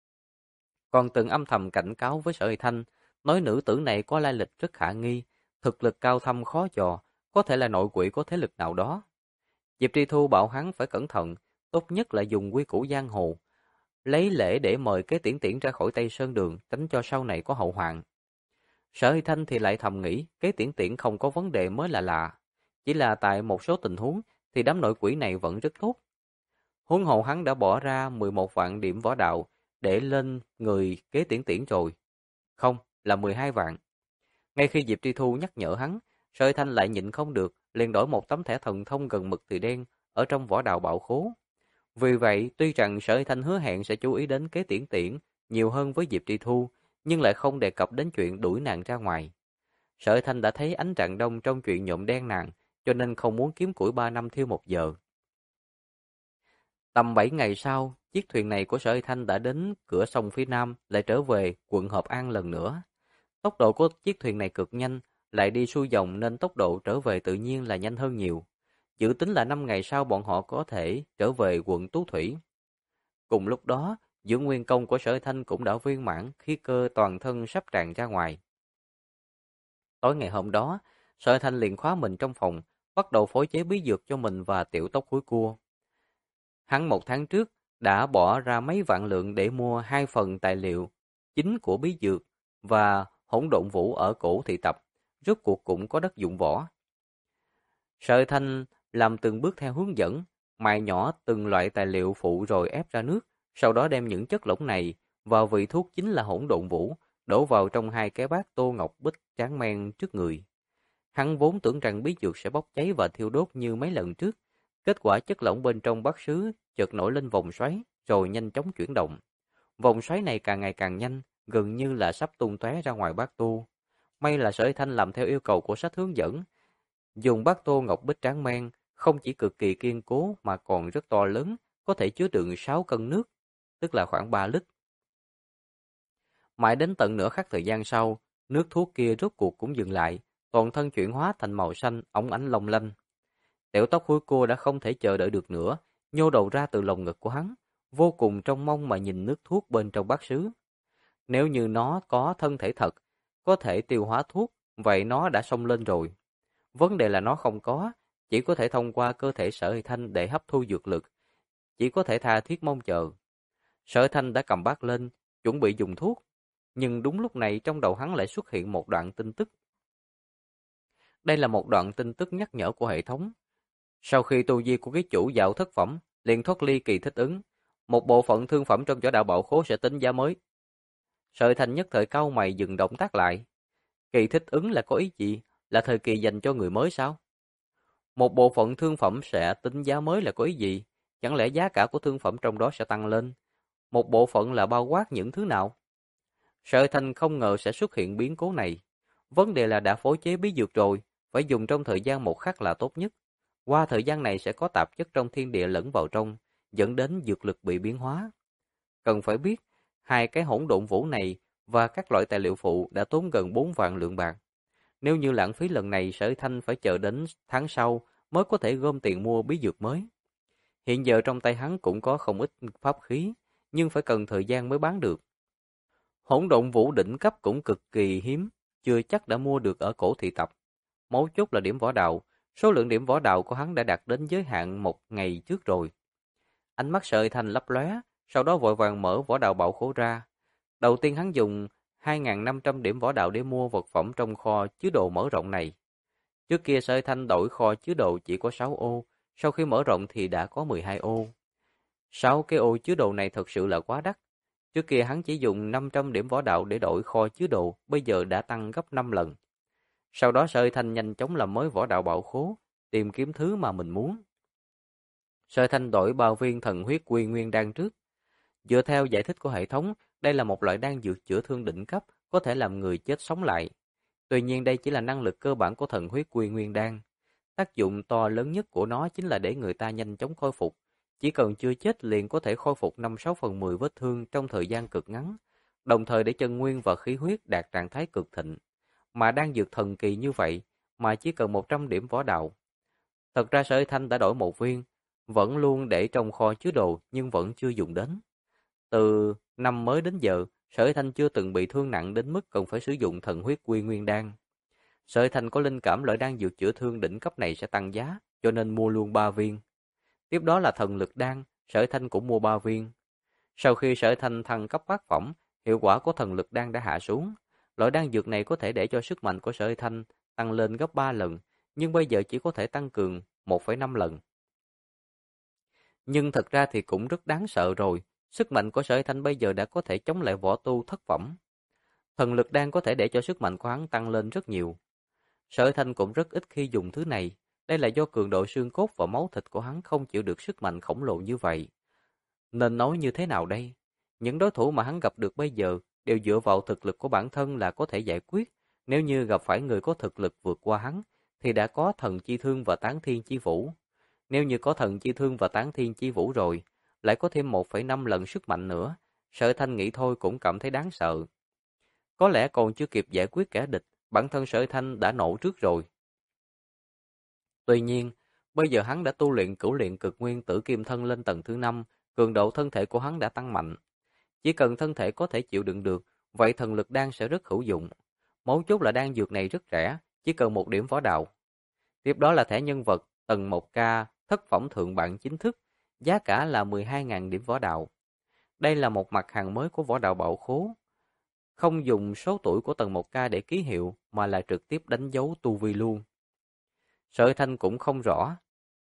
Còn từng âm thầm cảnh cáo với Sở Hy Thanh, nói nữ tử này có lai lịch rất khả nghi, thực lực cao thâm khó dò, có thể là nội quỷ của thế lực nào đó. Diệp Tri Thu bảo hắn phải cẩn thận, tốt nhất là dùng quy củ giang hồ, lấy lễ để mời Kế Tiễn Tiễn ra khỏi Tây Sơn Đường, tránh cho sau này có hậu hoạn. Sở Hy Thanh thì lại thầm nghĩ, Kế Tiễn Tiễn không có vấn đề mới là lạ, chỉ là tại một số tình huống thì đám nội quỷ này vẫn rất tốt. Huống hồ hắn đã bỏ ra 11 vạn điểm võ đạo để lên người Kế Tiễn Tiễn rồi. Không, là 12 vạn. Ngay khi Diệp Tri Thu nhắc nhở hắn, Sở Hy Thanh lại nhịn không được, liền đổi một tấm thẻ thần thông gần mực từ đen ở trong võ đạo bảo khố. Vì vậy, tuy rằng Sở Hy Thanh hứa hẹn sẽ chú ý đến Kế Tiễn Tiễn nhiều hơn với Diệp Tri Thu, nhưng lại không đề cập đến chuyện đuổi nàng ra ngoài. Sở Hy Thanh đã thấy ánh rạng đông trong chuyện nhuộm đen nàng, cho nên không muốn kiếm củi 3 năm thiêu 1 giờ. Tầm 7 ngày sau, chiếc thuyền này của Sở Hy Thanh đã đến cửa sông phía nam, lại trở về quận Hợp An lần nữa. Tốc độ của chiếc thuyền này cực nhanh, lại đi xuôi dòng nên tốc độ trở về tự nhiên là nhanh hơn nhiều. Dự tính là 5 ngày sau bọn họ có thể trở về quận Tú Thủy. Cùng lúc đó, dưỡng nguyên công của Sở Hy Thanh cũng đã viên mãn, khí cơ toàn thân sắp tràn ra ngoài. Tối ngày hôm đó, Sở Hy Thanh liền khóa mình trong phòng, bắt đầu phối chế bí dược cho mình và tiểu tóc húi cua. Hắn 1 tháng trước đã bỏ ra mấy vạn lượng để mua 2 phần tài liệu chính của bí dược và hỗn độn vũ ở cổ thị tập, rốt cuộc cũng có đất dụng võ. Sở Thanh làm từng bước theo hướng dẫn, mài nhỏ từng loại tài liệu phụ rồi ép ra nước, sau đó đem những chất lỏng này vào vị thuốc chính là hỗn độn vũ, đổ vào trong hai cái bát tô ngọc bích tráng men trước người. Hắn vốn tưởng rằng bí dược sẽ bốc cháy và thiêu đốt như mấy lần trước. Kết quả chất lỏng bên trong bát sứ chợt nổi lên vòng xoáy, rồi nhanh chóng chuyển động. Vòng xoáy này càng ngày càng nhanh, gần như là sắp tung tóe ra ngoài bát tô. May là Sở Thanh làm theo yêu cầu của sách hướng dẫn, dùng bát tô ngọc bích tráng men, không chỉ cực kỳ kiên cố mà còn rất to lớn, có thể chứa đựng 6 cân nước, tức là khoảng 3 lít. Mãi đến tận nửa khắc thời gian sau, nước thuốc kia rốt cuộc cũng dừng lại, toàn thân chuyển hóa thành màu xanh, óng ánh long lanh. Tiểu tóc hôi cô đã không thể chờ đợi được nữa, nhô đầu ra từ lồng ngực của hắn, vô cùng trông mong mà nhìn nước thuốc bên trong bát sứ. Nếu như nó có thân thể thật, có thể tiêu hóa thuốc, vậy nó đã xông lên rồi. Vấn đề là nó không có, chỉ có thể thông qua cơ thể Sở Thanh để hấp thu dược lực, chỉ có thể tha thiết mong chờ. Sở Thanh đã cầm bát lên, chuẩn bị dùng thuốc, nhưng đúng lúc này trong đầu hắn lại xuất hiện một đoạn tin tức. Đây là một đoạn tin tức nhắc nhở của hệ thống. Sau khi tu vi của ký chủ dạo thất phẩm, liền thoát ly kỳ thích ứng, một bộ phận thương phẩm trong võ đạo bảo khố sẽ tính giá mới. Sở Thanh nhất thời cau mày dừng động tác lại. Kỳ thích ứng là có ý gì? Là thời kỳ dành cho người mới sao? Một bộ phận thương phẩm sẽ tính giá mới là có ý gì? Chẳng lẽ giá cả của thương phẩm trong đó sẽ tăng lên? Một bộ phận là bao quát những thứ nào? Sở Thanh không ngờ sẽ xuất hiện biến cố này. Vấn đề là đã phối chế bí dược rồi, phải dùng trong thời gian một khắc là tốt nhất. Qua thời gian này sẽ có tạp chất trong thiên địa lẫn vào trong, dẫn đến dược lực bị biến hóa. Cần phải biết, hai cái hỗn độn vũ này và các loại tài liệu phụ đã tốn gần 4 vạn lượng bạc. Nếu như lãng phí lần này, Sở Thanh phải chờ đến tháng sau mới có thể gom tiền mua bí dược mới. Hiện giờ trong tay hắn cũng có không ít pháp khí, nhưng phải cần thời gian mới bán được. Hỗn độn vũ đỉnh cấp cũng cực kỳ hiếm, chưa chắc đã mua được ở cổ thị tập. Mấu chốt là điểm võ đạo, số lượng điểm võ đạo của hắn đã đạt đến giới hạn một ngày trước rồi. Ánh mắt Sở Thanh lấp lóe, sau đó vội vàng mở võ đạo bảo khố ra. Đầu tiên hắn dùng 2.500 điểm võ đạo để mua vật phẩm trong kho chứa đồ mở rộng này. Trước kia Sở Thanh đổi kho chứa đồ chỉ có 6 ô, sau khi mở rộng thì đã có 12 ô. 6 cái ô chứa đồ này thật sự là quá đắt. Trước kia hắn chỉ dùng 500 điểm võ đạo để đổi kho chứa đồ, bây giờ đã tăng gấp 5 lần. Sau đó Sở Thanh nhanh chóng làm mới võ đạo bảo khố, tìm kiếm thứ mà mình muốn. Sở Thanh đổi bao viên thần huyết quy nguyên đan trước. Dựa theo giải thích của hệ thống, đây là một loại đan dược chữa thương đỉnh cấp, có thể làm người chết sống lại. Tuy nhiên đây chỉ là năng lực cơ bản của thần huyết quy nguyên đan. Tác dụng to lớn nhất của nó chính là để người ta nhanh chóng khôi phục. Chỉ cần chưa chết liền có thể khôi phục 5/6/10 vết thương trong thời gian cực ngắn, đồng thời để chân nguyên và khí huyết đạt trạng thái cực thịnh. Mà đan dược thần kỳ như vậy mà chỉ cần 100 điểm võ đạo. Thật ra Sở Thanh đã đổi một viên, vẫn luôn để trong kho chứa đồ nhưng vẫn chưa dùng đến. Từ năm mới đến giờ, Sở Thanh chưa từng bị thương nặng đến mức cần phải sử dụng thần huyết quy nguyên đan. Sở Thanh có linh cảm loại đan dược chữa thương đỉnh cấp này sẽ tăng giá, cho nên mua luôn 3 viên. Tiếp đó là thần lực đan, Sở Thanh cũng mua 3 viên. Sau khi Sở Thanh thăng cấp bát phẩm, hiệu quả của thần lực đan đã hạ xuống. Loại đan dược này có thể để cho sức mạnh của Sở Thanh tăng lên gấp 3 lần, nhưng bây giờ chỉ có thể tăng cường 1,5 lần. Nhưng thật ra thì cũng rất đáng sợ rồi, sức mạnh của Sở Thanh bây giờ đã có thể chống lại võ tu thất phẩm. Thần lực đan có thể để cho sức mạnh của hắn tăng lên rất nhiều. Sở Thanh cũng rất ít khi dùng thứ này, đây là do cường độ xương cốt và máu thịt của hắn không chịu được sức mạnh khổng lồ như vậy. Nên nói như thế nào đây? Những đối thủ mà hắn gặp được bây giờ đều dựa vào thực lực của bản thân là có thể giải quyết. Nếu như gặp phải người có thực lực vượt qua hắn, thì đã có thần chi thương và tán thiên chi vũ. Nếu như có thần chi thương và tán thiên chi vũ rồi, lại có thêm 1,5 lần sức mạnh nữa, Sở Thanh nghĩ thôi cũng cảm thấy đáng sợ. Có lẽ còn chưa kịp giải quyết kẻ địch, bản thân Sở Thanh đã nổ trước rồi. Tuy nhiên, bây giờ hắn đã tu luyện cửu luyện cực nguyên tử kim thân lên tầng thứ 5, cường độ thân thể của hắn đã tăng mạnh. Chỉ cần thân thể có thể chịu đựng được, vậy thần lực đan sẽ rất hữu dụng. Mấu chốt là đan dược này rất rẻ, chỉ cần 1 điểm võ đạo. Tiếp đó là thẻ nhân vật tầng 1K thất phẩm thượng bản chính thức, giá cả là 12.000 điểm võ đạo. Đây là một mặt hàng mới của võ đạo bảo khố, không dùng số tuổi của tầng 1K để ký hiệu mà là trực tiếp đánh dấu tu vi luôn. Sở Thanh cũng không rõ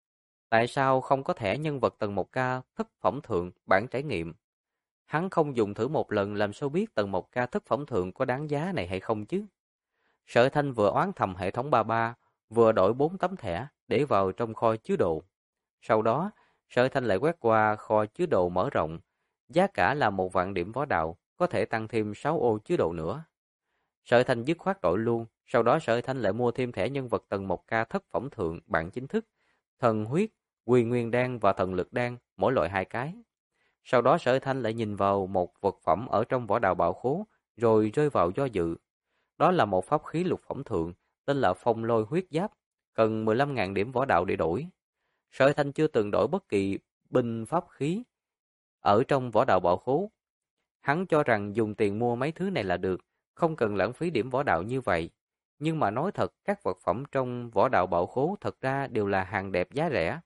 Tại sao không có thẻ nhân vật tầng 1K thất phẩm thượng bản trải nghiệm? Hắn không dùng thử một lần làm sao biết tầng 1K thất phẩm thượng có đáng giá này hay không chứ? Sở Thanh vừa oán thầm hệ thống 33, vừa đổi 4 tấm thẻ để vào trong kho chứa đồ. Sau đó, Sở Thanh lại quét qua kho chứa đồ mở rộng, giá cả là 1.000 điểm võ đạo, có thể tăng thêm 6 ô chứa đồ nữa. Sở Thanh dứt khoát đổi luôn, sau đó Sở Thanh lại mua thêm thẻ nhân vật tầng 1K thất phẩm thượng bản chính thức, thần huyết, quy nguyên đan và thần lực đan, mỗi loại 2 cái. Sau đó Sở Thanh lại nhìn vào một vật phẩm ở trong võ đạo bảo khố, rồi rơi vào do dự. Đó là một pháp khí lục phẩm thượng, tên là Phong Lôi Huyết Giáp, cần 15.000 điểm võ đạo để đổi. Sở Thanh chưa từng đổi bất kỳ binh pháp khí ở trong võ đạo bảo khố. Hắn cho rằng dùng tiền mua mấy thứ này là được, không cần lãng phí điểm võ đạo như vậy. Nhưng mà nói thật, các vật phẩm trong võ đạo bảo khố thật ra đều là hàng đẹp giá rẻ.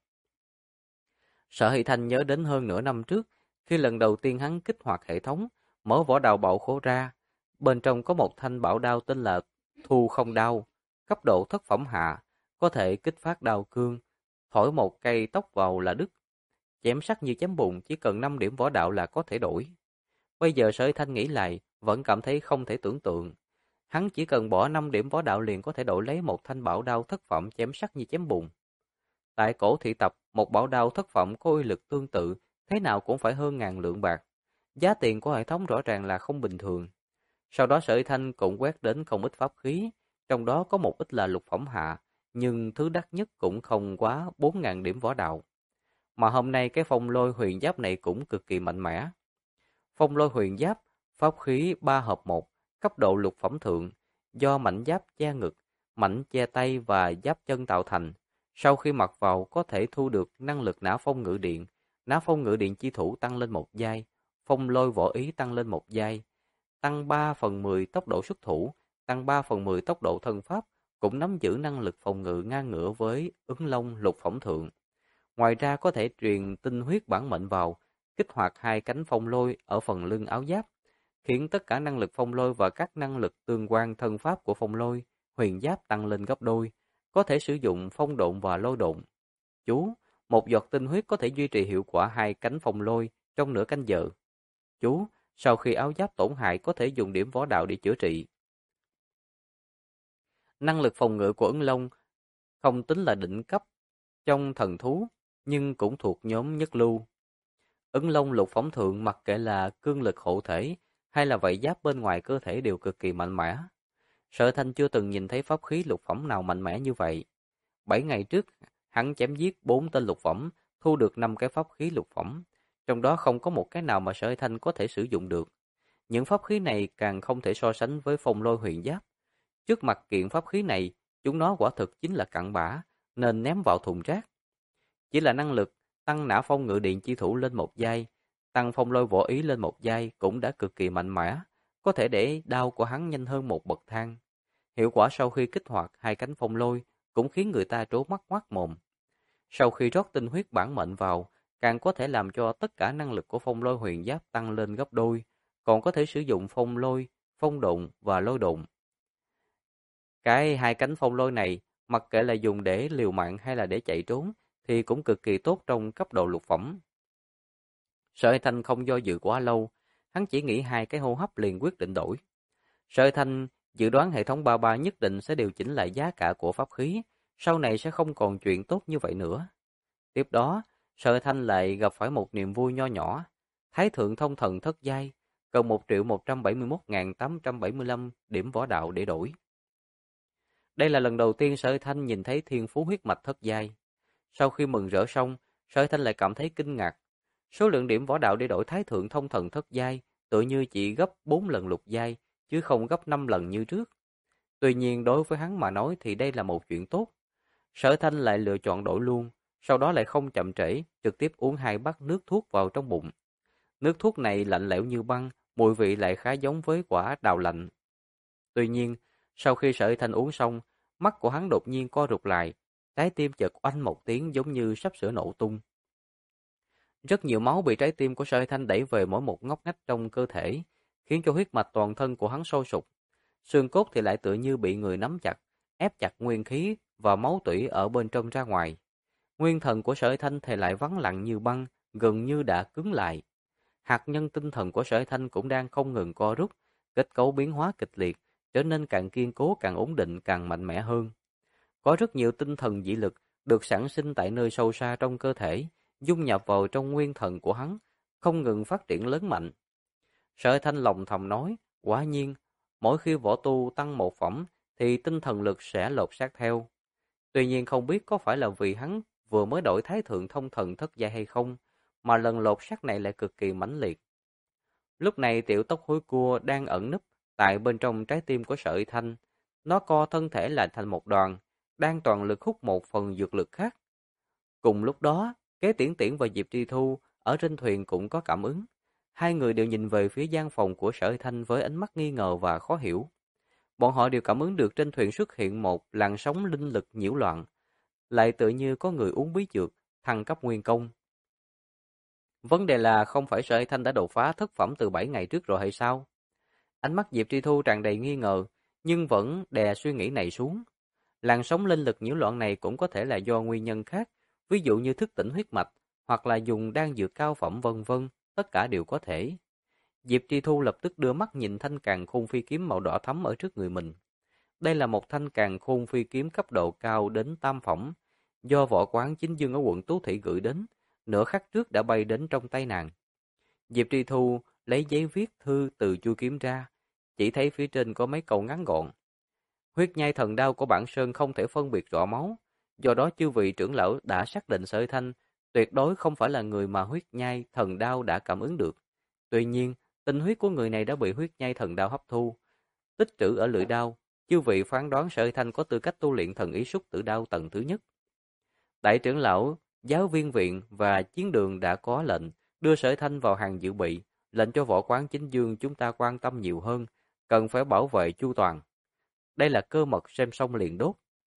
Sở Hỷ Thanh nhớ đến hơn nửa năm trước, khi lần đầu tiên hắn kích hoạt hệ thống, mở võ đạo bảo khố ra. Bên trong có một thanh bảo đao tên là Thu Không Đao, cấp độ thất phẩm hạ, có thể kích phát đao cương, thổi một cây tóc vào là đứt. Chém sắc như chém bùn, chỉ cần 5 điểm võ đạo là có thể đổi. Bây giờ Sở Hỷ Thanh nghĩ lại, vẫn cảm thấy không thể tưởng tượng. Hắn chỉ cần bỏ 5 điểm võ đạo liền có thể đổi lấy một thanh bảo đao thất phẩm chém sắc như chém bùn. Tại cổ thị tập, một bảo đao thất phẩm có uy lực tương tự, thế nào cũng phải hơn 1.000 lượng bạc. Giá tiền của hệ thống rõ ràng là không bình thường. Sau đó Sở Thanh cũng quét đến không ít pháp khí, trong đó có một ít là lục phẩm hạ, nhưng thứ đắt nhất cũng không quá 4.000 điểm võ đạo. Mà hôm nay cái phong lôi huyền giáp này cũng cực kỳ mạnh mẽ. Phong lôi huyền giáp, pháp khí 3 hợp 1, cấp độ lục phẩm thượng, do mảnh giáp che ngực, mảnh che tay và giáp chân tạo thành. Sau khi mặc vào có thể thu được năng lực nã phong ngự điện, nã phong ngự điện chi thủ tăng lên một giai, phong lôi võ ý tăng lên một giai, tăng 3/10 tốc độ xuất thủ, tăng 3/10 tốc độ thân pháp, cũng nắm giữ năng lực phòng ngự ngang ngửa với ứng long lục phẩm thượng. Ngoài ra có thể truyền tinh huyết bản mệnh vào, kích hoạt 2 cánh phong lôi ở phần lưng áo giáp, khiến tất cả năng lực phong lôi và các năng lực tương quan thân pháp của phong lôi, huyền giáp tăng lên gấp đôi, có thể sử dụng phong độn và lôi độn. Chú, một giọt tinh huyết có thể duy trì hiệu quả 2 cánh phong lôi trong nửa canh giờ. Chú, sau khi áo giáp tổn hại có thể dùng điểm võ đạo để chữa trị. Năng lực phòng ngự của Ứng Long không tính là đỉnh cấp trong thần thú, nhưng cũng thuộc nhóm nhất lưu. Ứng Long lục phẩm thượng mặc kệ là cương lực hộ thể hay là vảy giáp bên ngoài cơ thể đều cực kỳ mạnh mẽ. Sở Thanh chưa từng nhìn thấy pháp khí lục phẩm nào mạnh mẽ như vậy. 7 ngày trước, hắn chém giết 4 tên lục phẩm, thu được 5 cái pháp khí lục phẩm, trong đó không có một cái nào mà Sở Thanh có thể sử dụng được. Những pháp khí này càng không thể so sánh với phong lôi huyền giáp. Trước mặt kiện pháp khí này, chúng nó quả thực chính là cặn bã, nên ném vào thùng rác. Chỉ là năng lực tăng nã phong ngự điện chi thủ lên một giai, tăng phong lôi võ ý lên một giai cũng đã cực kỳ mạnh mẽ, có thể để đao của hắn nhanh hơn một bậc thang. Hiệu quả sau khi kích hoạt 2 cánh phong lôi cũng khiến người ta trố mắt ngoác mồm. Sau khi rót tinh huyết bản mệnh vào, càng có thể làm cho tất cả năng lực của phong lôi huyền giáp tăng lên gấp đôi, còn có thể sử dụng phong lôi, phong độn và lôi độn. Cái 2 cánh phong lôi này, mặc kệ là dùng để liều mạng hay là để chạy trốn, thì cũng cực kỳ tốt trong cấp độ lục phẩm. Sở Thanh không do dự quá lâu, hắn chỉ nghĩ 2 cái hô hấp liền quyết định đổi. Sở Thanh dự đoán hệ thống 33 nhất định sẽ điều chỉnh lại giá cả của pháp khí, sau này sẽ không còn chuyện tốt như vậy nữa. Tiếp đó, Sở Thanh lại gặp phải một niềm vui nho nhỏ. Thái thượng thông thần thất giai, cần 1.171.875 điểm võ đạo để đổi. Đây là lần đầu tiên Sở Thanh nhìn thấy thiên phú huyết mạch thất giai. Sau khi mừng rỡ xong, Sở Thanh lại cảm thấy kinh ngạc. Số lượng điểm võ đạo để đổi thái thượng thông thần thất giai tự như chỉ gấp 4 lần lục giai, chứ không gấp 5 lần như trước. Tuy nhiên đối với hắn mà nói thì đây là một chuyện tốt. Sở Thanh lại lựa chọn đổi luôn, sau đó lại không chậm trễ, trực tiếp uống 2 bát nước thuốc vào trong bụng. Nước thuốc này lạnh lẽo như băng, mùi vị lại khá giống với quả đào lạnh. Tuy nhiên, sau khi Sở Thanh uống xong, mắt của hắn đột nhiên co rụt lại, trái tim chợt oanh một tiếng giống như sắp sửa nổ tung. Rất nhiều máu bị trái tim của Sở Thanh đẩy về mỗi một ngóc ngách trong cơ thể, khiến cho huyết mạch toàn thân của hắn sôi sục. Xương cốt thì lại tựa như bị người nắm chặt, ép chặt nguyên khí và máu tủy ở bên trong ra ngoài. Nguyên thần của Sở Thanh thì lại vắng lặng như băng, gần như đã cứng lại. Hạt nhân tinh thần của Sở Thanh cũng đang không ngừng co rút, kết cấu biến hóa kịch liệt, trở nên càng kiên cố, càng ổn định, càng mạnh mẽ hơn. Có rất nhiều tinh thần dị lực được sản sinh tại nơi sâu xa trong cơ thể, dung nhập vào trong nguyên thần của hắn, không ngừng phát triển lớn mạnh. Sở Thanh lòng thầm nói, quả nhiên, mỗi khi võ tu tăng một phẩm thì tinh thần lực sẽ lột xác theo. Tuy nhiên không biết có phải là vì hắn vừa mới đổi thái thượng thông thần thất giai hay không, mà lần lột xác này lại cực kỳ mãnh liệt. Lúc này tiểu tóc hối cua đang ẩn núp tại bên trong trái tim của Sở Thanh. Nó co thân thể lại thành một đoàn, đang toàn lực hút một phần dược lực khác. Cùng lúc đó, Kế Tiễn Tiễn và Diệp Tri Thu ở trên thuyền cũng có cảm ứng. Hai người đều nhìn về phía gian phòng của Sở Thanh với ánh mắt nghi ngờ và khó hiểu. Bọn họ đều cảm ứng được trên thuyền xuất hiện một làn sóng linh lực nhiễu loạn, lại tự như có người uống bí dược, thăng cấp nguyên công. Vấn đề là không phải Sở Thanh đã đột phá thất phẩm từ 7 ngày trước rồi hay sao? Ánh mắt Diệp Tri Thu tràn đầy nghi ngờ, nhưng vẫn đè suy nghĩ này xuống. Làn sóng linh lực nhiễu loạn này cũng có thể là do nguyên nhân khác, ví dụ như thức tỉnh huyết mạch, hoặc là dùng đan dược cao phẩm vân vân, tất cả đều có thể. Diệp Tri Thu lập tức đưa mắt nhìn thanh càn khôn phi kiếm màu đỏ thắm ở trước người mình. Đây là một thanh càn khôn phi kiếm cấp độ cao đến tam phẩm, do Võ Quán Chính Dương ở quận Tú Thủy gửi đến, nửa khắc trước đã bay đến trong tay nàng. Diệp Tri Thu lấy giấy viết thư từ chui kiếm ra, chỉ thấy phía trên có mấy câu ngắn gọn. Huyết nhai thần đao của bản sơn không thể phân biệt rõ máu, do đó chư vị trưởng lão đã xác định Sở Thanh tuyệt đối không phải là người mà huyết nhai thần đao đã cảm ứng được. Tuy nhiên, tinh huyết của người này đã bị huyết nhai thần đao hấp thu, tích trữ ở lưỡi đao, chư vị phán đoán Sở Thanh có tư cách tu luyện thần ý xúc tử đao tầng thứ nhất. Đại trưởng lão, giáo viên viện và chiến đường đã có lệnh đưa Sở Thanh vào hàng dự bị, lệnh cho Võ Quán Chính Dương chúng ta quan tâm nhiều hơn, cần phải bảo vệ chu toàn. Đây là cơ mật xem xong liền đốt.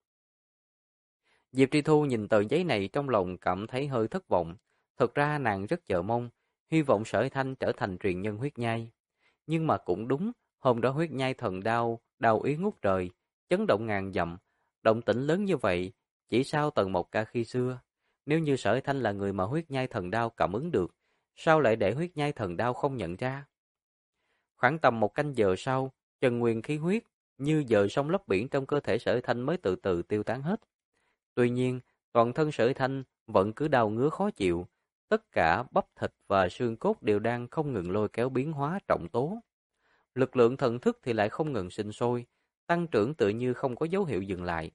Diệp Tri Thu nhìn tờ giấy này trong lòng cảm thấy hơi thất vọng. Thực ra nàng rất chờ mong, hy vọng Sở Thanh trở thành truyền nhân huyết nhai. Nhưng mà cũng đúng, hôm đó huyết nhai thần đao, đao ý ngút trời, chấn động ngàn dặm, động tĩnh lớn như vậy, chỉ sau tầng một ca khi xưa. Nếu như Sở Thanh là người mà huyết nhai thần đao cảm ứng được, sao lại để huyết nhai thần đao không nhận ra? Khoảng tầm một canh giờ sau, Trần Nguyên khí huyết như dời sông lấp biển trong cơ thể Sở Thanh mới từ từ tiêu tán hết. Tuy nhiên, toàn thân Sở Thanh vẫn cứ đau ngứa khó chịu, tất cả bắp thịt và xương cốt đều đang không ngừng lôi kéo biến hóa trọng tố. Lực lượng thần thức thì lại không ngừng sinh sôi, tăng trưởng tự như không có dấu hiệu dừng lại.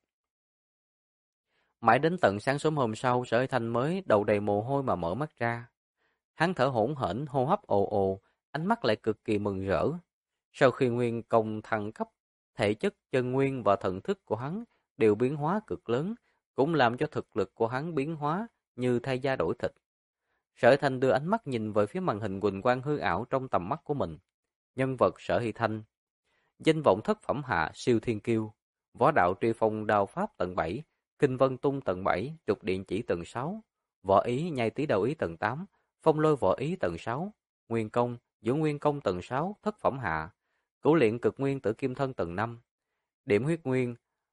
Mãi đến tận sáng sớm hôm sau, Sở Thanh mới đầu đầy mồ hôi mà mở mắt ra. Hắn thở hổn hển, hô hấp ồ ồ, ánh mắt lại cực kỳ mừng rỡ. Sau khi nguyên công thăng cấp, thể chất chân nguyên và thần thức của hắn đều biến hóa cực lớn, cũng làm cho thực lực của hắn biến hóa như thay da đổi thịt. Sở Thanh đưa ánh mắt nhìn về phía màn hình huỳnh quang hư ảo trong tầm mắt của mình. Nhân vật Sở Hy Thanh, danh vọng thất phẩm hạ siêu thiên kiêu, võ đạo truy phong đao pháp tầng 7, kinh vân tung tầng 7, trục điện chỉ tầng 6, võ ý nhai tí đao ý tầng 8, phong lôi võ ý tầng 6, nguyên công, dưỡng nguyên công tầng 6, thất phẩm hạ, cửu luyện cực nguyên tử kim thân tầng 5, điểm huyết nguyên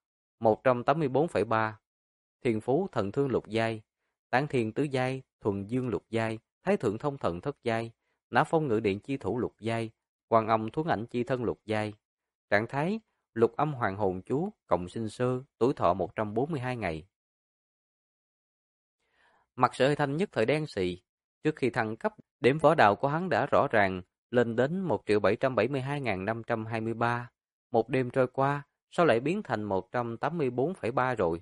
184,3, thiên phú thần thương lục giai, tán thiên tứ giai, thuần dương lục giai, thái thượng thông thần thất giai, nã phong ngự điện chi thủ lục giai, quan âm thuấn ảnh chi thân lục giai. Trạng thái lục âm hoàng hồn chú, cộng sinh sơ, tuổi thọ 142 ngày. Mặt Sở Thanh nhất thời đen xì, trước khi thăng cấp, điểm võ đạo của hắn đã rõ ràng lên đến 1.772.523. Một đêm trôi qua, sao lại biến thành 184,3 rồi?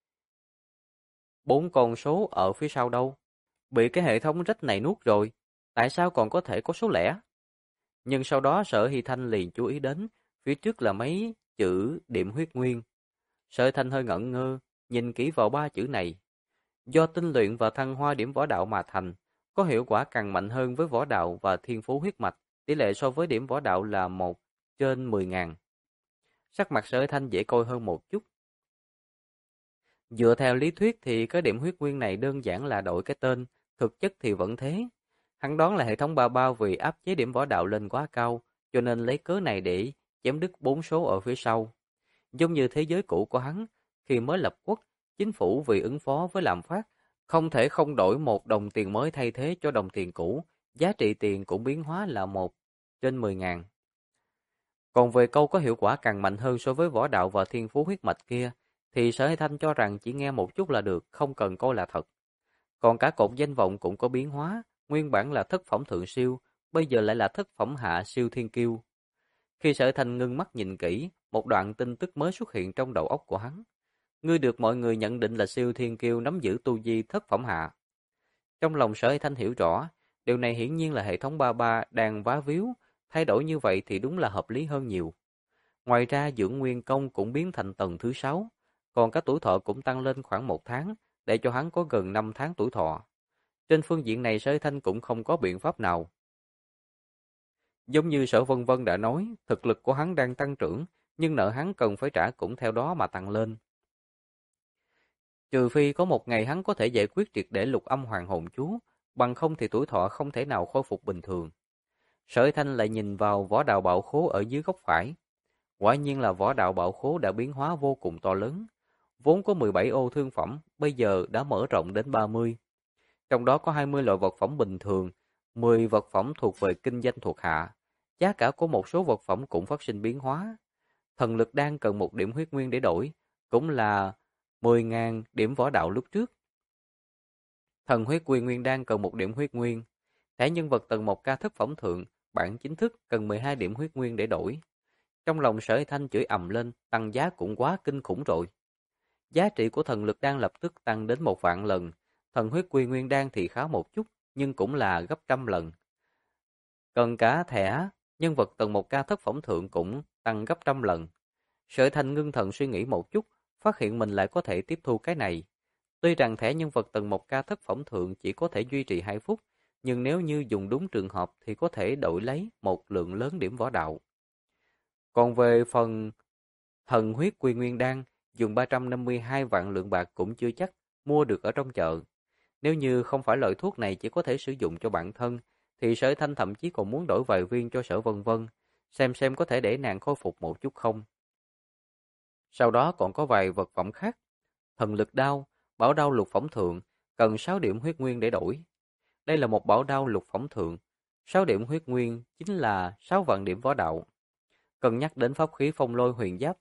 4 con số ở phía sau đâu? Bị cái hệ thống rách này nuốt rồi, tại sao còn có thể có số lẻ? Nhưng sau đó Sở Hy Thanh liền chú ý đến, phía trước là mấy chữ điểm huyết nguyên. Sở Thanh hơi ngẩn ngơ, nhìn kỹ vào 3 chữ này. Do tinh luyện và thăng hoa điểm võ đạo mà thành, có hiệu quả càng mạnh hơn với võ đạo và thiên phú huyết mạch, tỷ lệ so với điểm võ đạo là 1/10.000. Sắc mặt Sở Thanh dễ coi hơn một chút. Dựa theo lý thuyết thì cái điểm huyết nguyên này đơn giản là đổi cái tên, thực chất thì vẫn thế. Hắn đoán là hệ thống bao bao vì áp chế điểm võ đạo lên quá cao, cho nên lấy cớ này để chém đứt 4 số ở phía sau. Giống như thế giới cũ của hắn, khi mới lập quốc, chính phủ vì ứng phó với lạm phát Không thể không đổi một đồng tiền mới thay thế cho đồng tiền cũ, giá trị tiền cũng biến hóa là 1/10.000. Còn về câu có hiệu quả càng mạnh hơn so với võ đạo và thiên phú huyết mạch kia, thì Sở Hay Thanh cho rằng chỉ nghe một chút là được, không cần coi là thật. Còn cả cột danh vọng cũng có biến hóa, nguyên bản là thất phẩm thượng siêu, bây giờ lại là thất phẩm hạ siêu thiên kiêu. Khi Sở Hay Thanh ngưng mắt nhìn kỹ, một đoạn tin tức mới xuất hiện trong đầu óc của hắn. Ngươi được mọi người nhận định là siêu thiên kiêu nắm giữ tu vi thất phẩm hạ. Trong lòng Sở Hay Thanh hiểu rõ, điều này hiển nhiên là hệ thống ba ba đang vá víu, thay đổi như vậy thì đúng là hợp lý hơn nhiều. Ngoài ra dưỡng nguyên công cũng biến thành tầng thứ 6, còn các tuổi thọ cũng tăng lên khoảng 1 tháng, để cho hắn có gần 5 tháng tuổi thọ. Trên phương diện này Sở Hay Thanh cũng không có biện pháp nào. Giống như Sở Vân Vân đã nói, thực lực của hắn đang tăng trưởng, nhưng nợ hắn cần phải trả cũng theo đó mà tăng lên. Trừ phi có một ngày hắn có thể giải quyết triệt để Lục Âm Hoàng Hồn Chú, bằng không thì tuổi thọ không thể nào khôi phục bình thường. Sở Hay Thanh lại nhìn vào võ đạo bảo khố ở dưới góc phải. Quả nhiên là võ đạo bảo khố đã biến hóa vô cùng to lớn. Vốn có 17 ô thương phẩm, bây giờ đã mở rộng đến 30. Trong đó có 20 loại vật phẩm bình thường, 10 vật phẩm thuộc về kinh doanh thuộc hạ. Giá cả của một số vật phẩm cũng phát sinh biến hóa. Thần lực đan cần 1 điểm huyết nguyên để đổi, cũng là 10.000 điểm võ đạo lúc trước. Thần huyết quy nguyên đan cần 1 điểm huyết nguyên. Thẻ nhân vật tầng 1K thất phẩm thượng, bản chính thức cần 12 điểm huyết nguyên để đổi. Trong lòng Sở Hay Thanh chửi ầm lên, tăng giá cũng quá kinh khủng rồi. Giá trị của thần lực đan lập tức tăng đến 1 vạn lần, thần huyết quy nguyên đan thì khá một chút, nhưng cũng là gấp trăm lần. Cần cả thẻ nhân vật tầng 1K thất phẩm thượng cũng tăng gấp trăm lần. Sở Hay Thanh ngưng thần suy nghĩ một chút, phát hiện mình lại có thể tiếp thu cái này. Tuy rằng thẻ nhân vật tầng 1K thất phẩm thượng chỉ có thể duy trì 2 phút, nhưng nếu như dùng đúng trường hợp thì có thể đổi lấy một lượng lớn điểm võ đạo. Còn về phần thần huyết quy nguyên đan, dùng 352 vạn lượng bạc cũng chưa chắc mua được ở trong chợ. Nếu như không phải loại thuốc này chỉ có thể sử dụng cho bản thân, thì Sở Thanh thậm chí còn muốn đổi vài viên cho Sở Vân Vân, xem có thể để nàng khôi phục một chút không. Sau đó còn có vài vật phẩm khác. Thần lực đao, bảo đao lục phẩm thượng, cần 6 điểm huyết nguyên để đổi. Đây là một bảo đao lục phẩm thượng, 6 điểm huyết nguyên chính là 6 vạn điểm võ đạo. Cân nhắc đến pháp khí phong lôi huyền giáp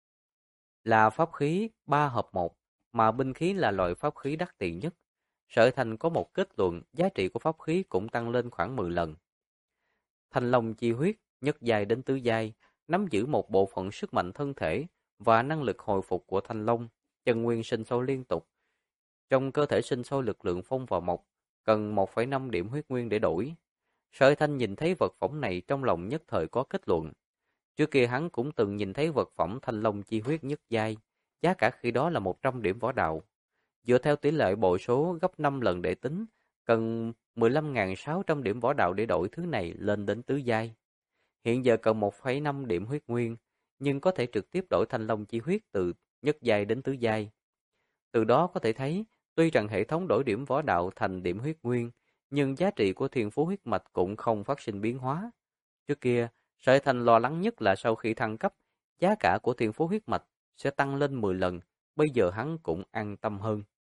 là pháp khí 3 hợp 1, mà binh khí là loại pháp khí đắt tiền nhất. Sở Thành có một kết luận, giá trị của pháp khí cũng tăng lên khoảng 10 lần. Thanh Long chi huyết, nhất giai đến tứ giai, nắm giữ một bộ phận sức mạnh thân thể và năng lực hồi phục của Thanh Long, chân nguyên sinh sôi liên tục. Trong cơ thể sinh sôi lực lượng phong và mộc, cần 1,5 điểm huyết nguyên để đổi. Sở Thanh nhìn thấy vật phẩm này trong lòng nhất thời có kết luận. Trước kia hắn cũng từng nhìn thấy vật phẩm Thanh Long chi huyết nhất giai, giá cả khi đó là 100 điểm võ đạo. Dựa theo tỷ lệ bội số gấp 5 lần để tính, cần 15.600 điểm võ đạo để đổi thứ này lên đến tứ giai. Hiện giờ cần 1,5 điểm huyết nguyên, nhưng có thể trực tiếp đổi Thanh Long chi huyết từ nhất giai đến tứ giai. Từ đó có thể thấy, tuy rằng hệ thống đổi điểm võ đạo thành điểm huyết nguyên, nhưng giá trị của thiên phú huyết mạch cũng không phát sinh biến hóa. Trước kia, Sở Thành lo lắng nhất là sau khi thăng cấp, giá cả của thiên phú huyết mạch sẽ tăng lên 10 lần, bây giờ hắn cũng an tâm hơn.